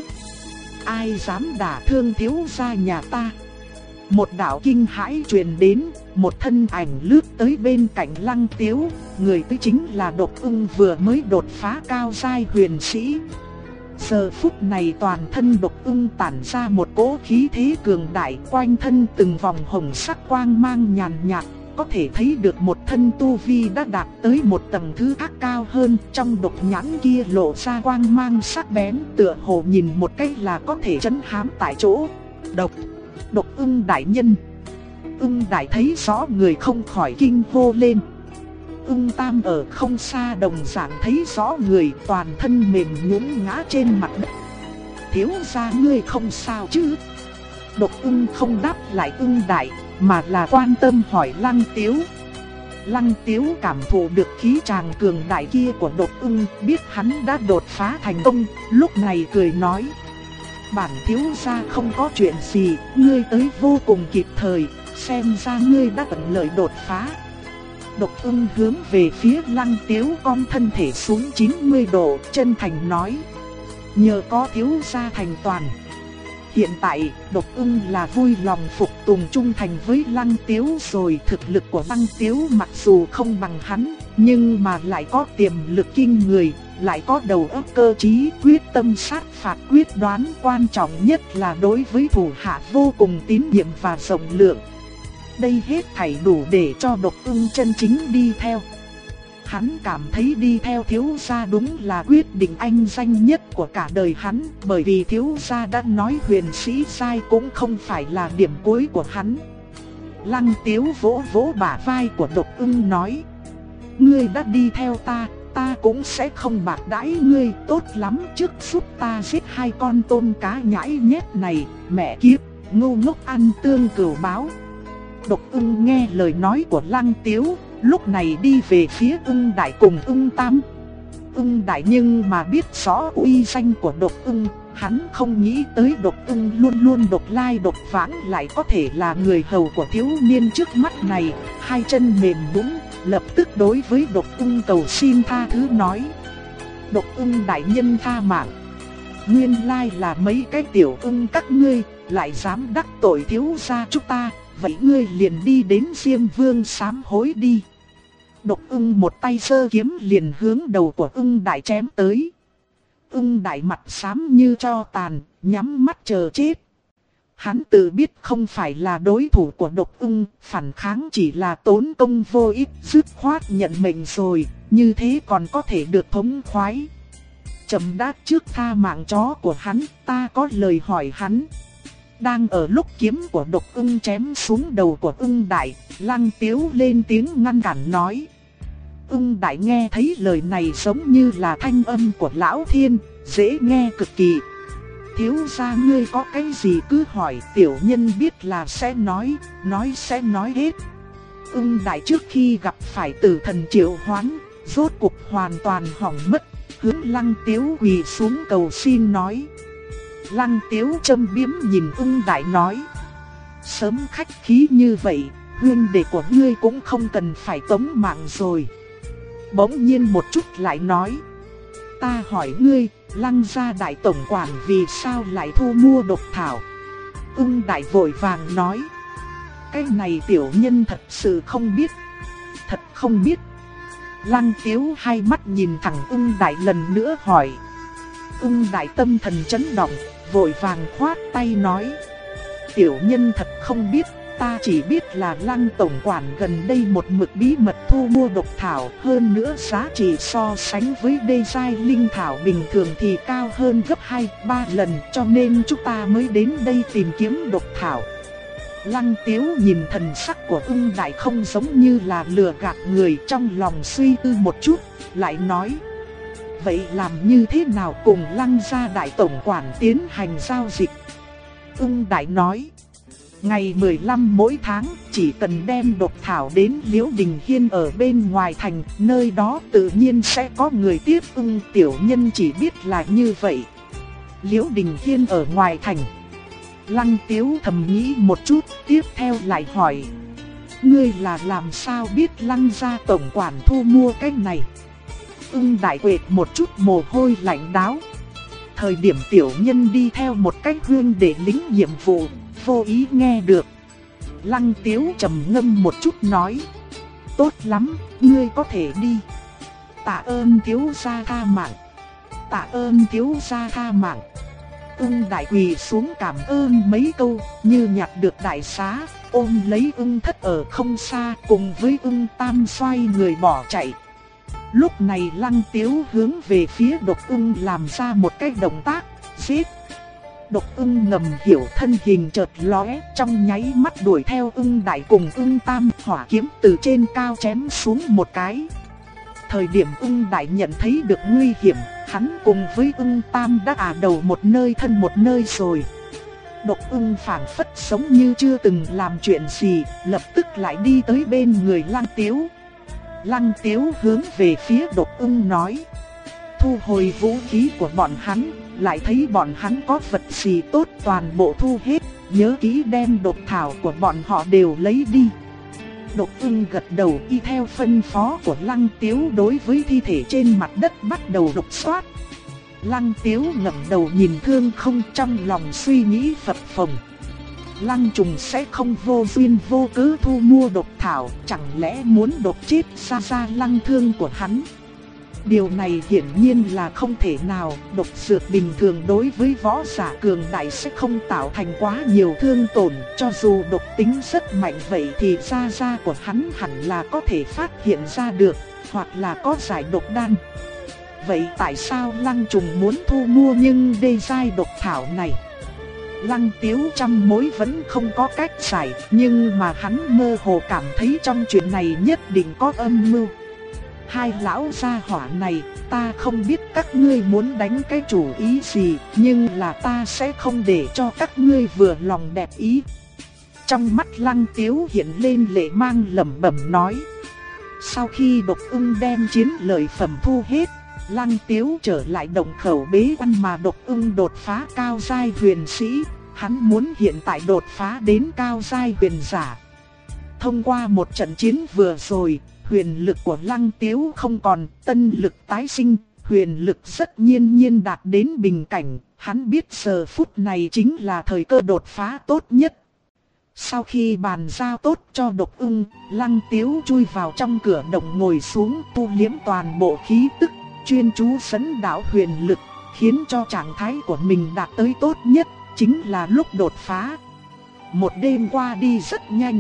Ai dám đả thương thiếu gia nhà ta? Một đạo kinh hãi truyền đến, một thân ảnh lướt tới bên cạnh Lăng Tiếu, người tới chính là Độc Ưng vừa mới đột phá cao giai huyền sĩ. Giờ phút này toàn thân Độc Ưng tản ra một cỗ khí thế cường đại, quanh thân từng vòng hồng sắc quang mang nhàn nhạt, có thể thấy được một thân tu vi đã đạt tới một tầng thứ khác cao hơn, trong độc nhãn kia lộ ra quang mang sắc bén, tựa hồ nhìn một cái là có thể trấn hám tại chỗ. Độc Ưng đại nhân. Ưng Đại thấy rõ người không khỏi kinh hô lên. Ưng Tam ở không xa đồng dạng thấy rõ người, toàn thân mềm nhũn ngã trên mặt đất. Thiếu gia ngươi không sao chứ? Độc Ưng không đáp lại Ưng Đại, mà là quan tâm hỏi Lăng Tiếu. Lăng Tiếu cảm thụ được khí tràng cường đại kia của Độc Ưng, biết hắn đã đột phá thành công, lúc này cười nói. Bản thiếu gia không có chuyện gì, ngươi tới vô cùng kịp thời, xem ra ngươi đã tận lợi đột phá. Độc Ưng hướng về phía Lăng Tiếu cong thân thể xuống 90 độ, chân thành nói. Nhờ có thiếu gia thành toàn. Hiện tại, Độc Ưng là vui lòng phục tùng trung thành với Lăng Tiếu rồi. Thực lực của Lăng Tiếu mặc dù không bằng hắn, nhưng mà lại có tiềm lực kinh người, lại có đầu óc cơ trí, quyết tâm sát phạt quyết đoán, quan trọng nhất là đối với thủ hạ vô cùng tín nhiệm và rộng lượng. Đây hết thảy đủ để cho Độc Ưng chân chính đi theo. Hắn cảm thấy đi theo thiếu gia đúng là quyết định anh danh nhất của cả đời hắn, bởi vì thiếu gia đã nói huyền sĩ giai cũng không phải là điểm cuối của hắn. Lăng Tiếu vỗ vỗ bả vai của Độc Ưng nói. Ngươi đã đi theo ta, ta cũng sẽ không bạc đãi ngươi, tốt lắm trước giúp ta giết hai con tôm cá nhãi nhét này, mẹ kiếp, ngu ngốc ăn tương cừu báo. Độc Ưng nghe lời nói của Lăng Tiếu, lúc này đi về phía Ưng Đại cùng Ưng Tam. Ưng Đại nhưng mà biết rõ uy danh của Độc Ưng, hắn không nghĩ tới Độc Ưng luôn luôn độc lai độc vãng lại có thể là người hầu của thiếu niên trước mắt này, hai chân mềm nhũn, lập tức đối với Độc Ưng cầu xin tha thứ nói. Độc Ưng đại nhân tha mạng. Nguyên lai là mấy cái tiểu ưng các ngươi, lại dám đắc tội thiếu gia chúng ta. Vậy ngươi liền đi đến Diêm Vương sám hối đi. Độc Ưng một tay giơ kiếm liền hướng đầu của Ưng Đại chém tới. Ưng Đại mặt xám như tro tàn, nhắm mắt chờ chết. Hắn tự biết không phải là đối thủ của Độc Ưng, phản kháng chỉ là tốn công vô ích, dứt khoát nhận mệnh rồi, như thế còn có thể được thống khoái. Chậm đã trước tha mạng chó của hắn, ta có lời hỏi hắn. Đang ở lúc kiếm của Độc Ưng chém xuống đầu của Ưng Đại, Lăng Tiếu lên tiếng ngăn cản nói. Ưng Đại nghe thấy lời này giống như là thanh âm của Lão Thiên, dễ nghe cực kỳ. Thiếu gia ngươi có cái gì cứ hỏi, tiểu nhân biết là sẽ nói sẽ nói hết. Ưng Đại trước khi gặp phải tử thần triệu hoán, rốt cục hoàn toàn hỏng mất, hướng Lăng Tiếu quỳ xuống cầu xin nói. Lăng Tiếu châm biếm nhìn Ưng Đại nói. Sớm khách khí như vậy, huynh đệ của ngươi cũng không cần phải tống mạng rồi. Bỗng nhiên một chút lại nói. Ta hỏi ngươi, Lăng gia đại tổng quản vì sao lại thu mua độc thảo? Ưng Đại vội vàng nói. Cái này tiểu nhân thật sự không biết. Thật không biết. Lăng Tiếu hai mắt nhìn thẳng Ưng Đại lần nữa hỏi. Ưng Đại tâm thần chấn động, vội vàng khoát tay nói. Tiểu nhân thật không biết, ta chỉ biết là Lăng tổng quản gần đây một mực bí mật thu mua độc thảo, hơn nữa giá trị so sánh với đê giai linh thảo bình thường thì cao hơn gấp 2-3 lần, cho nên chúng ta mới đến đây tìm kiếm độc thảo. Lăng Tiếu nhìn thần sắc của Ưng Đại không giống như là lừa gạt người, trong lòng suy tư một chút, lại nói. Vậy làm như thế nào cùng Lăng gia đại tổng quản tiến hành giao dịch? Ưng Đại nói. Ngày 15 mỗi tháng, chỉ cần đem độc thảo đến Liễu Đình Hiên ở bên ngoài thành, nơi đó tự nhiên sẽ có người tiếp Ưng tiểu nhân chỉ biết là như vậy. Liễu Đình Hiên ở ngoài thành. Lăng Tiếu thầm nghĩ một chút, tiếp theo lại hỏi. Ngươi là làm sao biết Lăng gia tổng quản thu mua cái này? Ưng Đại quệt một chút mồ hôi lạnh đáo. Thời điểm tiểu nhân đi theo một cách huynh để lính nhiệm vụ, vô ý nghe được. Lăng Tiếu trầm ngâm một chút nói. Tốt lắm, ngươi có thể đi. Tạ ơn thiếu gia tha mạng. Tạ ơn thiếu gia tha mạng. Ưng Đại quỳ xuống cảm ơn mấy câu, như nhặt được đại xá, ôm lấy Ưng Thất ở không xa, cùng với Ưng Tam xoay người bỏ chạy. Lúc này Lăng Tiếu hướng về phía Độc Ưng làm ra một cái động tác, giết. Độc Ưng ngầm hiểu thân hình chợt lóe, trong nháy mắt đuổi theo Ưng Đại cùng Ưng Tam, hỏa kiếm từ trên cao chém xuống một cái. Thời điểm Ưng Đại nhận thấy được nguy hiểm, hắn cùng với Ưng Tam đã đầu một nơi thân một nơi rồi. Độc Ưng phảng phất giống như chưa từng làm chuyện gì, lập tức lại đi tới bên người Lăng Tiếu. Lăng Tiếu hướng về phía Độc Ưng nói. Thu hồi vũ khí của bọn hắn, lại thấy bọn hắn có vật gì tốt toàn bộ thu hết, nhớ kỹ đem độc thảo của bọn họ đều lấy đi. Độc Ưng gật đầu y theo phân phó của Lăng Tiếu, đối với thi thể trên mặt đất bắt đầu lục soát. Lăng Tiếu ngẩng đầu nhìn Thương Không, trong lòng suy nghĩ phập phồng. Lăng Trùng sẽ không vô duyên vô cớ thu mua độc thảo, chẳng lẽ muốn độc chết ra Lăng Thương của hắn? Điều này hiển nhiên là không thể nào, độc dược bình thường đối với võ giả cường đại sẽ không tạo thành quá nhiều thương tổn, cho dù độc tính rất mạnh vậy thì da của hắn hẳn là có thể phát hiện ra được, hoặc là có giải độc đan. Vậy tại sao Lăng Trùng muốn thu mua nhưng đê giai độc thảo này? Lăng Tiếu trăm mối vẫn không có cách giải, nhưng mà hắn mơ hồ cảm thấy trong chuyện này nhất định có âm mưu. Hai lão gia hỏa này, ta không biết các ngươi muốn đánh cái chủ ý gì, nhưng là ta sẽ không để cho các ngươi vừa lòng đẹp ý. Trong mắt Lăng Tiếu hiện lên lệ mang, lẩm bẩm nói. Sau khi Độc Ưng đem chiến lợi phẩm thu hết, Lăng Tiếu trở lại động khẩu bế quan mà Độc Ưng đột phá cao giai huyền sĩ, hắn muốn hiện tại đột phá đến cao giai huyền giả. Thông qua một trận chiến vừa rồi, huyền lực của Lăng Tiếu không còn, tân lực tái sinh, huyền lực rất nhiên đạt đến bình cảnh, hắn biết giờ phút này chính là thời cơ đột phá tốt nhất. Sau khi bàn giao tốt cho Độc Ưng, Lăng Tiếu chui vào trong cửa động ngồi xuống, thu liếm toàn bộ khí tức, chuyên chú dẫn đạo huyền lực, khiến cho trạng thái của mình đạt tới tốt nhất, chính là lúc đột phá. Một đêm qua đi rất nhanh.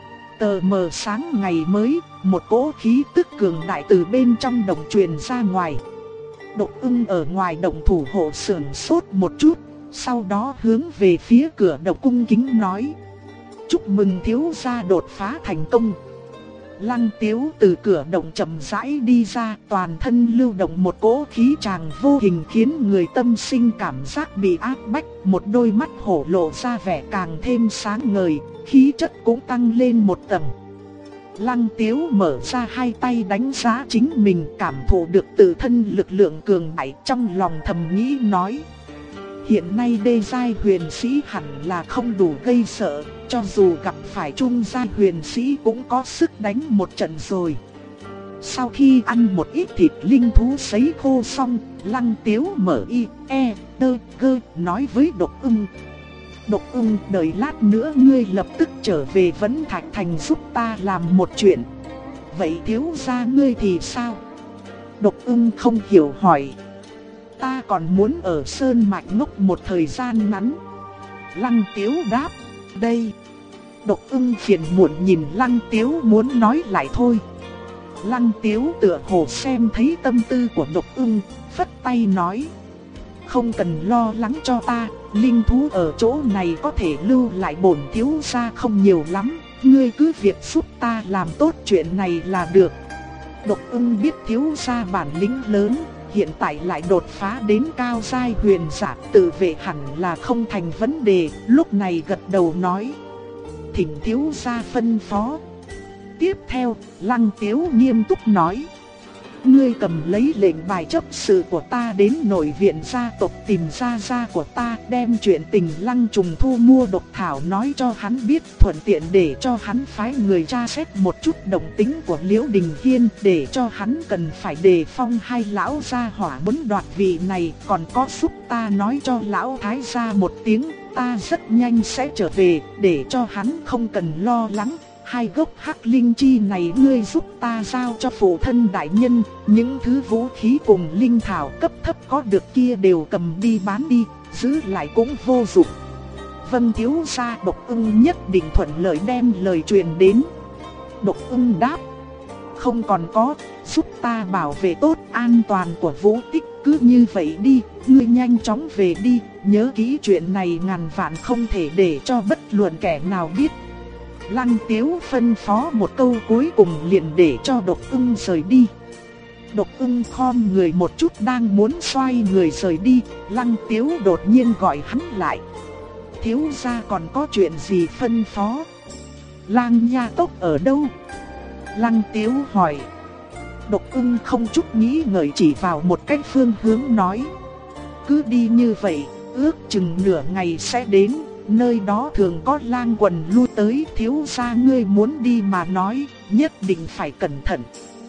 Tờ mờ sáng ngày mới, một cỗ khí tức cường đại từ bên trong động truyền ra ngoài. Độc Ưng ở ngoài động thủ hộ sưởng sốt một chút, sau đó hướng về phía cửa động cung kính nói. Chúc mừng thiếu gia đột phá thành công. Lăng Tiếu từ cửa động chậm rãi đi ra, toàn thân lưu động một cỗ khí tràng vô hình khiến người tâm sinh cảm giác bị áp bách, một đôi mắt hổ lộ ra vẻ càng thêm sáng ngời, khí chất cũng tăng lên một tầng. Lăng Tiếu mở ra hai tay đánh giá chính mình, cảm thụ được tự thân lực lượng cường đại, trong lòng thầm nghĩ nói: hiện nay đê giai huyền sĩ hẳn là không đủ gây sợ, cho dù gặp phải trung giai huyền sĩ cũng có sức đánh một trận rồi. Sau khi ăn một ít thịt linh thú sấy khô xong, Lăng Tiếu mở nói với Độc Ưng: Độc Ưng, đợi lát nữa ngươi lập tức trở về Vấn Thạch Thành giúp ta làm một chuyện. Vậy thiếu gia ngươi thì sao? Độc Ưng không hiểu hỏi. Ta còn muốn ở Sơn Mạch ngốc một thời gian ngắn. Lăng Tiếu đáp. Đây. Độc Ưng phiền muộn nhìn Lăng Tiếu muốn nói lại thôi. Lăng Tiếu tựa hồ xem thấy tâm tư của Độc Ưng, phất tay nói: không cần lo lắng cho ta, linh thú ở chỗ này có thể lưu lại bổn thiếu gia không nhiều lắm, ngươi cứ việc giúp ta làm tốt chuyện này là được. Độc Ưng biết thiếu gia bản lĩnh lớn, hiện tại lại đột phá đến cao giai huyền giả, tự vệ hẳn là không thành vấn đề, lúc này gật đầu nói: thỉnh thiếu gia phân phó. Tiếp theo, Lăng Tiếu nghiêm túc nói: ngươi cầm lấy lệnh bài chấp sự của ta đến nội viện gia tộc tìm gia gia của ta, đem chuyện tình Lăng Trùng thu mua độc thảo nói cho hắn biết, thuận tiện để cho hắn phái người tra xét một chút động tính của Liễu Đình Hiên, để cho hắn cần phải đề phòng hai lão gia hỏa muốn đoạt vị này, còn có giúp ta nói cho lão thái gia một tiếng, ta rất nhanh sẽ trở về, để cho hắn không cần lo lắng. Hai gốc hắc linh chi này ngươi giúp ta giao cho phụ thân đại nhân, những thứ vũ khí cùng linh thảo cấp thấp có được kia đều cầm đi bán đi, giữ lại cũng vô dụng. Vân thiếu gia. Độc Ưng nhất định thuận lợi đem lời truyền đến. Độc Ưng đáp: không còn có, giúp ta bảo vệ tốt an toàn của Vũ Tích, cứ như vậy đi, ngươi nhanh chóng về đi, nhớ kỹ chuyện này ngàn vạn không thể để cho bất luận kẻ nào biết. Lăng Tiếu phân phó một câu cuối cùng liền để cho Độc Ưng rời đi. Độc Ưng khom người một chút đang muốn xoay người rời đi, Lăng Tiếu đột nhiên gọi hắn lại. Thiếu gia còn có chuyện gì phân phó? Lang Nha Tốc ở đâu? Lăng Tiếu hỏi. Độc Ưng không chút nghĩ ngợi chỉ vào một cách phương hướng nói: cứ đi như vậy, ước chừng nửa ngày sẽ đến. Nơi đó thường có lang quần lui tới, thiếu gia ngươi muốn đi mà nói, nhất định phải cẩn thận.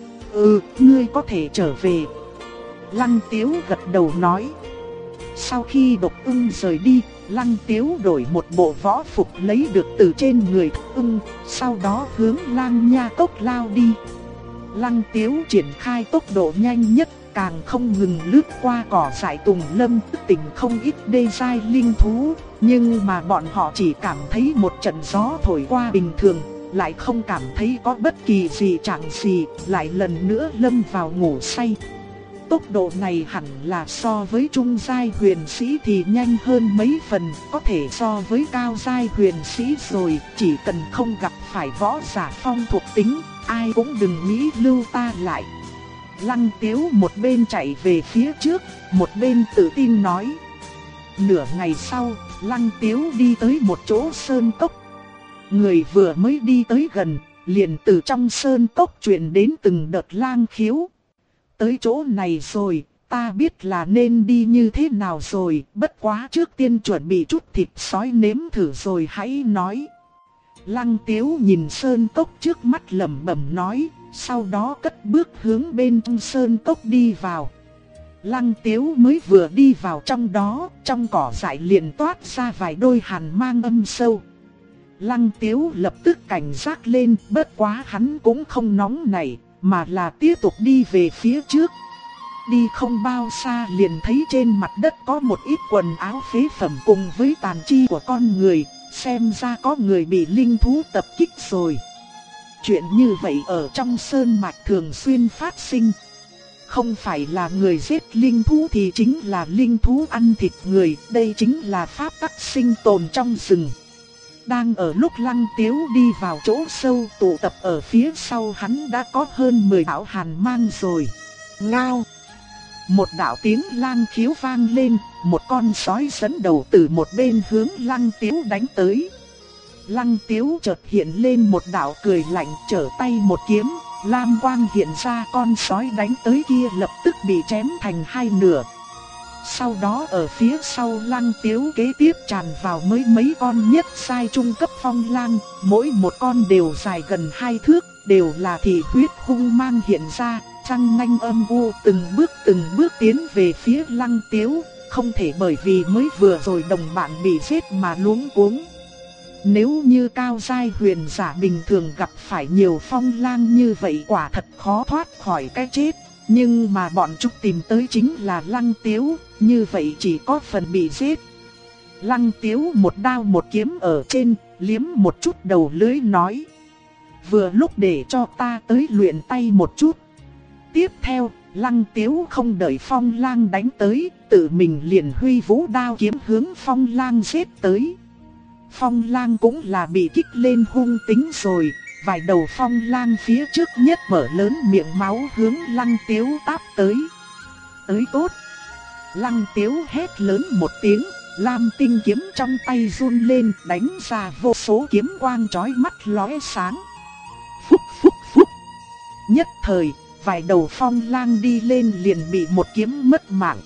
Ngươi có thể trở về. Lăng Tiếu gật đầu nói. Sau khi Độc Ưng rời đi, Lăng Tiếu đổi một bộ võ phục lấy được từ trên người Độc Ưng, sau đó hướng Lang Nha Cốc lao đi. Lăng Tiếu triển khai tốc độ nhanh nhất, càng không ngừng lướt qua cỏ dại tùng lâm, tỉnh không ít đê giai linh thú, nhưng mà bọn họ chỉ cảm thấy một trận gió thổi qua bình thường, lại không cảm thấy có bất kỳ gì chẳng gì, lại lần nữa lâm vào ngủ say. Tốc độ này hẳn là so với trung giai huyền sĩ thì nhanh hơn mấy phần, có thể so với cao giai huyền sĩ rồi, chỉ cần không gặp phải võ giả phong thuộc tính, ai cũng đừng nghĩ lưu ta lại. Lăng Tiếu một bên chạy về phía trước, một bên tự tin nói. Nửa ngày sau, Lăng Tiếu đi tới một chỗ sơn cốc. Người vừa mới đi tới gần, liền từ trong sơn cốc truyền đến từng đợt lang khiếu. Tới chỗ này rồi, ta biết là nên đi như thế nào rồi, bất quá trước tiên chuẩn bị chút thịt sói nếm thử rồi hãy nói. Lăng Tiếu nhìn sơn cốc trước mắt lẩm bẩm nói, sau đó cất bước hướng bên trong sơn cốc đi vào. Lăng Tiếu mới vừa đi vào trong đó, trong cỏ dại liền toát ra vài đôi hàn mang âm sâu. Lăng Tiếu lập tức cảnh giác lên, bất quá hắn cũng không nóng nảy, mà là tiếp tục đi về phía trước. Đi không bao xa liền thấy trên mặt đất có một ít quần áo phế phẩm cùng với tàn chi của con người, xem ra có người bị linh thú tập kích rồi. Chuyện như vậy ở trong sơn mạch thường xuyên phát sinh. Không phải là người giết linh thú thì chính là linh thú ăn thịt người, đây chính là pháp tắc sinh tồn trong rừng. Đang ở lúc Lăng Tiếu đi vào chỗ sâu tụ tập ở phía sau hắn đã có hơn 10 đạo hàn mang rồi. Ngao! Một đạo tiếng lang khiếu vang lên, một con sói dẫn đầu từ một bên hướng Lăng Tiếu đánh tới. Lăng Tiếu chợt hiện lên một đạo cười lạnh, trở tay một kiếm, lam quang hiện ra, con sói đánh tới kia lập tức bị chém thành hai nửa. Sau đó ở phía sau Lăng Tiếu kế tiếp tràn vào mấy con nhất giai trung cấp phong lang, mỗi một con đều dài gần 2 thước, đều là thị huyết hung mang hiện ra, răng nanh âm u từng bước tiến về phía Lăng Tiếu, không thể bởi vì mới vừa rồi đồng bạn bị giết mà luống cuống. Nếu như cao giai huyền giả bình thường gặp phải nhiều phong lang như vậy quả thật khó thoát khỏi cái chết. Nhưng mà bọn chúng tìm tới chính là Lăng Tiếu, như vậy chỉ có phần bị giết. Lăng Tiếu một đao một kiếm ở trên, liếm một chút đầu lưỡi nói: vừa lúc để cho ta tới luyện tay một chút. Tiếp theo, Lăng Tiếu không đợi phong lang đánh tới, tự mình liền huy vũ đao kiếm hướng phong lang giết tới. Phong lang cũng là bị kích lên hung tính rồi, vài đầu phong lang phía trước nhất mở lớn miệng máu hướng Lăng Tiếu táp tới. Tới tốt! Lăng Tiếu hét lớn một tiếng, lam tinh kiếm trong tay run lên, đánh ra vô số kiếm quang chói mắt lóe sáng. Phúc phúc phúc! Nhất thời, vài đầu phong lang đi lên liền bị một kiếm mất mạng.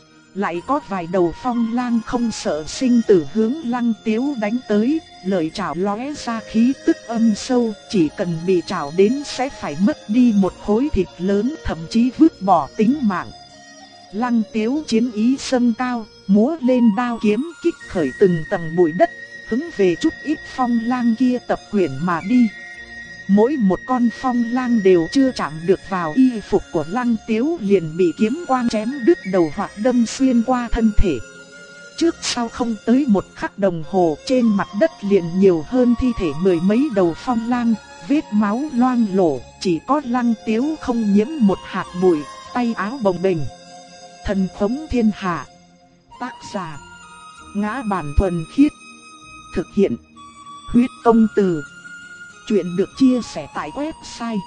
Lại có vài đầu phong lang không sợ sinh tử hướng Lăng Tiếu đánh tới, lợi chảo lóe ra khí tức âm sâu, chỉ cần bị chảo đến sẽ phải mất đi một khối thịt lớn, thậm chí vứt bỏ tính mạng. Lăng Tiếu chiến ý dâng cao, múa lên đao kiếm kích khởi từng tầng bụi đất, hướng về chút ít phong lang kia tập quyển mà đi. Mỗi một con phong lang đều chưa chạm được vào y phục của Lăng Tiếu liền bị kiếm quang chém đứt đầu hoặc đâm xuyên qua thân thể. Trước sau không tới một khắc đồng hồ, trên mặt đất liền nhiều hơn thi thể mười mấy đầu phong lang, vết máu loang lổ, chỉ có Lăng Tiếu không nhiễm một hạt bụi, tay áo bồng bềnh. Thần phóng thiên hạ. Tác giả: Ngã Bản Thuần Khiết. Thực hiện: Huyết Công Từ. Chuyện được chia sẻ tại website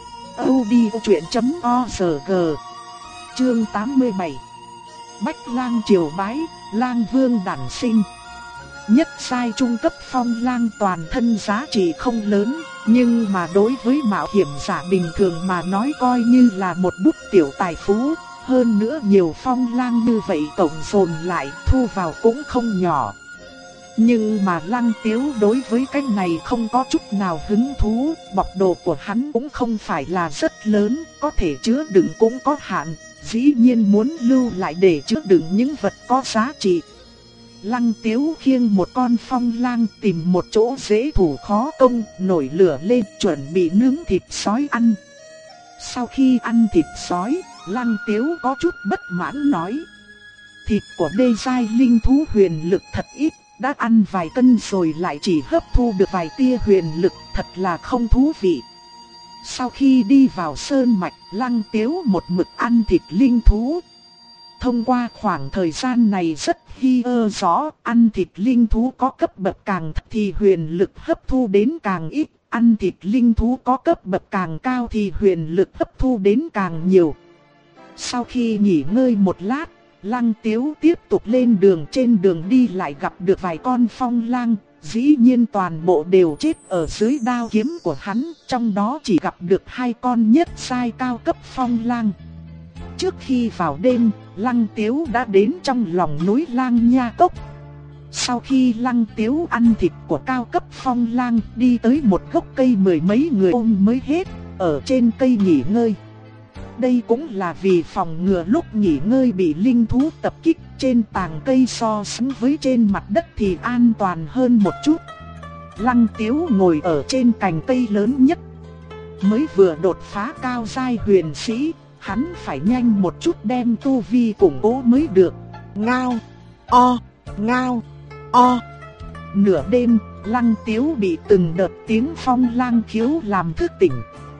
audiochuyện.org. Chương 87. Bách lang triều bái, lang vương đản sinh. Nhất giai trung cấp phong lang toàn thân giá trị không lớn, nhưng mà đối với mạo hiểm giả bình thường mà nói coi như là một bút tiểu tài phú. Hơn nữa nhiều phong lang như vậy tổng dồn lại thu vào cũng không nhỏ. Nhưng mà Lăng Tiếu đối với cái này không có chút nào hứng thú, bọc đồ của hắn cũng không phải là rất lớn, có thể chứa đựng cũng có hạn, dĩ nhiên muốn lưu lại để chứa đựng những vật có giá trị. Lăng Tiếu khiêng một con phong lang tìm một chỗ dễ thủ khó công, nổi lửa lên chuẩn bị nướng thịt sói ăn. Sau khi ăn thịt sói, Lăng Tiếu có chút bất mãn nói: thịt của đê giai linh thú huyền lực thật ít, đã ăn vài cân rồi lại chỉ hấp thu được vài tia huyền lực, thật là không thú vị. Sau khi đi vào sơn mạch, Lăng Tiếu một mực ăn thịt linh thú. Thông qua khoảng thời gian này rất hi rõ, ăn thịt linh thú có cấp bậc càng thấp thì huyền lực hấp thu đến càng ít, ăn thịt linh thú có cấp bậc càng cao thì huyền lực hấp thu đến càng nhiều. Sau khi nghỉ ngơi một lát, Lăng Tiếu tiếp tục lên đường, trên đường đi lại gặp được vài con phong lang, dĩ nhiên toàn bộ đều chết ở dưới đao kiếm của hắn, trong đó chỉ gặp được 2 con nhất giai cao cấp phong lang. Trước khi vào đêm, Lăng Tiếu đã đến trong lòng núi Lang Nha Cốc. Sau khi Lăng Tiếu ăn thịt của cao cấp phong lang, đi tới một gốc cây mười mấy người ôm mới hết, ở trên cây nghỉ ngơi. Đây cũng là vì phòng ngừa lúc nghỉ ngơi bị linh thú tập kích, trên tàng cây so sánh với trên mặt đất thì an toàn hơn một chút. Lăng Tiếu ngồi ở trên cành cây lớn nhất. Mới vừa đột phá cao giai huyền sĩ, hắn phải nhanh một chút đem tu vi củng cố mới được. Ngao, o, ngao, o. Nửa đêm, Lăng Tiếu bị từng đợt tiếng phong lang khiếu làm thức tỉnh.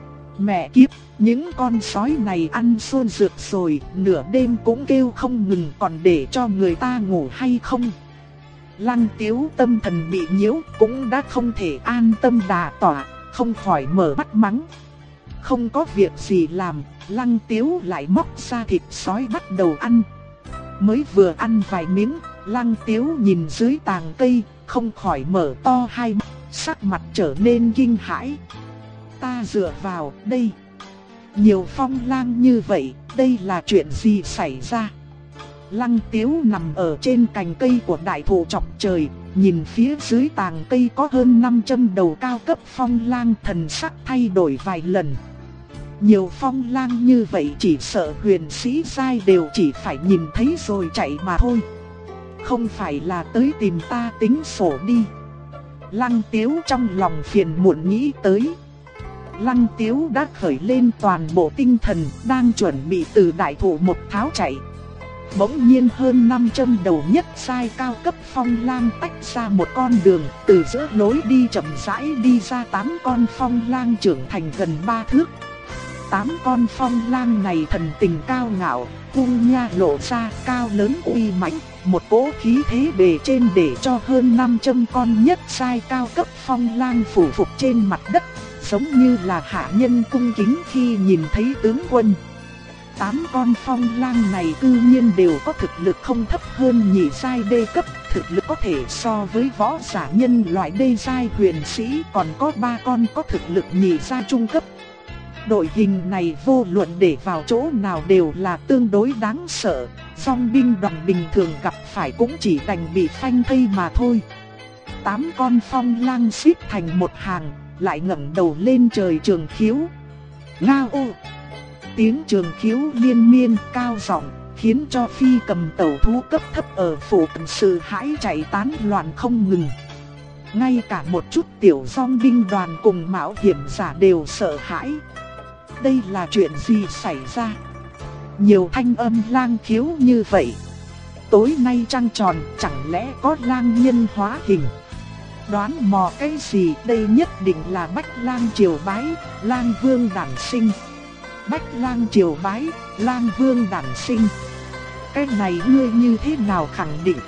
Mẹ kiếp, những con sói này ăn xôn dược rồi, nửa đêm cũng kêu không ngừng, còn để cho người ta ngủ hay không? Lăng Tiếu tâm thần bị nhiễu, cũng đã không thể an tâm đả tọa, không khỏi mở mắt mắng. Không có việc gì làm, Lăng Tiếu lại móc ra thịt sói bắt đầu ăn. Mới vừa ăn vài miếng, Lăng Tiếu nhìn dưới tàng cây, không khỏi mở to hai mắt, sắc mặt trở nên kinh hãi. Ta dựa vào đây. Nhiều phong lang như vậy, đây là chuyện gì xảy ra? Lăng Tiếu nằm ở trên cành cây của đại thụ chọc trời, nhìn phía dưới tàng cây có hơn 500 đầu cao cấp phong lang, thần sắc thay đổi vài lần. Nhiều phong lang như vậy chỉ sợ huyền sĩ giai đều chỉ phải nhìn thấy rồi chạy mà thôi. Không phải là tới tìm ta tính sổ đi. Lăng Tiếu trong lòng phiền muộn nghĩ tới. Lăng Tiếu đã khởi lên toàn bộ tinh thần, đang chuẩn bị từ đại thụ một tháo chạy. Bỗng nhiên hơn 500 đầu nhất giai cao cấp phong lang tách ra một con đường, từ giữa lối đi chậm rãi đi ra 8 con phong lang trưởng thành gần 3 thước. 8 con phong lang này thần tình cao ngạo, hung nha lộ ra, cao lớn uy mãnh, một cỗ khí thế bề trên để cho hơn 500 con nhất giai cao cấp phong lang phủ phục trên mặt đất, giống như là hạ nhân cung kính khi nhìn thấy tướng quân. 8 con phong lang này cư nhiên đều có thực lực không thấp hơn nhị giai đê cấp, thực lực có thể so với võ giả nhân loại đê giai huyền sĩ, còn có 3 con có thực lực nhị giai trung cấp. Đội hình này vô luận để vào chỗ nào đều là tương đối đáng sợ, song binh đoàn bình thường gặp phải cũng chỉ đành bị phanh thây mà thôi. 8 con phong lang xếp thành một hàng, lại ngẩng đầu lên trời trường khiếu. Ngao ô! Tiếng trường khiếu liên miên cao giọng, khiến cho phi cầm tẩu thú cấp thấp ở phủ cận sự hãi chạy tán loạn không ngừng. Ngay cả một chút tiểu dòng binh đoàn cùng mạo hiểm giả đều sợ hãi. Đây là chuyện gì xảy ra? Nhiều thanh âm lang khiếu như vậy. Tối nay trăng tròn, chẳng lẽ có lang nhân hóa hình? Đoán mò cái gì, đây nhất định là Bách Lang triều bái, lang vương đản sinh. Bách Lang triều bái, lang vương đản sinh. Cái này ngươi như thế nào khẳng định?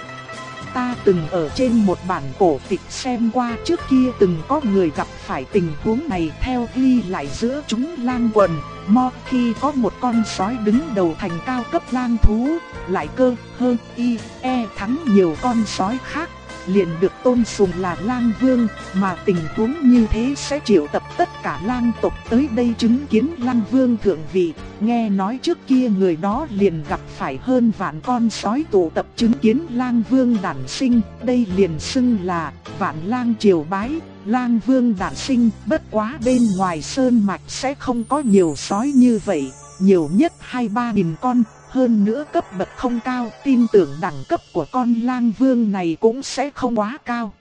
Ta từng ở trên một bản cổ tịch xem qua, trước kia từng có người gặp phải tình huống này. Theo ghi lại giữa chúng lang quần, khi có một con sói đứng đầu thành cao cấp lang thú, lại cơ hơn thắng nhiều con sói khác, liền được tôn sùng là lang vương. Mà tình huống như thế sẽ triệu tập tất cả lang tộc tới đây chứng kiến lang vương thượng vị. Nghe nói trước kia người đó liền gặp phải hơn vạn con sói tụ tập chứng kiến lang vương đản sinh. Đây liền xưng là vạn lang triều bái, lang vương đản sinh. Bất quá bên ngoài sơn mạch sẽ không có nhiều sói như vậy, nhiều nhất 2-3 nghìn con. Hơn nữa cấp bậc không cao, tin tưởng đẳng cấp của con lang vương này cũng sẽ không quá cao.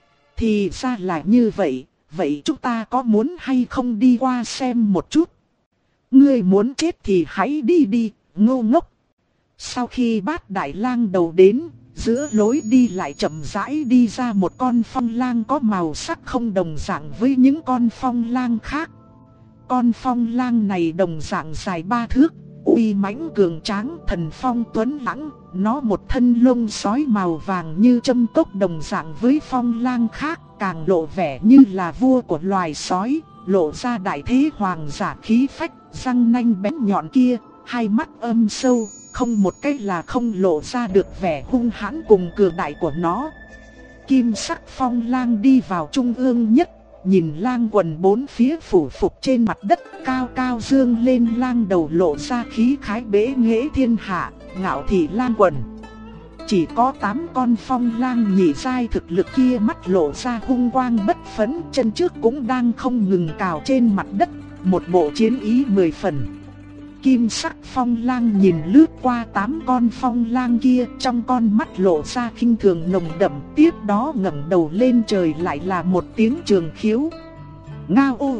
Thì ra là như vậy, vậy chúng ta có muốn hay không đi qua xem một chút? Ngươi muốn chết thì hãy đi đi, ngô ngốc. Sau khi Bát Đại Lang đầu đến, giữa lối đi lại chậm rãi đi ra một con phong lang có màu sắc không đồng dạng với những con phong lang khác. Con phong lang này đồng dạng dài 3 thước, uy mãnh cường tráng, thần phong tuấn lãng. Nó một thân lông sói màu vàng như châm cốc đồng dạng với phong lang khác, càng lộ vẻ như là vua của loài sói, lộ ra đại thế hoàng giả khí phách. Răng nanh bén nhọn kia, hai mắt âm sâu, không một cách là không lộ ra được vẻ hung hãn cùng cường đại của nó. Kim sắc phong lang đi vào trung ương nhất, nhìn lang quần bốn phía phủ phục trên mặt đất, cao cao dương lên lang đầu, lộ ra khí khái bế nghệ thiên hạ, ngạo thị lang quần. Chỉ có 8 con phong lang nhị giai thực lực kia mắt lộ ra hung quang bất phấn, chân trước cũng đang không ngừng cào trên mặt đất, một bộ chiến ý 10 phần. Kim sắc phong lang nhìn lướt qua 8 con phong lang kia, trong con mắt lộ ra khinh thường nồng đậm, tiếp đó ngẩng đầu lên trời lại là một tiếng trường khiếu. Ngao ô!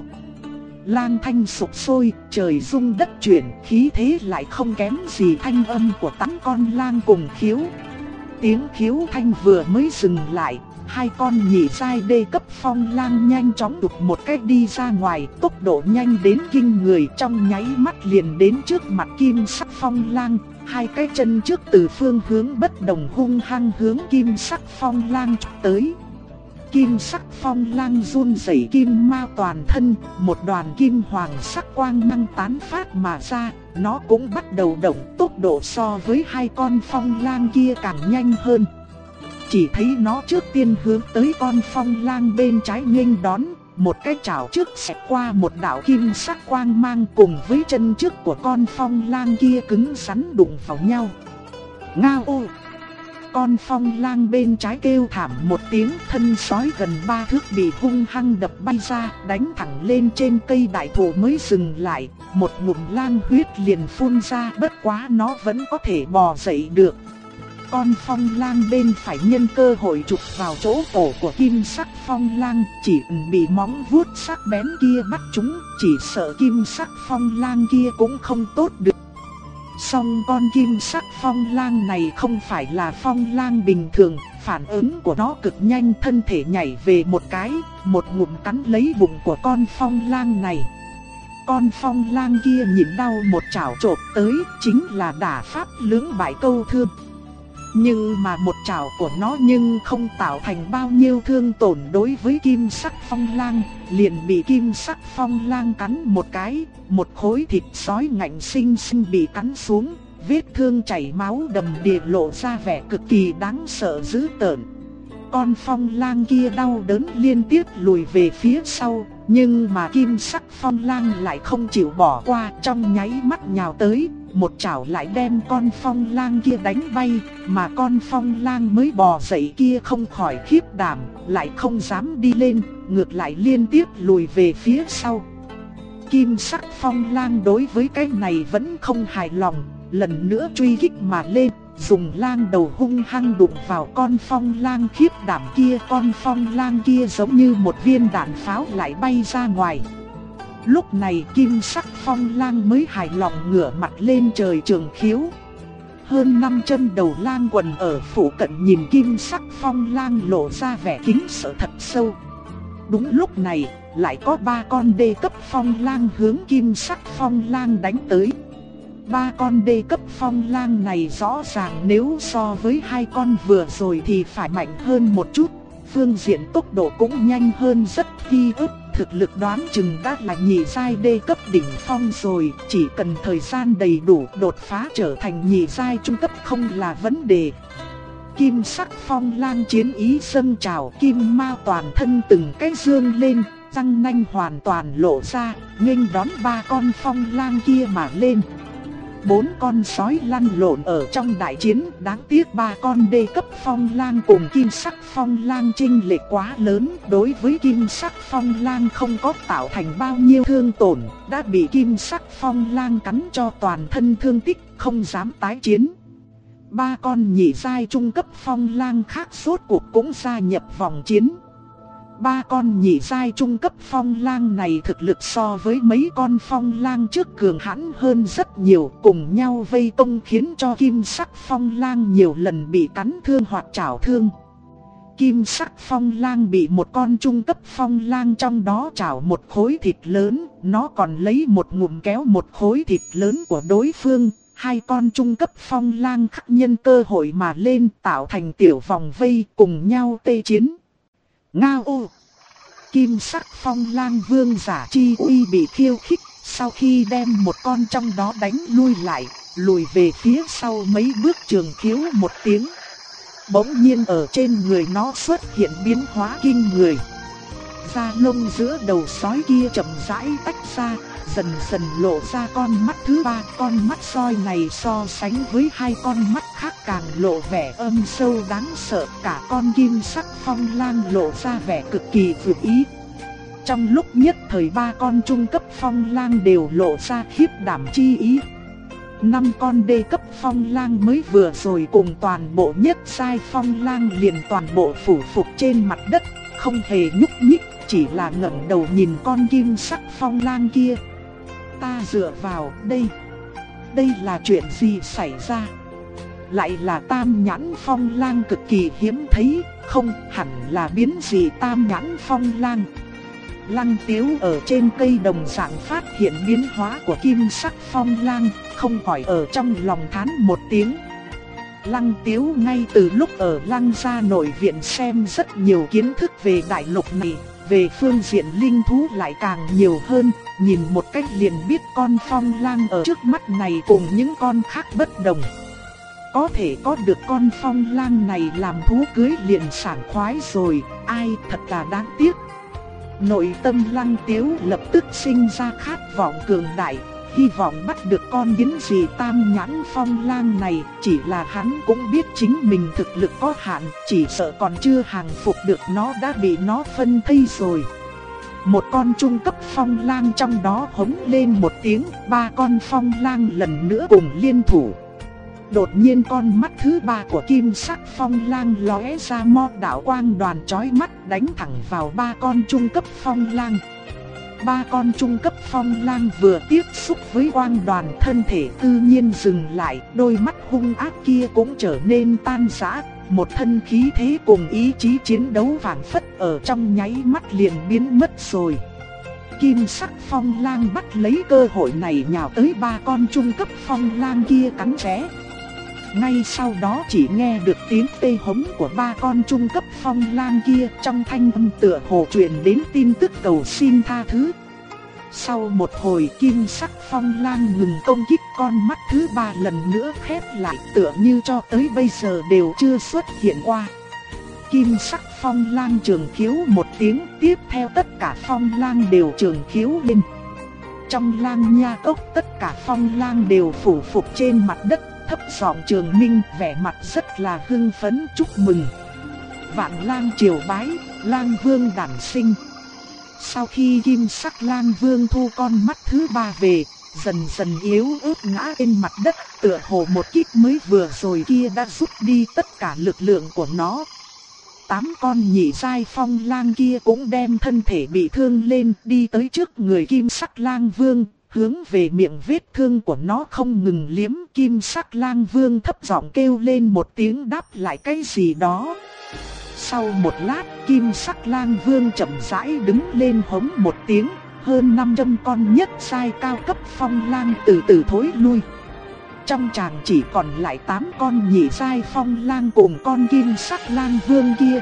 Lang thanh sục sôi, trời rung đất chuyển, khí thế lại không kém gì thanh âm của 8 con lang cùng khiếu. Tiếng khiếu thanh vừa mới dừng lại, 2 con nhị giai đê cấp phong lang nhanh chóng đục một cách đi ra ngoài, tốc độ nhanh đến kinh người, trong nháy mắt liền đến trước mặt kim sắc phong lang, hai cái chân trước từ phương hướng bất đồng hung hăng hướng kim sắc phong lang chụp tới. Kim sắc phong lang run rẩy kim mao toàn thân, một đoàn kim hoàng sắc quang mang tán phát mà ra, nó cũng bắt đầu động, tốc độ so với hai con phong lang kia càng nhanh hơn. Chỉ thấy nó trước tiên hướng tới con phong lang bên trái nghênh đón, một cái chảo trước xẹt qua một đạo kim sắc quang mang cùng với chân trước của con phong lang kia cứng rắn đụng vào nhau. Ngao ô! Con phong lang bên trái kêu thảm một tiếng, thân sói gần 3 thước bị hung hăng đập bay ra, đánh thẳng lên trên cây đại thụ mới dừng lại, một ngụm lang huyết liền phun ra, bất quá nó vẫn có thể bò dậy được. Con phong lang bên phải nhân cơ hội chụp vào chỗ cổ của kim sắc phong lang, chỉ bị móng vuốt sắc bén kia bắt trúng, chỉ sợ kim sắc phong lang kia cũng không tốt được. Song con kim sắc phong lang này không phải là phong lang bình thường, phản ứng của nó cực nhanh, thân thể nhảy về một cái, một ngụm cắn lấy bụng của con phong lang này. Con phong lang kia nhịn đau một chảo chộp tới, chính là đả pháp lưỡng bại câu thương. Nhưng mà một chảo của nó nhưng không tạo thành bao nhiêu thương tổn đối với kim sắc phong lang, liền bị kim sắc phong lang cắn một cái, một khối thịt sói ngạnh xinh xinh bị cắn xuống, vết thương chảy máu đầm đìa lộ ra vẻ cực kỳ đáng sợ dữ tợn. Con phong lang kia đau đớn liên tiếp lùi về phía sau, nhưng mà kim sắc phong lang lại không chịu bỏ qua, trong nháy mắt nhào tới, một chảo lại đem con phong lang kia đánh bay, mà con phong lang mới bò dậy kia không khỏi khiếp đảm, lại không dám đi lên, ngược lại liên tiếp lùi về phía sau. Kim sắc phong lang đối với cái này vẫn không hài lòng, lần nữa truy kích mà lên, dùng lang đầu hung hăng đụng vào con phong lang khiếp đảm kia. Con phong lang kia giống như một viên đạn pháo lại bay ra ngoài. Lúc này kim sắc phong lang mới hài lòng ngửa mặt lên trời trường khiếu. Hơn 500 đầu lang quần ở phủ cận nhìn kim sắc phong lang lộ ra vẻ kính sợ thật sâu. Đúng lúc này, lại có 3 con đê cấp phong lang hướng kim sắc phong lang đánh tới. 3 con đê cấp phong lang này rõ ràng nếu so với 2 con vừa rồi thì phải mạnh hơn một chút, phương diện tốc độ cũng nhanh hơn rất khi ức. Thực lực đoán chừng đã là nhị giai đê cấp đỉnh phong rồi, chỉ cần thời gian đầy đủ đột phá trở thành nhị giai trung cấp không là vấn đề. Kim sắc phong lang chiến ý dâng trào, kim mao toàn thân từng cái dương lên, răng nanh hoàn toàn lộ ra, nghênh đón 3 con phong lang kia mà lên. 4 con sói lăn lộn ở trong đại chiến, đáng tiếc 3 con đê cấp phong lang cùng kim sắc phong lang chênh lệch quá lớn, đối với kim sắc phong lang không có tạo thành bao nhiêu thương tổn, đã bị kim sắc phong lang cắn cho toàn thân thương tích, không dám tái chiến. 3 con nhị giai trung cấp phong lang khác rốt cuộc cũng gia nhập vòng chiến. 3 con nhị giai trung cấp phong lang này thực lực so với mấy con phong lang trước cường hãn hơn rất nhiều, cùng nhau vây công khiến cho kim sắc phong lang nhiều lần bị cắn thương hoặc chảo thương. Kim sắc phong lang bị một con trung cấp phong lang trong đó chảo một khối thịt lớn, nó còn lấy một ngụm kéo một khối thịt lớn của đối phương. 2 con trung cấp phong lang khắc nhân cơ hội mà lên, tạo thành tiểu vòng vây cùng nhau tê chiến. Ngao ô! Kim sắc phong lang vương giả chi uy bị khiêu khích, sau khi đem một con trong đó đánh lui lại, lùi về phía sau mấy bước trường khiếu một tiếng. Bỗng nhiên ở trên người nó xuất hiện biến hóa kinh người. Da lông giữa đầu sói kia chậm rãi tách ra, dần dần lộ ra con mắt thứ 3. Con mắt sói này so sánh với 2 con mắt khác càng lộ vẻ âm sâu đáng sợ. Cả con kim sắc phong lang lộ ra vẻ cực kỳ vượt ý. Trong lúc nhất thời 3 con trung cấp phong lang đều lộ ra khiếp đảm chi ý. 5 con đê cấp phong lang mới vừa rồi cùng toàn bộ nhất giai phong lang liền toàn bộ phủ phục trên mặt đất, không hề nhúc nhích, chỉ là ngẩng đầu nhìn con kim sắc phong lang kia. Ta dựa vào đây là chuyện gì xảy ra? Lại là tam nhãn phong lang cực kỳ hiếm thấy, không hẳn là biến dị tam nhãn phong lang. Lăng Tiếu ở trên cây đồng dạng phát hiện biến hóa của kim sắc phong lang, không khỏi ở trong lòng thán một tiếng. Lăng Tiếu ngay từ lúc ở Lăng gia nội viện xem rất nhiều kiến thức về đại lục này, về phương diện linh thú lại càng nhiều hơn, nhìn một cách liền biết con phong lang ở trước mắt này cùng những con khác bất đồng. Có thể có được con phong lang này làm thú cưới liền sảng khoái rồi, ai thật là đáng tiếc. Nội tâm Lăng Tiếu lập tức sinh ra khát vọng cường đại, hy vọng bắt được con kiến gì tam nhãn phong lang này. Chỉ là hắn cũng biết chính mình thực lực có hạn, chỉ sợ còn chưa hàng phục được nó đã bị nó phân thây rồi. Một con trung cấp phong lang trong đó hống lên một tiếng, ba con phong lang lần nữa cùng liên thủ. Đột nhiên con mắt thứ ba của kim sắc phong lang lóe ra mo đạo quang đoàn chói mắt đánh thẳng vào ba con trung cấp phong lang. Ba con trung cấp phong lang vừa tiếp xúc với quang đoàn thân thể tự nhiên dừng lại, đôi mắt hung ác kia cũng trở nên tan rã, một thân khí thế cùng ý chí chiến đấu phảng phất ở trong nháy mắt liền biến mất rồi. Kim sắc phong lang bắt lấy cơ hội này nhào tới ba con trung cấp phong lang kia cắn xé. Ngay sau đó chỉ nghe được tiếng tê hống của ba con trung cấp phong lang kia, trong thanh âm tựa hồ truyền đến tin tức cầu xin tha thứ. Sau một hồi kim sắc phong lang ngừng công kích, con mắt thứ ba lần nữa khép lại tựa như cho tới bây giờ đều chưa xuất hiện qua. Kim sắc phong lang trường khiếu một tiếng, tiếp theo tất cả phong lang đều trường khiếu lên. Trong lang nha cốc tất cả phong lang đều phủ phục trên mặt đất, thấp giọng trường minh, vẻ mặt rất là hưng phấn chúc mừng. Vạn lang triều bái, lang vương đản sinh. Sau khi kim sắc lang vương thu con mắt thứ ba về, dần dần yếu ớt ngã trên mặt đất, tựa hồ một kích mới vừa rồi kia đã rút đi tất cả lực lượng của nó. 8 con nhị giai phong lang kia cũng đem thân thể bị thương lên, đi tới trước người kim sắc lang vương, hướng về miệng vết thương của nó không ngừng liếm. Kim sắc lang vương thấp giọng kêu lên một tiếng đáp lại cái gì đó. Sau một lát, kim sắc lang vương chậm rãi đứng lên hống một tiếng, hơn 500 con nhất giai cao cấp phong lang từ từ thối lui. Trong tràng chỉ còn lại 8 con nhị giai phong lang cùng con kim sắc lang vương kia.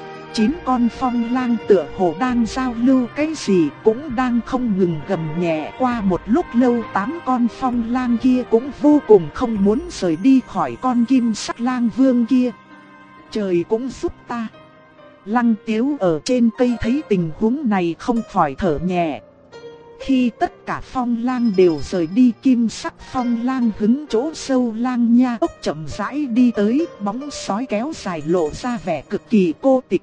9 con phong lang tựa hồ đang giao lưu cái gì, cũng đang không ngừng gầm nhẹ. Qua một lúc lâu 8 con phong lang kia cũng vô cùng không muốn rời đi khỏi con kim sắc lang vương kia. Trời cũng giúp ta. Lăng Tiếu ở trên cây thấy tình huống này không khỏi thở nhẹ. Khi tất cả phong lang đều rời đi, kim sắc phong lang hứng chỗ sâu lang nha ốc chậm rãi đi tới, bóng sói kéo dài lộ ra vẻ cực kỳ cô tịch.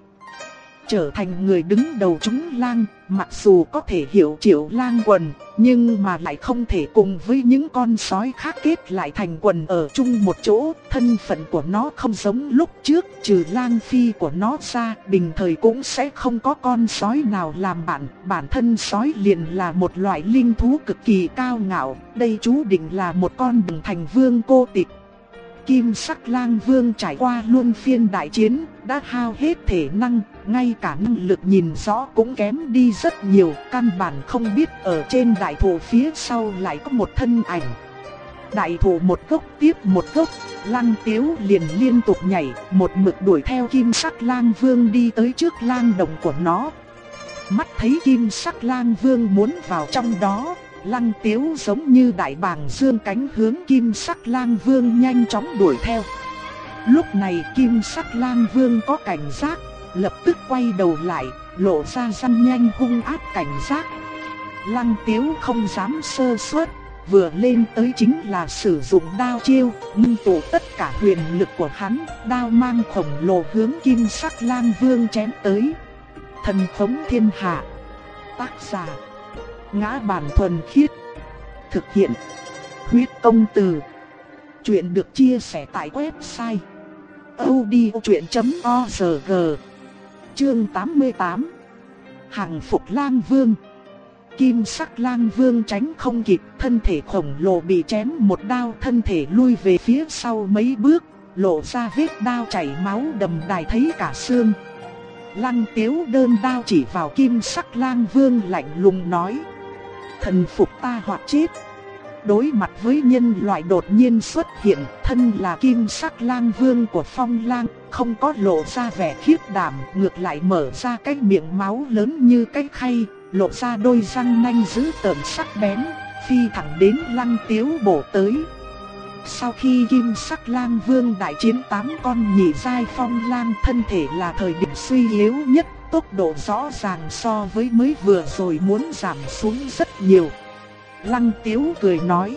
Trở thành người đứng đầu chúng lang, mặc dù có thể hiểu triệu lang quần, nhưng mà lại không thể cùng với những con sói khác kết lại thành quần ở chung một chỗ. Thân phận của nó không giống lúc trước, trừ lang phi của nó ra, bình thời cũng sẽ không có con sói nào làm bạn. Bản thân sói liền là một loại linh thú cực kỳ cao ngạo, đây chú định là một con đường thành vương cô tịch. Kim sắc lang vương trải qua luân phiên đại chiến, đã hao hết thể năng, ngay cả năng lực nhìn rõ cũng kém đi rất nhiều. Căn bản không biết ở trên đại thụ phía sau lại có một thân ảnh. Đại thụ một gốc tiếp một gốc, Lăng Tiếu liền liên tục nhảy, một mực đuổi theo kim sắc lang vương đi tới trước lang đồng của nó. Mắt thấy kim sắc lang vương muốn vào trong đó, Lăng Tiếu giống như đại bàng dương cánh hướng kim sắc lang vương nhanh chóng đuổi theo. Lúc này kim sắc lang vương có cảnh giác, lập tức quay đầu lại, lộ ra răng nhanh hung ác cảnh giác. Lăng Tiếu không dám sơ suất, vừa lên tới chính là sử dụng đao chiêu, ngưng tụ tất cả huyền lực của hắn, đao mang khổng lồ hướng kim sắc lang vương chém tới. Thần phóng thiên hạ. Tác giả: Ngã Bản Thuần Khiết. Thực hiện: Huyết Công Từ. Chuyện được chia sẻ tại website audiochuyện.org. Chương 88. Hàng phục lang vương. Kim sắc lang vương tránh không kịp, thân thể khổng lồ bị chém một đao, thân thể lui về phía sau mấy bước, lộ ra vết đao chảy máu đầm đài thấy cả xương. Lăng Tiếu đơn đao chỉ vào Kim Sắc Lang Vương lạnh lùng nói: thần phục ta hoặc chết. Đối mặt với nhân loại đột nhiên xuất hiện, thân là Kim Sắc Lang Vương của Phong Lang, không có lộ ra vẻ khiếp đảm, ngược lại mở ra cái miệng máu lớn như cái khay, lộ ra đôi răng nanh dữ tợn sắc bén, phi thẳng đến Lăng Tiếu bổ tới. Sau khi Kim Sắc Lang Vương đại chiến 8 con nhị giai Phong Lang, thân thể là thời điểm suy yếu nhất, tốc độ rõ ràng so với mới vừa rồi muốn giảm xuống rất nhiều. Lăng Tiếu cười nói: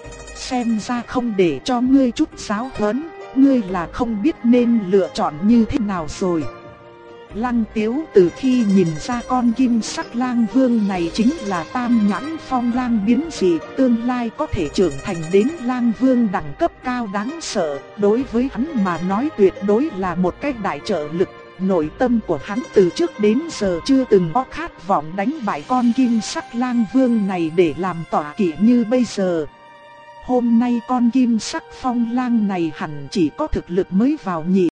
xem ra không để cho ngươi chút giáo huấn, ngươi là không biết nên lựa chọn như thế nào rồi. Lăng Tiếu từ khi nhìn ra con Kim Sắc Lang Vương này chính là Tam Nhãn Phong Lang biến dị, tương lai có thể trưởng thành đến Lang Vương đẳng cấp cao đáng sợ, đối với hắn mà nói tuyệt đối là một cái đại trợ lực. Nội tâm của hắn từ trước đến giờ chưa từng có khát vọng đánh bại con Kim Sắc Lang Vương này để làm tọa kỵ như bây giờ. Hôm nay con Kim Sắc Phong Lang này hẳn chỉ có thực lực mới vào nhị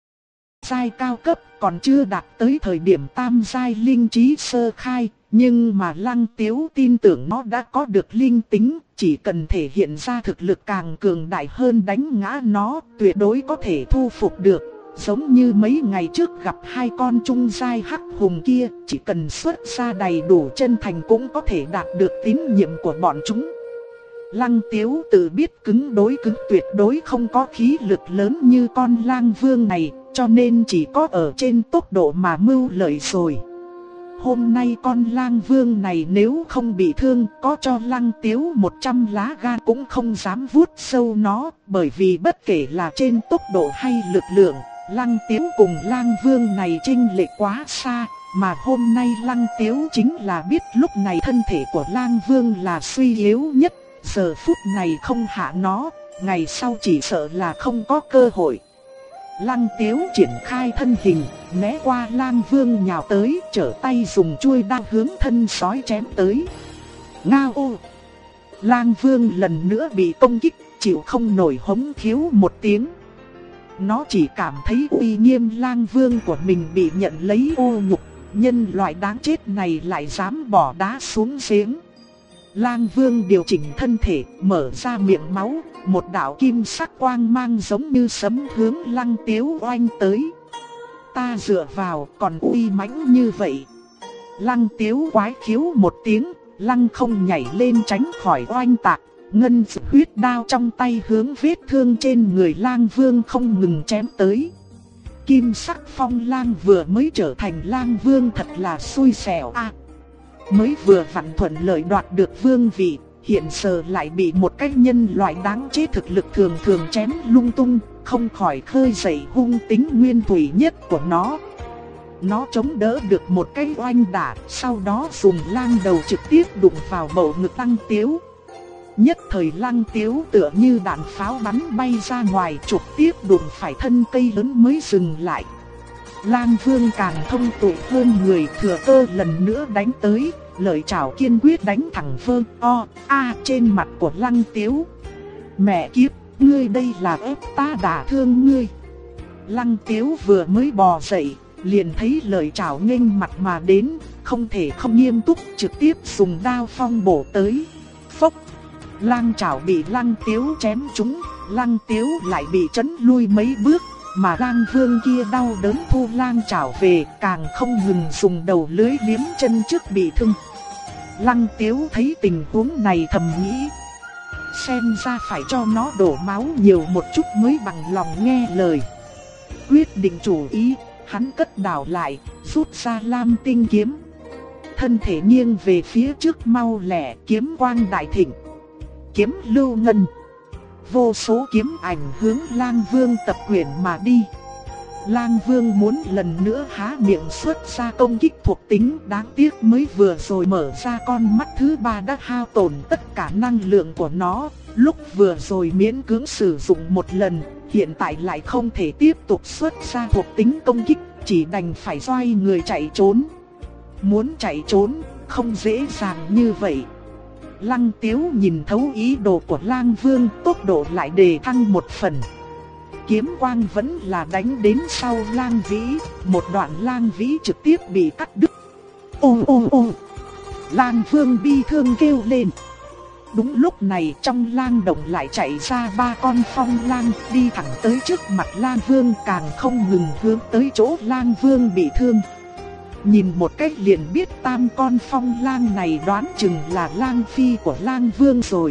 giai cao cấp, còn chưa đạt tới thời điểm tam giai linh trí sơ khai, nhưng mà Lăng Tiếu tin tưởng nó đã có được linh tính, chỉ cần thể hiện ra thực lực càng cường đại hơn đánh ngã nó, tuyệt đối có thể thu phục được. Giống như mấy ngày trước gặp hai con trung giai hắc hùng kia, chỉ cần xuất ra đầy đủ chân thành cũng có thể đạt được tín nhiệm của bọn chúng. Lăng Tiếu tự biết cứng đối cứng tuyệt đối không có khí lực lớn như con Lang Vương này, cho nên chỉ có ở trên tốc độ mà mưu lợi rồi. Hôm nay con Lang Vương này nếu không bị thương, có cho Lăng Tiếu 100 lá gan cũng không dám vuốt sâu nó, bởi vì bất kể là trên tốc độ hay lực lượng, Lăng Tiếu cùng Lang Vương này chênh lệch quá xa, mà hôm nay Lăng Tiếu chính là biết lúc này thân thể của Lang Vương là suy yếu nhất, giờ phút này không hạ nó, ngày sau chỉ sợ là không có cơ hội. Lăng Tiếu triển khai thân hình, né qua Lang Vương nhào tới, trở tay dùng chuôi đao hướng thân sói chém tới. Ngao ô! Lang Vương lần nữa bị công kích, chịu không nổi hống thiếu một tiếng. Nó chỉ cảm thấy uy nghiêm Lang Vương của mình bị nhận lấy ô nhục, nhân loại đáng chết này lại dám bỏ đá xuống giếng. Lang Vương điều chỉnh thân thể, mở ra miệng máu, một đạo kim sắc quang mang giống như sấm hướng Lăng Tiếu oanh tới. Ta dựa vào còn uy mãnh như vậy. Lăng Tiếu quái khiếu một tiếng, Lăng không nhảy lên tránh khỏi oanh tạc. Ngân huyết đao trong tay hướng vết thương trên người Lang Vương không ngừng chém tới. Kim Sắc Phong Lang vừa mới trở thành Lang Vương thật là xui xẻo a. Mới vừa vặn thuận lợi đoạt được vương vị, hiện giờ lại bị một cái nhân loại đáng chết thực lực thường thường chém lung tung, không khỏi khơi dậy hung tính nguyên thủy nhất của nó. Nó chống đỡ được một cái oanh đả, sau đó dùng lang đầu trực tiếp đụng vào bầu ngực Lăng Tiếu. Nhất thời Lăng Tiếu tựa như đạn pháo bắn bay ra ngoài, trực tiếp đụng phải thân cây lớn mới dừng lại. Lang Vương càng thông tuệ hơn người, thừa cơ lần nữa đánh tới, lợi chảo kiên quyết đánh thẳng trên mặt của Lăng Tiếu. Mẹ kiếp, ngươi đây là ép ta đả thương ngươi. Lăng Tiếu vừa mới bò dậy, liền thấy lợi chảo nghênh mặt mà đến, không thể không nghiêm túc, trực tiếp dùng đao phong bổ tới. Phốc! Lang chảo bị Lăng Tiếu chém trúng, Lăng Tiếu lại bị chấn lui mấy bước, mà Lang Vương kia đau đớn thu lang chảo về, càng không ngừng dùng đầu lưới liếm chân trước bị thương. Lăng Tiếu thấy tình huống này thầm nghĩ, xem ra phải cho nó đổ máu nhiều một chút mới bằng lòng nghe lời. Quyết định chủ ý, hắn cất đảo lại, rút ra Lam Tinh kiếm. Thân thể nghiêng về phía trước mau lẹ, kiếm quang đại thịnh. Kiếm lưu ngân. Vô số kiếm ảnh hướng Lang Vương tập quyển mà đi. Lang Vương muốn lần nữa há miệng xuất ra công kích thuộc tính, đáng tiếc mới vừa rồi mở ra con mắt thứ ba đã hao tổn tất cả năng lượng của nó. Lúc vừa rồi miễn cưỡng sử dụng một lần, hiện tại lại không thể tiếp tục xuất ra thuộc tính công kích, chỉ đành phải xoay người chạy trốn. Muốn chạy trốn, không dễ dàng như vậy. Lăng Tiếu nhìn thấu ý đồ của Lang Vương, tốc độ lại đề thăng một phần. kiếm quang vẫn là đánh đến sau Lang Vĩ, một đoạn Lang Vĩ trực tiếp bị cắt đứt. Ô ô ô! Lang Vương bi thương kêu lên. Đúng lúc này trong lang động lại chạy ra 3 con phong lang, đi thẳng tới trước mặt Lang Vương, càng không ngừng hướng tới chỗ Lang Vương bị thương. Nhìn một cách liền biết 3 con phong lang này đoán chừng là lang phi của Lang Vương rồi.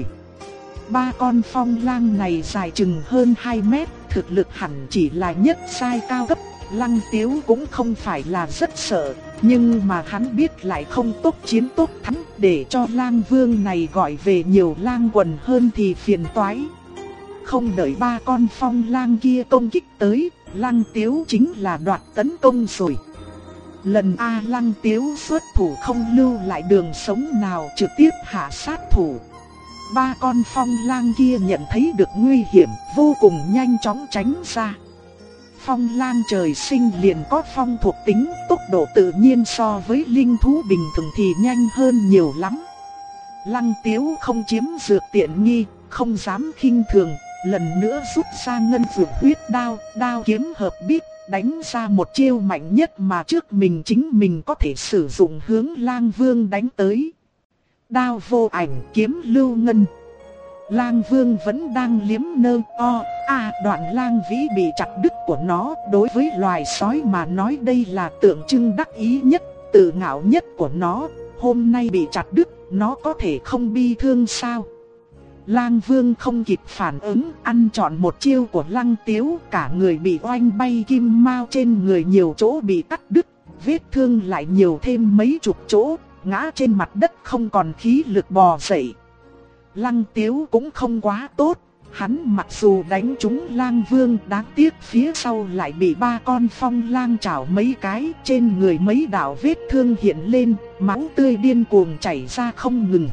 3 con phong lang này dài chừng hơn 2 mét, thực lực hẳn chỉ là nhất giai cao cấp. Lăng Tiếu cũng không phải là rất sợ, nhưng mà hắn biết lại không tốt chiến tốt thắng, để cho Lang Vương này gọi về nhiều lang quần hơn thì phiền toái. Không đợi 3 con phong lang kia công kích tới, Lăng Tiếu chính là đoạt tấn công rồi. Lần A Lăng Tiếu xuất thủ không lưu lại đường sống nào, trực tiếp hạ sát thủ. 3 con phong lang kia nhận thấy được nguy hiểm, vô cùng nhanh chóng tránh ra. Phong lang trời sinh liền có phong thuộc tính, tốc độ tự nhiên so với linh thú bình thường thì nhanh hơn nhiều lắm. Lăng Tiếu không chiếm dược tiện nghi, không dám khinh thường, lần nữa rút ra ngân dược huyết đao, đao kiếm hợp bích, đánh ra một chiêu mạnh nhất mà trước mình chính mình có thể sử dụng hướng Lang Vương đánh tới. Đao vô ảnh kiếm lưu ngân. Lang Vương vẫn đang liếm nơ đoạn Lang Vĩ bị chặt đứt của nó, đối với loài sói mà nói đây là tượng trưng đắc ý nhất, tự ngạo nhất của nó. Hôm nay bị chặt đứt, nó có thể không bi thương sao? Lang Vương không kịp phản ứng, ăn trọn một chiêu của Lăng Tiếu, cả người bị oanh bay, kim mao trên người nhiều chỗ bị cắt đứt, vết thương lại nhiều thêm mấy chục chỗ, ngã trên mặt đất không còn khí lực bò dậy. Lăng Tiếu cũng không quá tốt, hắn mặc dù đánh trúng Lang Vương, đáng tiếc phía sau lại bị 3 con phong lang chảo mấy cái, trên người mấy đạo vết thương hiện lên, máu tươi điên cuồng chảy ra không ngừng.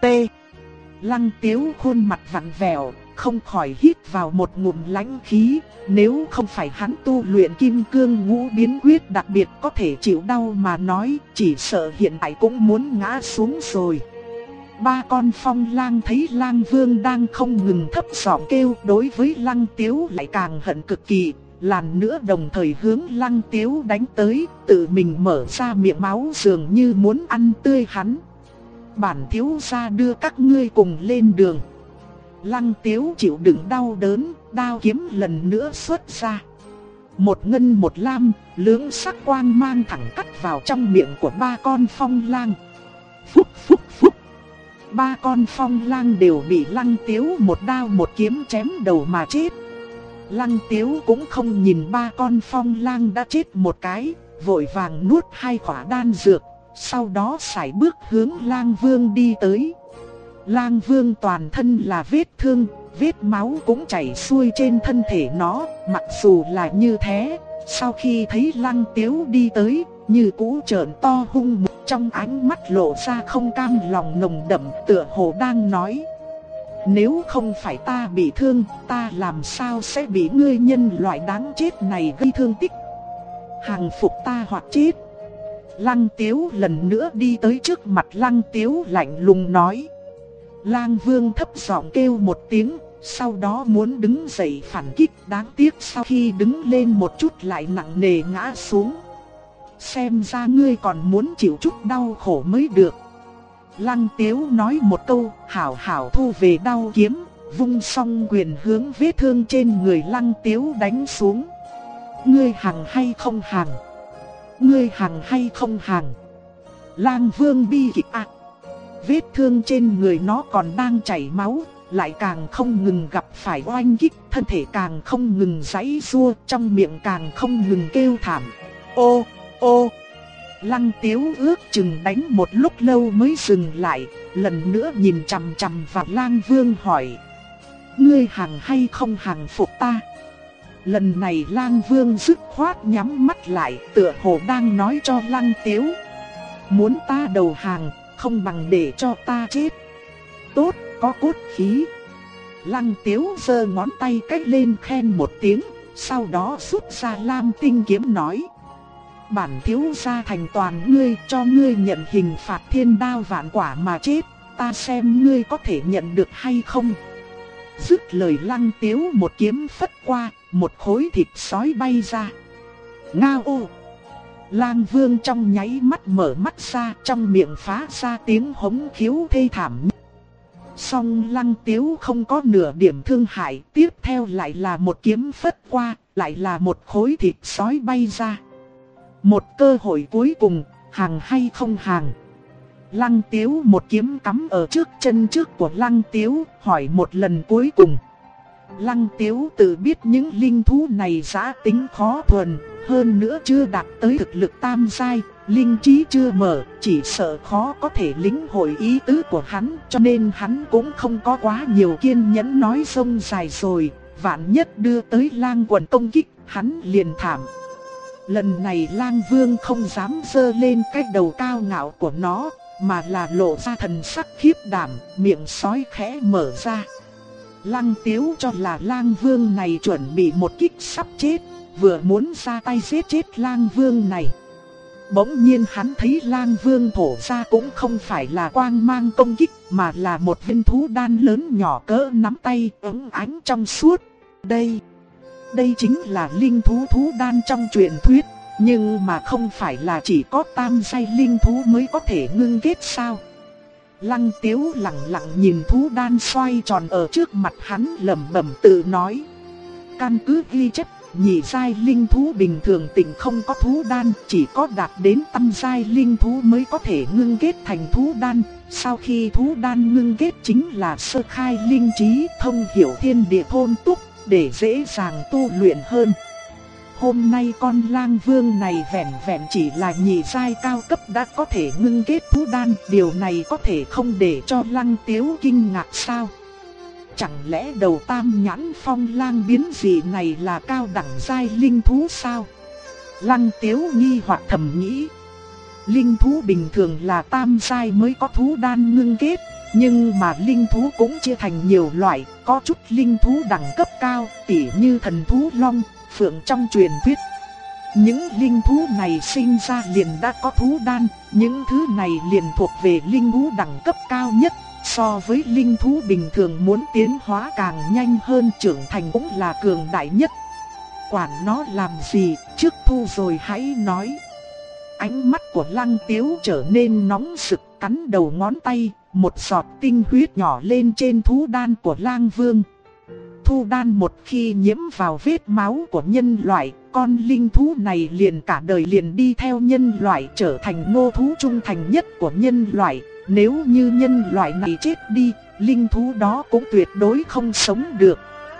Lăng Tiếu khuôn mặt vặn vẹo, không khỏi hít vào một ngụm lãnh khí, nếu không phải hắn tu luyện Kim Cương Ngũ Biến Quyết đặc biệt có thể chịu đau mà nói, chỉ sợ hiện tại cũng muốn ngã xuống rồi. 3 con phong lang thấy Lang Vương đang không ngừng thấp giọng kêu, đối với Lăng Tiếu lại càng hận cực kỳ, lần nữa đồng thời hướng Lăng Tiếu đánh tới, tự mình mở ra miệng máu dường như muốn ăn tươi hắn. Bản thiếu gia đưa các ngươi cùng lên đường. Lăng Tiếu chịu đựng đau đớn, đao kiếm lần nữa xuất ra. Một ngân một lam, lưỡng sắc quang mang thẳng cắt vào trong miệng của 3 con phong lang. Phúc phúc phúc. 3 con phong lang đều bị Lăng Tiếu một đao một kiếm chém đầu mà chết. Lăng Tiếu cũng không nhìn 3 con phong lang đã chết một cái, vội vàng nuốt 2 khỏa đan dược, sau đó sải bước hướng Lang Vương đi tới. Lang Vương toàn thân là vết thương, vết máu cũng chảy xuôi trên thân thể nó, mặc dù là như thế, sau khi thấy Lăng Tiếu đi tới, như cũ trợn to hung mục, trong ánh mắt lộ ra không cam lòng nồng đậm, tựa hồ đang nói: nếu không phải ta bị thương, ta làm sao sẽ bị ngươi nhân loại đáng chết này gây thương tích. Hàng phục ta hoặc chết. Lăng Tiếu lần nữa đi tới trước mặt Lăng Tiếu lạnh lùng nói. Lang Vương thấp giọng kêu một tiếng, sau đó muốn đứng dậy phản kích, đáng tiếc sau khi đứng lên một chút lại nặng nề ngã xuống. Xem ra ngươi còn muốn chịu chút đau khổ mới được. Lăng Tiếu nói một câu, hảo hảo thu về đao kiếm, vung song quyền hướng vết thương trên người Lăng Tiếu đánh xuống. Ngươi hàng hay không hàng? Ngươi hàng hay không hàng? Lang Vương bi kịch ạ. Vết thương trên người nó còn đang chảy máu, lại càng không ngừng gặp phải oanh kích, thân thể càng không ngừng giãy giụa, trong miệng càng không ngừng kêu thảm. Ô, ô. Lăng Tiếu ước chừng đánh một lúc lâu mới dừng lại, lần nữa nhìn chằm chằm vào Lang Vương hỏi: ngươi hàng hay không hàng phục ta? Lần này Lang Vương dứt khoát nhắm mắt lại, tựa hồ đang nói cho Lăng Tiếu: muốn ta đầu hàng, không bằng để cho ta chết. Tốt, có cốt khí. Lăng Tiếu giơ ngón tay cách lên khen một tiếng, sau đó rút ra Lam Tinh kiếm nói: bản thiếu gia thành toàn ngươi, cho ngươi nhận hình phạt thiên đao vạn quả mà chết, ta xem ngươi có thể nhận được hay không. Dứt lời Lăng Tiếu một kiếm phất qua, một khối thịt sói bay ra. Ngao ô! Lang Vương trong nháy mắt mở mắt ra, trong miệng phá ra tiếng hống khiếu thê thảm. Song Lăng Tiếu không có nửa điểm thương hại, tiếp theo lại là một kiếm phất qua, lại là một khối thịt sói bay ra. Một cơ hội cuối cùng, hàng hay không hàng. Lăng Tiếu một kiếm cắm ở trước chân trước của Lăng Tiếu, hỏi một lần cuối cùng. Lăng Tiếu tự biết những linh thú này dã tính khó thuần, hơn nữa chưa đạt tới thực lực tam giai, linh trí chưa mở, chỉ sợ khó có thể lĩnh hội ý tứ của hắn, cho nên hắn cũng không có quá nhiều kiên nhẫn nói sông dài rồi, vạn nhất đưa tới Lang quần công kích, hắn liền thảm. Lần này Lang Vương không dám giơ lên cái đầu cao ngạo của nó, mà là lộ ra thần sắc khiếp đảm, miệng sói khẽ mở ra. Lăng Tiếu cho là Lang Vương này chuẩn bị một kích sắp chết, vừa muốn ra tay giết chết Lang Vương này. Bỗng nhiên hắn thấy Lang Vương thổ ra cũng không phải là quang mang công kích, mà là một viên thú đan lớn nhỏ cỡ nắm tay, óng ánh trong suốt. Đây chính là linh thú thú đan trong truyền thuyết, nhưng mà không phải là chỉ có tam giai linh thú mới có thể ngưng kết sao? Lăng Tiếu lặng lặng nhìn thú đan xoay tròn ở trước mặt hắn, lẩm bẩm tự nói. Căn cứ ghi chép, nhị giai linh thú bình thường tình không có thú đan, chỉ có đạt đến tam giai linh thú mới có thể ngưng kết thành thú đan. Sau khi thú đan ngưng kết chính là sơ khai linh trí, thông hiểu thiên địa thôn túc, để dễ dàng tu luyện hơn. Hôm nay con Lang Vương này vẻn vẹn chỉ là nhị giai cao cấp đã có thể ngưng kết thú đan, điều này có thể không để cho Lăng Tiếu kinh ngạc sao? Chẳng lẽ đầu tam nhãn phong lang biến dị này là cao đẳng giai linh thú sao? Lăng Tiếu nghi hoặc thầm nghĩ. Linh thú bình thường là tam giai mới có thú đan ngưng kết, nhưng mà linh thú cũng chia thành nhiều loại, có chút linh thú đẳng cấp cao, tỉ như thần thú long, phượng trong truyền thuyết. Những linh thú này sinh ra liền đã có thú đan, những thứ này liền thuộc về linh thú đẳng cấp cao nhất. So với linh thú bình thường muốn tiến hóa càng nhanh hơn, trưởng thành cũng là cường đại nhất. Quản nó làm gì, trước thu rồi hãy nói. Ánh mắt của Lăng Tiếu trở nên nóng sực, cắn đầu ngón tay, một giọt tinh huyết nhỏ lên trên thú đan của Lang Vương. Thú đan một khi nhiễm vào vết máu của nhân loại, con linh thú này liền cả đời liền đi theo nhân loại, trở thành nô thú trung thành nhất của nhân loại. Nếu như nhân loại này chết đi, linh thú đó cũng tuyệt đối không sống được.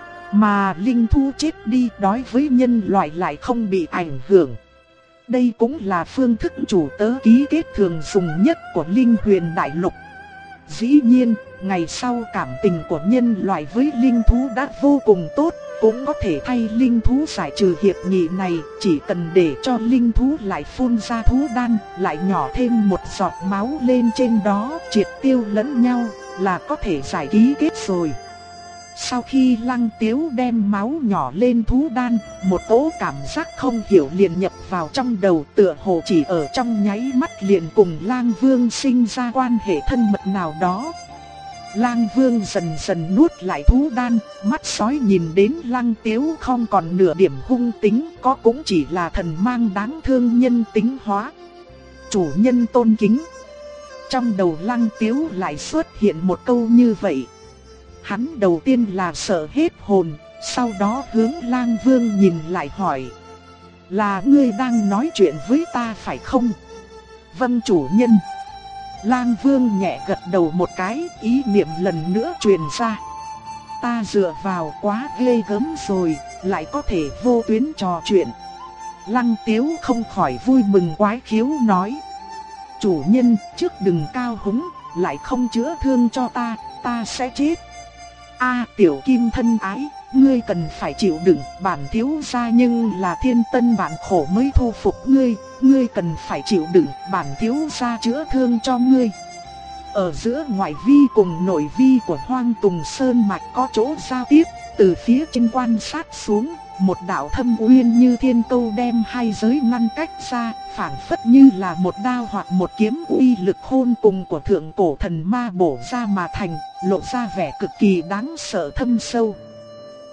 Mà linh thú chết đi đối với nhân loại lại không bị ảnh hưởng. Đây cũng là phương thức chủ tớ ký kết thường dùng nhất của Linh Huyền Đại Lục. Dĩ nhiên, ngày sau cảm tình của nhân loại với linh thú đã vô cùng tốt, cũng có thể thay linh thú giải trừ hiệp nghị này, chỉ cần để cho linh thú lại phun ra thú đan, lại nhỏ thêm một giọt máu lên trên đó, triệt tiêu lẫn nhau, là có thể giải ký kết rồi. Sau khi Lăng Tiếu đem máu nhỏ lên thú đan, một cỗ cảm giác không hiểu liền nhập vào trong đầu, tựa hồ chỉ ở trong nháy mắt liền cùng Lang Vương sinh ra quan hệ thân mật nào đó. Lang Vương dần dần nuốt lại thú đan, mắt sói nhìn đến Lăng Tiếu không còn nửa điểm hung tính, có cũng chỉ là thần mang đáng thương nhân tính hóa. Chủ nhân tôn kính. Trong đầu Lăng Tiếu lại xuất hiện một câu như vậy. Hắn đầu tiên là sợ hết hồn, sau đó hướng Lang Vương nhìn lại hỏi. Là ngươi đang nói chuyện với ta phải không? Vâng chủ nhân. Lang Vương nhẹ gật đầu một cái, ý niệm lần nữa truyền ra. Ta dựa vào quá ghê gớm rồi, lại có thể vô tuyến trò chuyện. Lăng Tiếu không khỏi vui mừng quái khiếu nói. Chủ nhân, trước đừng cao hứng, lại không chữa thương cho ta sẽ chết. Tiểu Kim thân ái, ngươi cần phải chịu đựng, bản thiếu gia nhưng là thiên tân vạn khổ mới thu phục ngươi, ngươi cần phải chịu đựng, bản thiếu gia chữa thương cho ngươi. Ở giữa ngoại vi cùng nội vi của Hoang Tùng Sơn mạch có chỗ giao tiếp, từ phía trên quan sát xuống, một đạo thâm uyên như thiên câu đem hai giới ngăn cách ra, phảng phất như là một đao hoặc một kiếm, uy lực khôn cùng của thượng cổ thần ma bổ ra mà thành, lộ ra vẻ cực kỳ đáng sợ thâm sâu.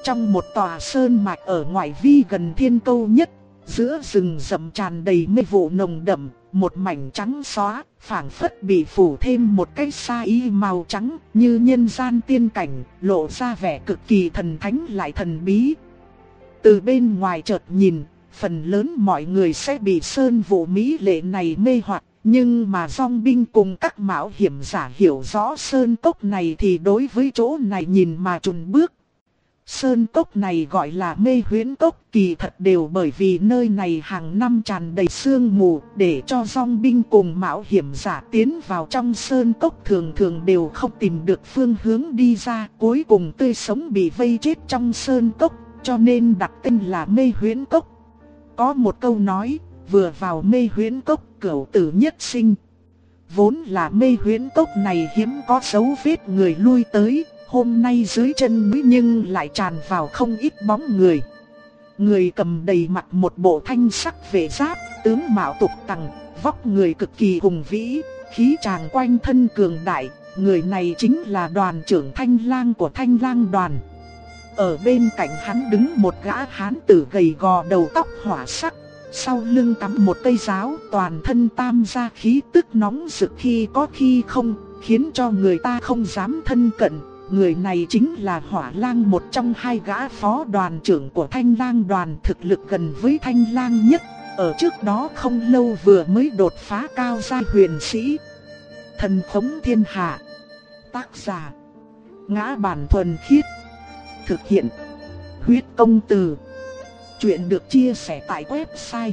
trong một tòa sơn mạch ở ngoại vi gần Thiên Câu Nhất. Giữa rừng rậm tràn đầy mây vụ nồng đậm, một mảnh trắng xóa, phảng phất bị phủ thêm một cái sa y màu trắng như nhân gian tiên cảnh, lộ ra vẻ cực kỳ thần thánh lại thần bí. Từ bên ngoài chợt nhìn, phần lớn mọi người sẽ bị sơn vụ mỹ lệ này mê hoặc, nhưng mà Dòng Binh cùng các mạo hiểm giả hiểu rõ sơn cốc này thì đối với chỗ này nhìn mà chùn bước. Sơn cốc này gọi là Mê Huyễn Cốc, kỳ thật đều bởi vì nơi này hàng năm tràn đầy sương mù, để cho Dòng Binh cùng mạo hiểm giả tiến vào trong sơn cốc thường thường đều không tìm được phương hướng đi ra, cuối cùng tươi sống bị vây chết trong sơn cốc, cho nên đặt tên là Mê Huyễn Cốc. Có một câu nói, vừa vào Mê Huyễn Cốc cửu tử nhất sinh. Vốn là Mê Huyễn Cốc này hiếm có dấu vết người lui tới, hôm nay dưới chân núi nhưng lại tràn vào không ít bóng người. Người cầm đầy mặc một bộ thanh sắc vệ giáp, tướng mạo tục tằng, vóc người cực kỳ hùng vĩ, khí tràng quanh thân cường đại. Người này chính là đoàn trưởng Thanh Lang của Thanh Lang đoàn. Ở bên cạnh hắn đứng một gã hán tử gầy gò đầu tóc hỏa sắc, sau lưng cắm một cây giáo, toàn thân tam gia khí tức nóng rực khi có khi không, khiến cho người ta không dám thân cận. Người này chính là Hỏa Lang, một trong hai gã phó đoàn trưởng của Thanh Lang đoàn, thực lực gần với Thanh Lang nhất. Ở trước đó không lâu vừa mới đột phá cao giai huyền sĩ. Thần khống thiên hạ. Tác giả: Ngã Bản Thuần Khiết. Thực hiện: Huyết Công Từ. Chuyện được chia sẻ tại website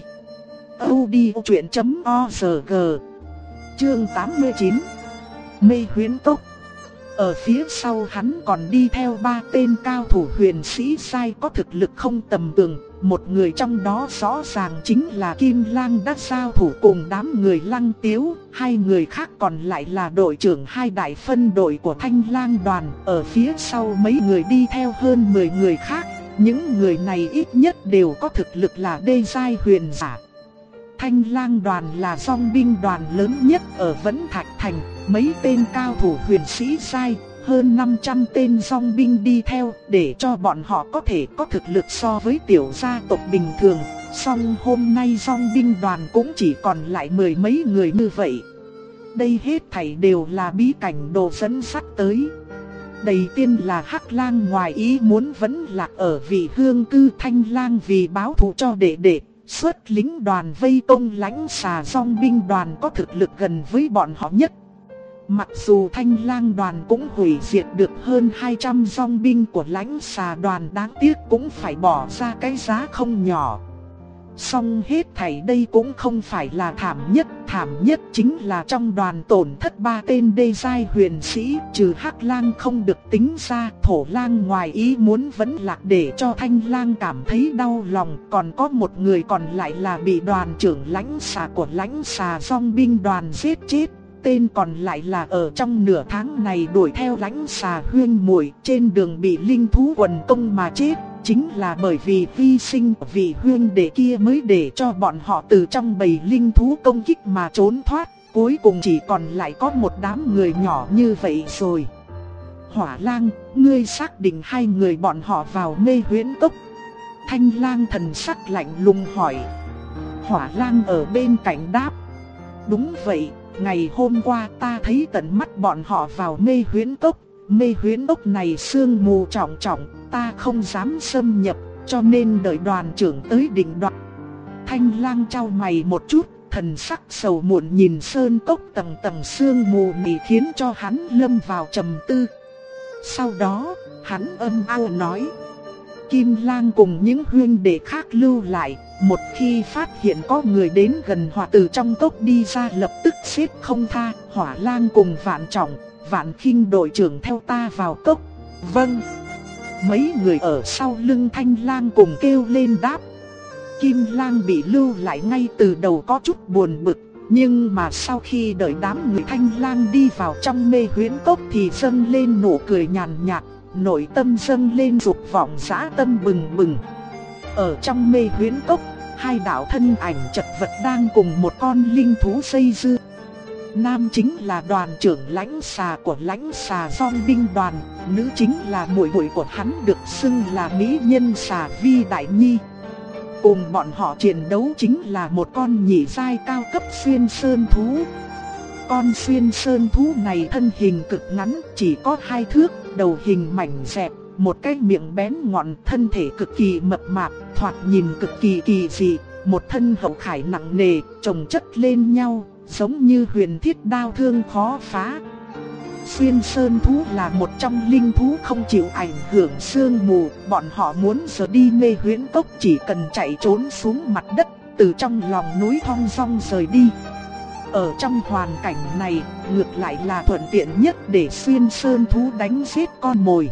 audiochuyện.org. Chương 89. Mê Huyễn Cốc. Ở phía sau hắn còn đi theo 3 tên cao thủ huyền sĩ sai có thực lực không tầm thường. Một người trong đó rõ ràng chính là Kim Lang đã giao thủ cùng đám người Lăng Tiếu. 2 người khác còn lại là đội trưởng 2 đại phân đội của Thanh Lang đoàn. Ở phía sau mấy người đi theo hơn 10 người khác. Những người này ít nhất đều có thực lực là đê giai huyền giả. Thanh Lang đoàn là Dòng Binh đoàn lớn nhất ở Vẫn Thạch Thành, mấy tên cao thủ huyền sĩ sai, hơn 500 tên Dòng Binh đi theo, để cho bọn họ có thể có thực lực so với tiểu gia tộc bình thường. Song hôm nay Dòng Binh đoàn cũng chỉ còn lại 10 mấy người như vậy. Đây hết thảy đều là bí cảnh đồ dẫn sắt tới. Đầu tiên là Hắc Lang ngoài ý muốn vẫn lạc ở vị hương cư. Thanh Lang vì báo thù cho đệ đệ, xuất lính đoàn vây công Lãnh Xà. Dòng Binh đoàn có thực lực gần với bọn họ nhất. Mặc dù Thanh Lang đoàn cũng hủy diệt được hơn 200 dòng binh của Lãnh Xà đoàn, đáng tiếc cũng phải bỏ ra cái giá không nhỏ. Song hết thảy đây cũng không phải là thảm nhất chính là trong đoàn tổn thất 3 tên đê giai huyền sĩ, trừ Hắc Lang không được tính ra, Thổ Lang ngoài ý muốn vẫn lạc để cho Thanh Lang cảm thấy đau lòng, còn có một người còn lại là bị đoàn trưởng Lãnh Xà của Lãnh Xà dòng binh đoàn giết chết. Tên còn lại là ở trong nửa tháng này đuổi theo Lãnh Xà huyên muội, trên đường bị linh thú quần công mà chết. Chính là bởi vì hy sinh vị huyên đệ kia mới để cho bọn họ từ trong bầy linh thú công kích mà trốn thoát. Cuối cùng chỉ còn lại có một đám người nhỏ như vậy rồi. Hỏa Lang, ngươi xác định 2 người bọn họ vào Mê Huyễn Cốc? Thanh Lang thần sắc lạnh lùng hỏi. Hỏa Lang ở bên cạnh đáp: đúng vậy, ngày hôm qua ta thấy tận mắt bọn họ vào Mê Huyễn Cốc. Mê Huyễn Cốc này sương mù trọng trọng, ta không dám xâm nhập, cho nên đợi đoàn trưởng tới định đoạt. Thanh Lang chau mày một chút, thần sắc sầu muộn nhìn sơn cốc tầng tầng sương mù này khiến cho hắn lâm vào trầm tư. Sau đó, hắn âm ao nói: Kim Lang cùng những huynh đệ khác lưu lại, một khi phát hiện có người đến gần hoặc từ trong cốc đi ra lập tức giết không tha. Hỏa Lang cùng Vạn Trọng, Vạn Khinh đội trưởng theo ta vào cốc. Vâng. Mấy người ở sau lưng Thanh Lang cùng kêu lên đáp. Kim Lang bị lưu lại ngay từ đầu có chút buồn bực, nhưng mà sau khi đợi đám người Thanh Lang đi vào trong Mê Huyễn Cốc thì dâng lên nụ cười nhàn nhạt, nội tâm dâng lên dục vọng dã tâm bừng bừng. Ở trong Mê Huyễn Cốc, 2 đạo thân ảnh chật vật đang cùng một con linh thú dây dưa. nam chính là đoàn trưởng lãnh xà của lãnh xà dòng binh đoàn, nữ chính là muội muội của hắn được xưng là mỹ nhân xà Vi Đại Nhi. Cùng bọn họ chiến đấu chính là một con nhị giai cao cấp xuyên sơn thú. Con xuyên sơn thú này thân hình cực ngắn, chỉ có 2 thước, đầu hình mảnh dẹt, một cái miệng bén ngọn, thân thể cực kỳ mập mạp, thoạt nhìn cực kỳ kỳ dị, một thân hậu khải nặng nề, chồng chất lên nhau, giống như huyền thiết đao thương khó phá. Xuyên sơn thú là một trong linh thú không chịu ảnh hưởng sương mù, bọn họ muốn rời đi Mê Huyễn Cốc chỉ cần chạy trốn xuống mặt đất, từ trong lòng núi thong dong rời đi. Ở trong hoàn cảnh này, ngược lại là thuận tiện nhất để xuyên sơn thú đánh giết con mồi.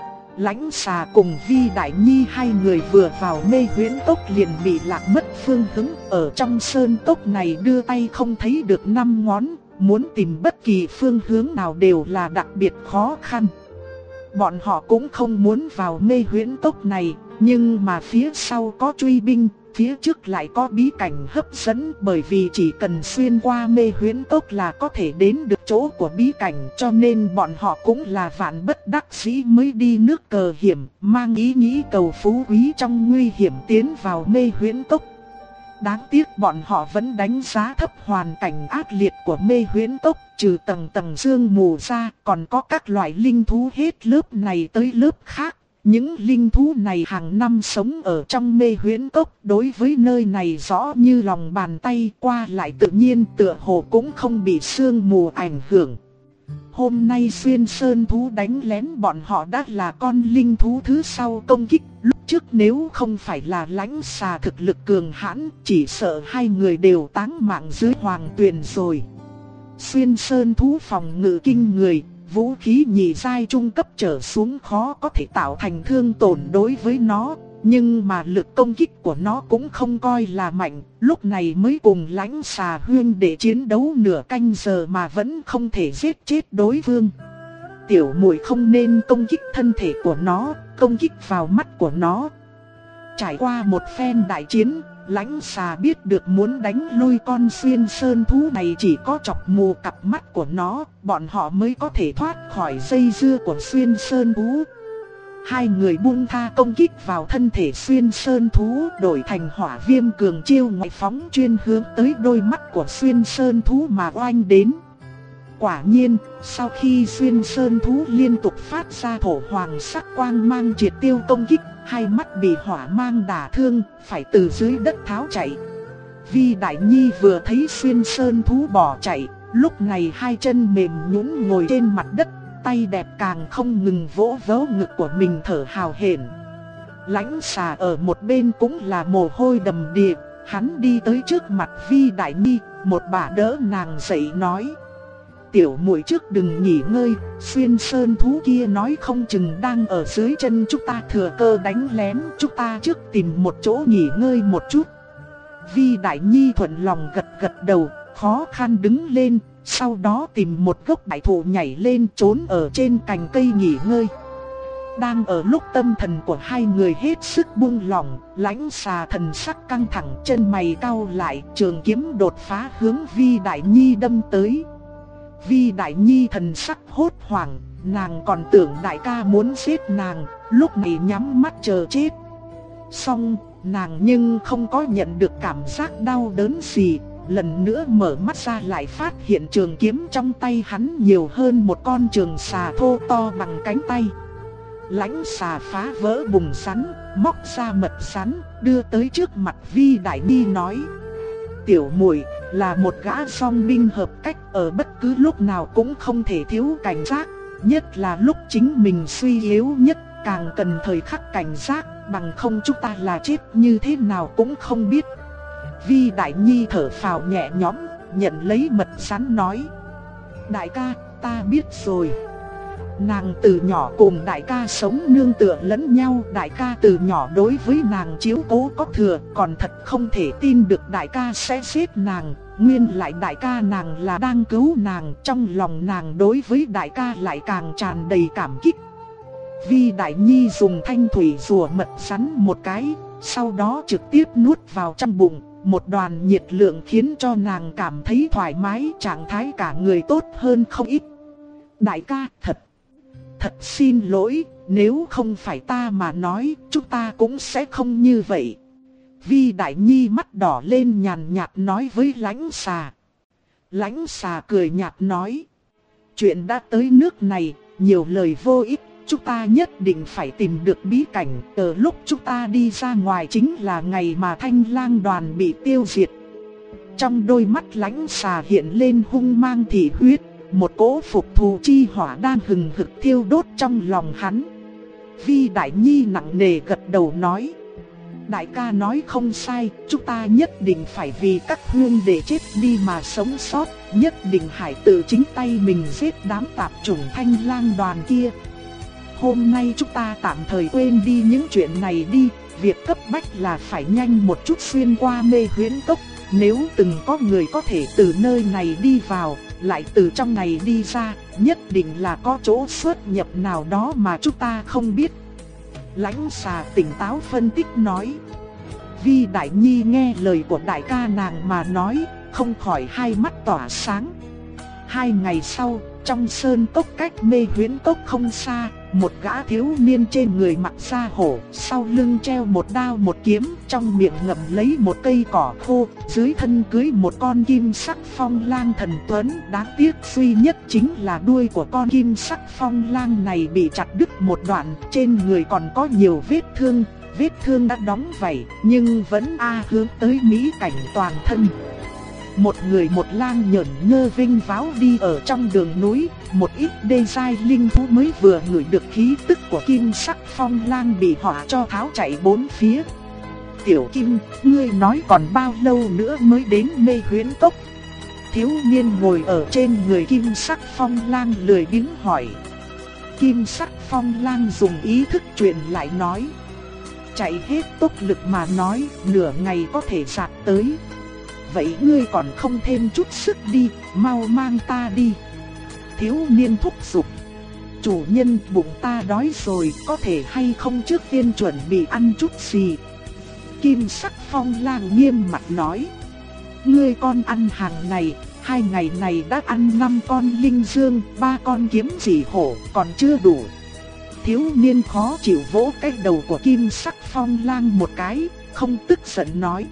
Lãnh xà cùng Vi Đại Nhi hai người vừa vào Mê Huyễn Cốc liền bị lạc mất phương hướng, ở trong sơn cốc này đưa tay không thấy được 5 ngón, muốn tìm bất kỳ phương hướng nào đều là đặc biệt khó khăn. Bọn họ cũng không muốn vào Mê Huyễn Cốc này, nhưng mà phía sau có truy binh, phía trước lại có bí cảnh hấp dẫn, bởi vì chỉ cần xuyên qua Mê Huyễn Cốc là có thể đến được chỗ của bí cảnh, cho nên bọn họ cũng là vạn bất đắc dĩ mới đi nước cờ hiểm, mang ý nghĩ cầu phú quý trong nguy hiểm tiến vào Mê Huyễn Cốc. Đáng tiếc bọn họ vẫn đánh giá thấp hoàn cảnh ác liệt của Mê Huyễn Cốc, trừ tầng tầng sương mù ra, còn có các loại linh thú hết lớp này tới lớp khác. Những linh thú này hàng năm sống ở trong Mê Huyễn Cốc, đối với nơi này rõ như lòng bàn tay, qua lại tự nhiên, tựa hồ cũng không bị sương mù ảnh hưởng. Hôm nay xuyên sơn thú đánh lén bọn họ đã là con linh thú thứ sau công kích, lúc trước nếu không phải là lãnh xà thực lực cường hãn, chỉ sợ hai người đều táng mạng dưới hoàng tuyền rồi. Xuyên sơn thú phòng ngự kinh người, vũ khí nhị giai trung cấp trở xuống khó có thể tạo thành thương tổn đối với nó, nhưng mà lực công kích của nó cũng không coi là mạnh, lúc này mới cùng lãnh xà huyên để chiến đấu nửa canh giờ mà vẫn không thể giết chết đối phương. Tiểu muội không nên công kích thân thể của nó, công kích vào mắt của nó. Trải qua một phen đại chiến, lãnh xà biết được muốn đánh lui con xuyên sơn thú này chỉ có chọc mù cặp mắt của nó, bọn họ mới có thể thoát khỏi dây dưa của xuyên sơn thú. Hai người buông tha công kích vào thân thể xuyên sơn thú, đổi thành hỏa viêm cường chiêu ngoại phóng chuyên hướng tới đôi mắt của xuyên sơn thú mà oanh đến. Quả nhiên, sau khi xuyên sơn thú liên tục phát ra thổ hoàng sắc quang mang triệt tiêu công kích, hai mắt bị hỏa mang đả thương, phải từ dưới đất tháo chạy. Vi Đại Nhi vừa thấy xuyên sơn thú bỏ chạy, lúc này hai chân mềm nhũn ngồi trên mặt đất, tay đẹp càng không ngừng vỗ vỗ ngực của mình thở hào hển. Lãnh xà ở một bên cũng là mồ hôi đầm đìa, hắn đi tới trước mặt Vi Đại Nhi, một bà đỡ nàng dậy nói: tiểu muội trước đừng nghỉ ngơi, xuyên sơn thú kia nói không chừng đang ở dưới chân chúng ta thừa cơ đánh lén, chúng ta trước tìm một chỗ nghỉ ngơi một chút. Vi Đại Nhi thuận lòng gật gật đầu, khó khăn đứng lên, sau đó tìm một gốc đại thụ nhảy lên trốn ở trên cành cây nghỉ ngơi. Đang ở lúc tâm thần của hai người hết sức buông lỏng, lãnh xà thần sắc căng thẳng, chân mày cau lại, trường kiếm đột phá hướng Vi Đại Nhi đâm tới. Vi Đại Nhi thần sắc hốt hoảng, nàng còn tưởng đại ca muốn giết nàng, lúc này nhắm mắt chờ chết. Xong, nàng nhưng không có nhận được cảm giác đau đớn gì, lần nữa mở mắt ra lại phát hiện trường kiếm trong tay hắn nhiều hơn một con trường xà thô to bằng cánh tay. Lãnh xà phá vỡ bùng rắn, móc ra mật rắn, đưa tới trước mặt Vi Đại Nhi nói: tiểu muội là một gã song binh hợp cách, ở bất cứ lúc nào cũng không thể thiếu cảnh giác, nhất là lúc chính mình suy yếu nhất, càng cần thời khắc cảnh giác, bằng không chúng ta là chết như thế nào cũng không biết. Vi Đại Nhi thở phào nhẹ nhõm, nhận lấy mật rắn nói: đại ca, ta biết rồi. Nàng từ nhỏ cùng đại ca sống nương tựa lẫn nhau, đại ca từ nhỏ đối với nàng chiếu cố có thừa, còn thật không thể tin được đại ca sẽ giết nàng. Nguyên lại đại ca nàng là đang cứu nàng, trong lòng nàng đối với đại ca lại càng tràn đầy cảm kích. Vi Đại Nhi dùng thanh thủy rùa mật rắn một cái, sau đó trực tiếp nuốt vào trong bụng. Một đoàn nhiệt lượng khiến cho nàng cảm thấy thoải mái, trạng thái cả người tốt hơn không ít. Đại ca, thật xin lỗi, nếu không phải ta mà nói, chúng ta cũng sẽ không như vậy. Vi Đại Nhi mắt đỏ lên nhàn nhạt nói với Lãnh Xà. Lãnh Xà cười nhạt nói, chuyện đã tới nước này, nhiều lời vô ích, chúng ta nhất định phải tìm được bí cảnh. Ở lúc chúng ta đi ra ngoài chính là ngày mà Thanh Lang đoàn bị tiêu diệt. Trong đôi mắt Lãnh Xà hiện lên hung mang thị huyết, một cỗ phục thù chi hỏa đang hừng hực thiêu đốt trong lòng hắn. Vi Đại Nhi nặng nề gật đầu nói, đại ca nói không sai, chúng ta nhất định phải vì các huynh đệ chết đi mà sống sót, nhất định phải tự chính tay mình giết đám tạp chủng Thanh Lang đoàn kia. Hôm nay chúng ta tạm thời quên đi những chuyện này đi, việc cấp bách là phải nhanh một chút xuyên qua Mê Huyễn Cốc. Nếu từng có người có thể từ nơi này đi vào, lại từ trong này đi ra, nhất định là có chỗ xuất nhập nào đó mà chúng ta không biết. Lãnh Xà tỉnh táo phân tích nói. Vi Đại Nhi nghe lời của đại ca nàng mà nói, không khỏi hai mắt tỏa sáng. 2 ngày sau, trong sơn cốc cách Mê Huyễn Cốc không xa, một gã thiếu niên trên người mặc da hổ, sau lưng treo một đao một kiếm, trong miệng ngậm lấy một cây cỏ khô, dưới thân cưỡi một con kim sắc phong lang thần tuấn. Đáng tiếc duy nhất chính là đuôi của con kim sắc phong lang này bị chặt đứt một đoạn, trên người còn có nhiều vết thương đã đóng vảy, nhưng vẫn hướng tới mỹ cảnh toàn thân. Một người một lang nhởn nhơ vinh váo đi ở trong đường núi, một ít đê giai linh thú mới vừa ngửi được khí tức của kim sắc phong lang bị hỏa cho tháo chạy bốn phía. Tiểu Kim, ngươi nói còn bao lâu nữa mới đến Mê Huyễn Cốc? Thiếu niên ngồi ở trên người kim sắc phong lang lười biếng hỏi. Kim sắc phong lang dùng ý thức truyền lại nói, chạy hết tốc lực mà nói, nửa ngày có thể dạt tới. Vậy ngươi còn không thêm chút sức đi, mau mang ta đi. Thiếu niên thúc giục. Chủ nhân, bụng ta đói rồi, có thể hay không trước tiên chuẩn bị ăn chút gì? Kim sắc phong lang nghiêm mặt nói. Ngươi con ăn hàng này, 2 ngày này đã ăn 5 con linh dương, 3 con kiếm chỉ hổ, còn chưa đủ. Thiếu niên khó chịu vỗ cái đầu của kim sắc phong lang một cái, không tức giận nói.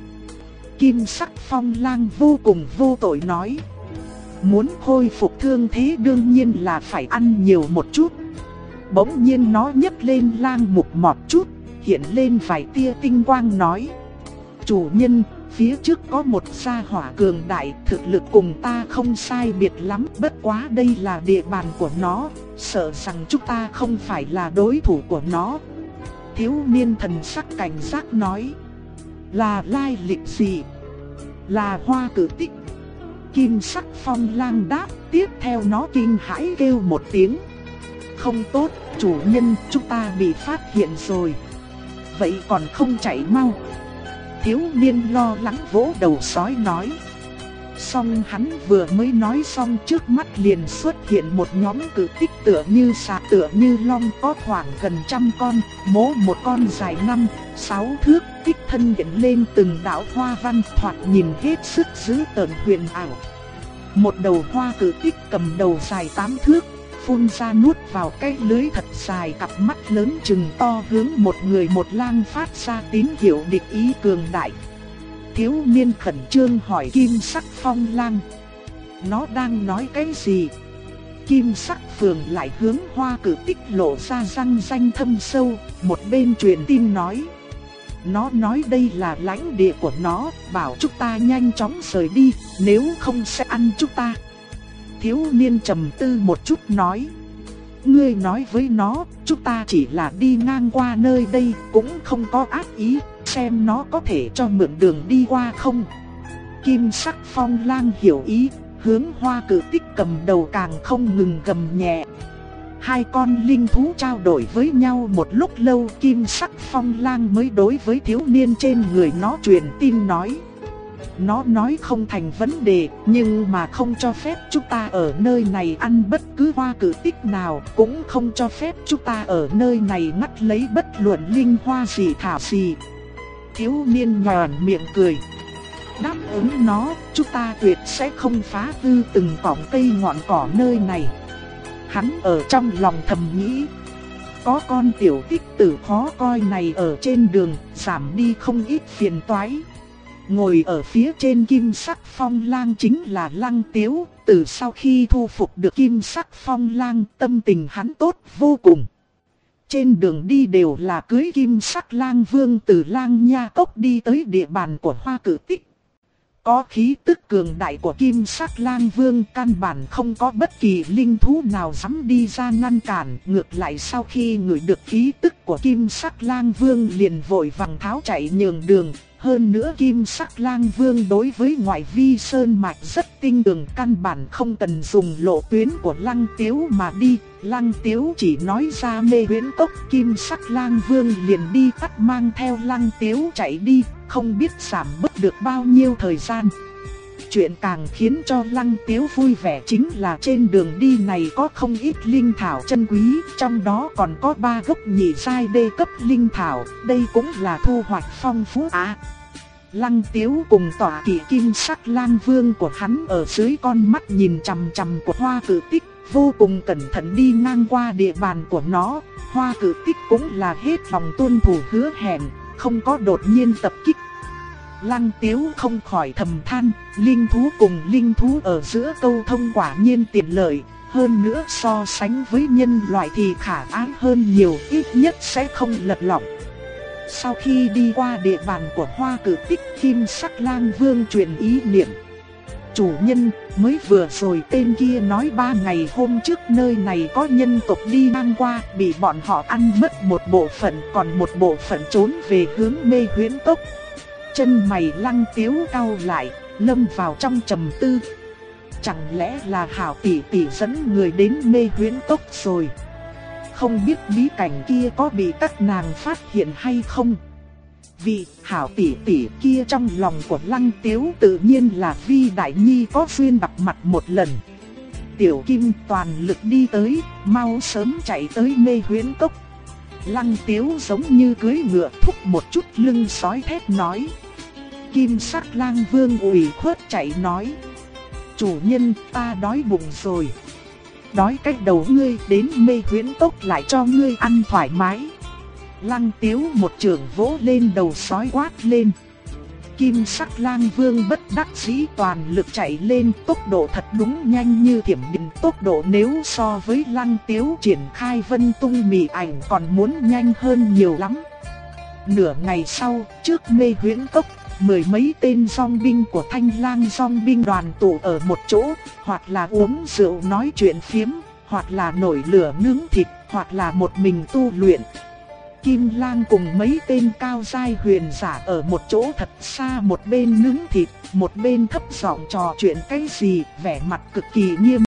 Kim sắc phong lang vô cùng vô tội nói, muốn khôi phục thương thế đương nhiên là phải ăn nhiều một chút. Bỗng nhiên nó nhấc lên lang mục mọt chút, hiện lên vài tia tinh quang nói, chủ nhân, phía trước có một gia hỏa cường đại, thực lực cùng ta không sai biệt lắm, bất quá đây là địa bàn của nó, sợ rằng chúng ta không phải là đối thủ của nó. Thiếu niên thần sắc cảnh giác nói, là lai lịch gì? Là Hoa Cử Tích. Kim sắc phong lang đáp, tiếp theo nó kinh hãi kêu một tiếng. Không tốt, chủ nhân, chúng ta bị phát hiện rồi. Vậy còn không chạy mau. Thiếu niên lo lắng vỗ đầu sói nói. Xong hắn vừa mới nói xong, trước mắt liền xuất hiện một nhóm cử tích tựa như xà tựa như long, có khoảng gần 100 con, mỗi một con dài 5-6 thước, tích thân hiện lên từng đạo hoa văn, thoạt nhìn hết sức dữ tợn huyền ảo. Một đầu hoa cử tích cầm đầu dài 8 thước, phun ra nuốt vào cái lưới thật dài, cặp mắt lớn chừng to hướng một người một lang phát ra tín hiệu địch ý cường đại. Thiếu niên khẩn trương hỏi kim sắc phong lang, nó đang nói cái gì? Kim sắc phường lại hướng Hoa Cử Tích lộ ra răng ranh thâm sâu, một bên truyền tin nói, nó nói đây là lãnh địa của nó, bảo chúng ta nhanh chóng rời đi, nếu không sẽ ăn chúng ta. Thiếu niên trầm tư một chút nói, ngươi nói với nó, chúng ta chỉ là đi ngang qua nơi đây, cũng không có ác ý, xem nó có thể cho mượn đường đi qua không. Kim sắc phong lang hiểu ý, hướng Hoa Cử Tích cầm đầu càng không ngừng gầm nhẹ. 2 con linh thú trao đổi với nhau một lúc lâu, kim sắc phong lang mới đối với thiếu niên trên người nó truyền tin nói, nó nói không thành vấn đề, nhưng mà không cho phép chúng ta ở nơi này ăn bất cứ hoa cử tích nào, cũng không cho phép chúng ta ở nơi này ngắt lấy bất luận linh hoa gì thảo gì. thiếu niên nhòn miệng cười. Đáp ứng nó, chúng ta tuyệt sẽ không phá hư từng cọng cây ngọn cỏ nơi này. Hắn ở trong lòng thầm nghĩ. Có con tiểu tích tử khó coi này ở trên đường, giảm đi không ít phiền toái. Ngồi ở phía trên kim sắc phong lang chính là Lăng Tiếu. Từ sau khi thu phục được kim sắc phong lang, tâm tình hắn tốt vô cùng. Trên đường đi đều là cưới kim sắc lang vương từ Lang Nha Cốc đi tới địa bàn của Hoa Cử Tích. Có khí tức cường đại của kim sắc lang vương, căn bản không có bất kỳ linh thú nào dám đi ra ngăn cản. Ngược lại sau khi ngửi được khí tức của kim sắc lang vương liền vội vàng tháo chạy nhường đường. Hơn nữa kim sắc lang vương đối với ngoại vi sơn mạch rất tinh tường, căn bản không cần dùng lộ tuyến của Lăng Tiếu mà đi. Lăng Tiếu chỉ nói ra Mê Huyễn Cốc, kim sắc lang vương liền đi tắt mang theo Lăng Tiếu chạy đi, không biết giảm bớt được bao nhiêu thời gian. Chuyện càng khiến cho Lăng Tiếu vui vẻ chính là trên đường đi này có không ít linh thảo chân quý, trong đó còn có 3 gốc nhị giai đê cấp linh thảo, đây cũng là thu hoạch phong phú á. Lăng Tiếu cùng tỏa kỵ kim sắc lang vương của hắn ở dưới con mắt nhìn chằm chằm của Hoa Cử Tích, vô cùng cẩn thận đi ngang qua địa bàn của nó. Hoa Cử Tích cũng là hết lòng tuân thủ hứa hẹn, không có đột nhiên tập kích. Lăng Tiếu không khỏi thầm than, linh thú cùng linh thú ở giữa câu thông quả nhiên tiện lợi, hơn nữa so sánh với nhân loại thì khả ái hơn nhiều, ít nhất sẽ không lật lọng. Sau khi đi qua địa bàn của Hoa Cử Tích, kim sắc lang vương truyền ý niệm. Chủ nhân, mới vừa rồi tên kia nói 3 ngày hôm trước nơi này có nhân tộc đi ngang qua, bị bọn họ ăn mất một bộ phận, còn một bộ phận trốn về hướng Mê Huyễn Cốc. Chân mày Lăng Tiếu cau lại, lâm vào trong trầm tư. Chẳng lẽ là Hảo tỷ tỷ dẫn người đến Mê Huyễn Cốc rồi? Không biết bí cảnh kia có bị các nàng phát hiện hay không? Vì Hảo tỷ tỷ kia trong lòng của Lăng Tiếu tự nhiên là Vi Đại Nhi có duyên gặp mặt một lần. Tiểu Kim toàn lực đi tới, mau sớm chạy tới Mê Huyễn Cốc. Lăng Tiếu giống như cưỡi ngựa thúc một chút lưng sói thét nói. Kim sắc lang vương ủy khuất chạy nói. Chủ nhân, ta đói bụng rồi. Đói cách đầu ngươi, đến Mê Huyễn Cốc lại cho ngươi ăn thoải mái. Lăng Tiếu một chưởng vỗ lên đầu sói quát lên. Kim sắc lang vương bất đắc dĩ toàn lực chạy lên, tốc độ thật đúng nhanh như thiểm điện. Tốc độ nếu so với Lăng Tiếu triển khai vân tung mị ảnh còn muốn nhanh hơn nhiều lắm. Nửa ngày sau, trước Mê Huyễn Cốc, 10 mấy tên dòng binh của Thanh Lang dòng binh đoàn tụ ở một chỗ, hoặc là uống rượu nói chuyện phiếm, hoặc là nổi lửa nướng thịt, hoặc là một mình tu luyện. Kim Lang cùng mấy tên cao giai huyền giả ở một chỗ thật xa, một bên nướng thịt, một bên thấp giọng trò chuyện cái gì, vẻ mặt cực kỳ nghiêm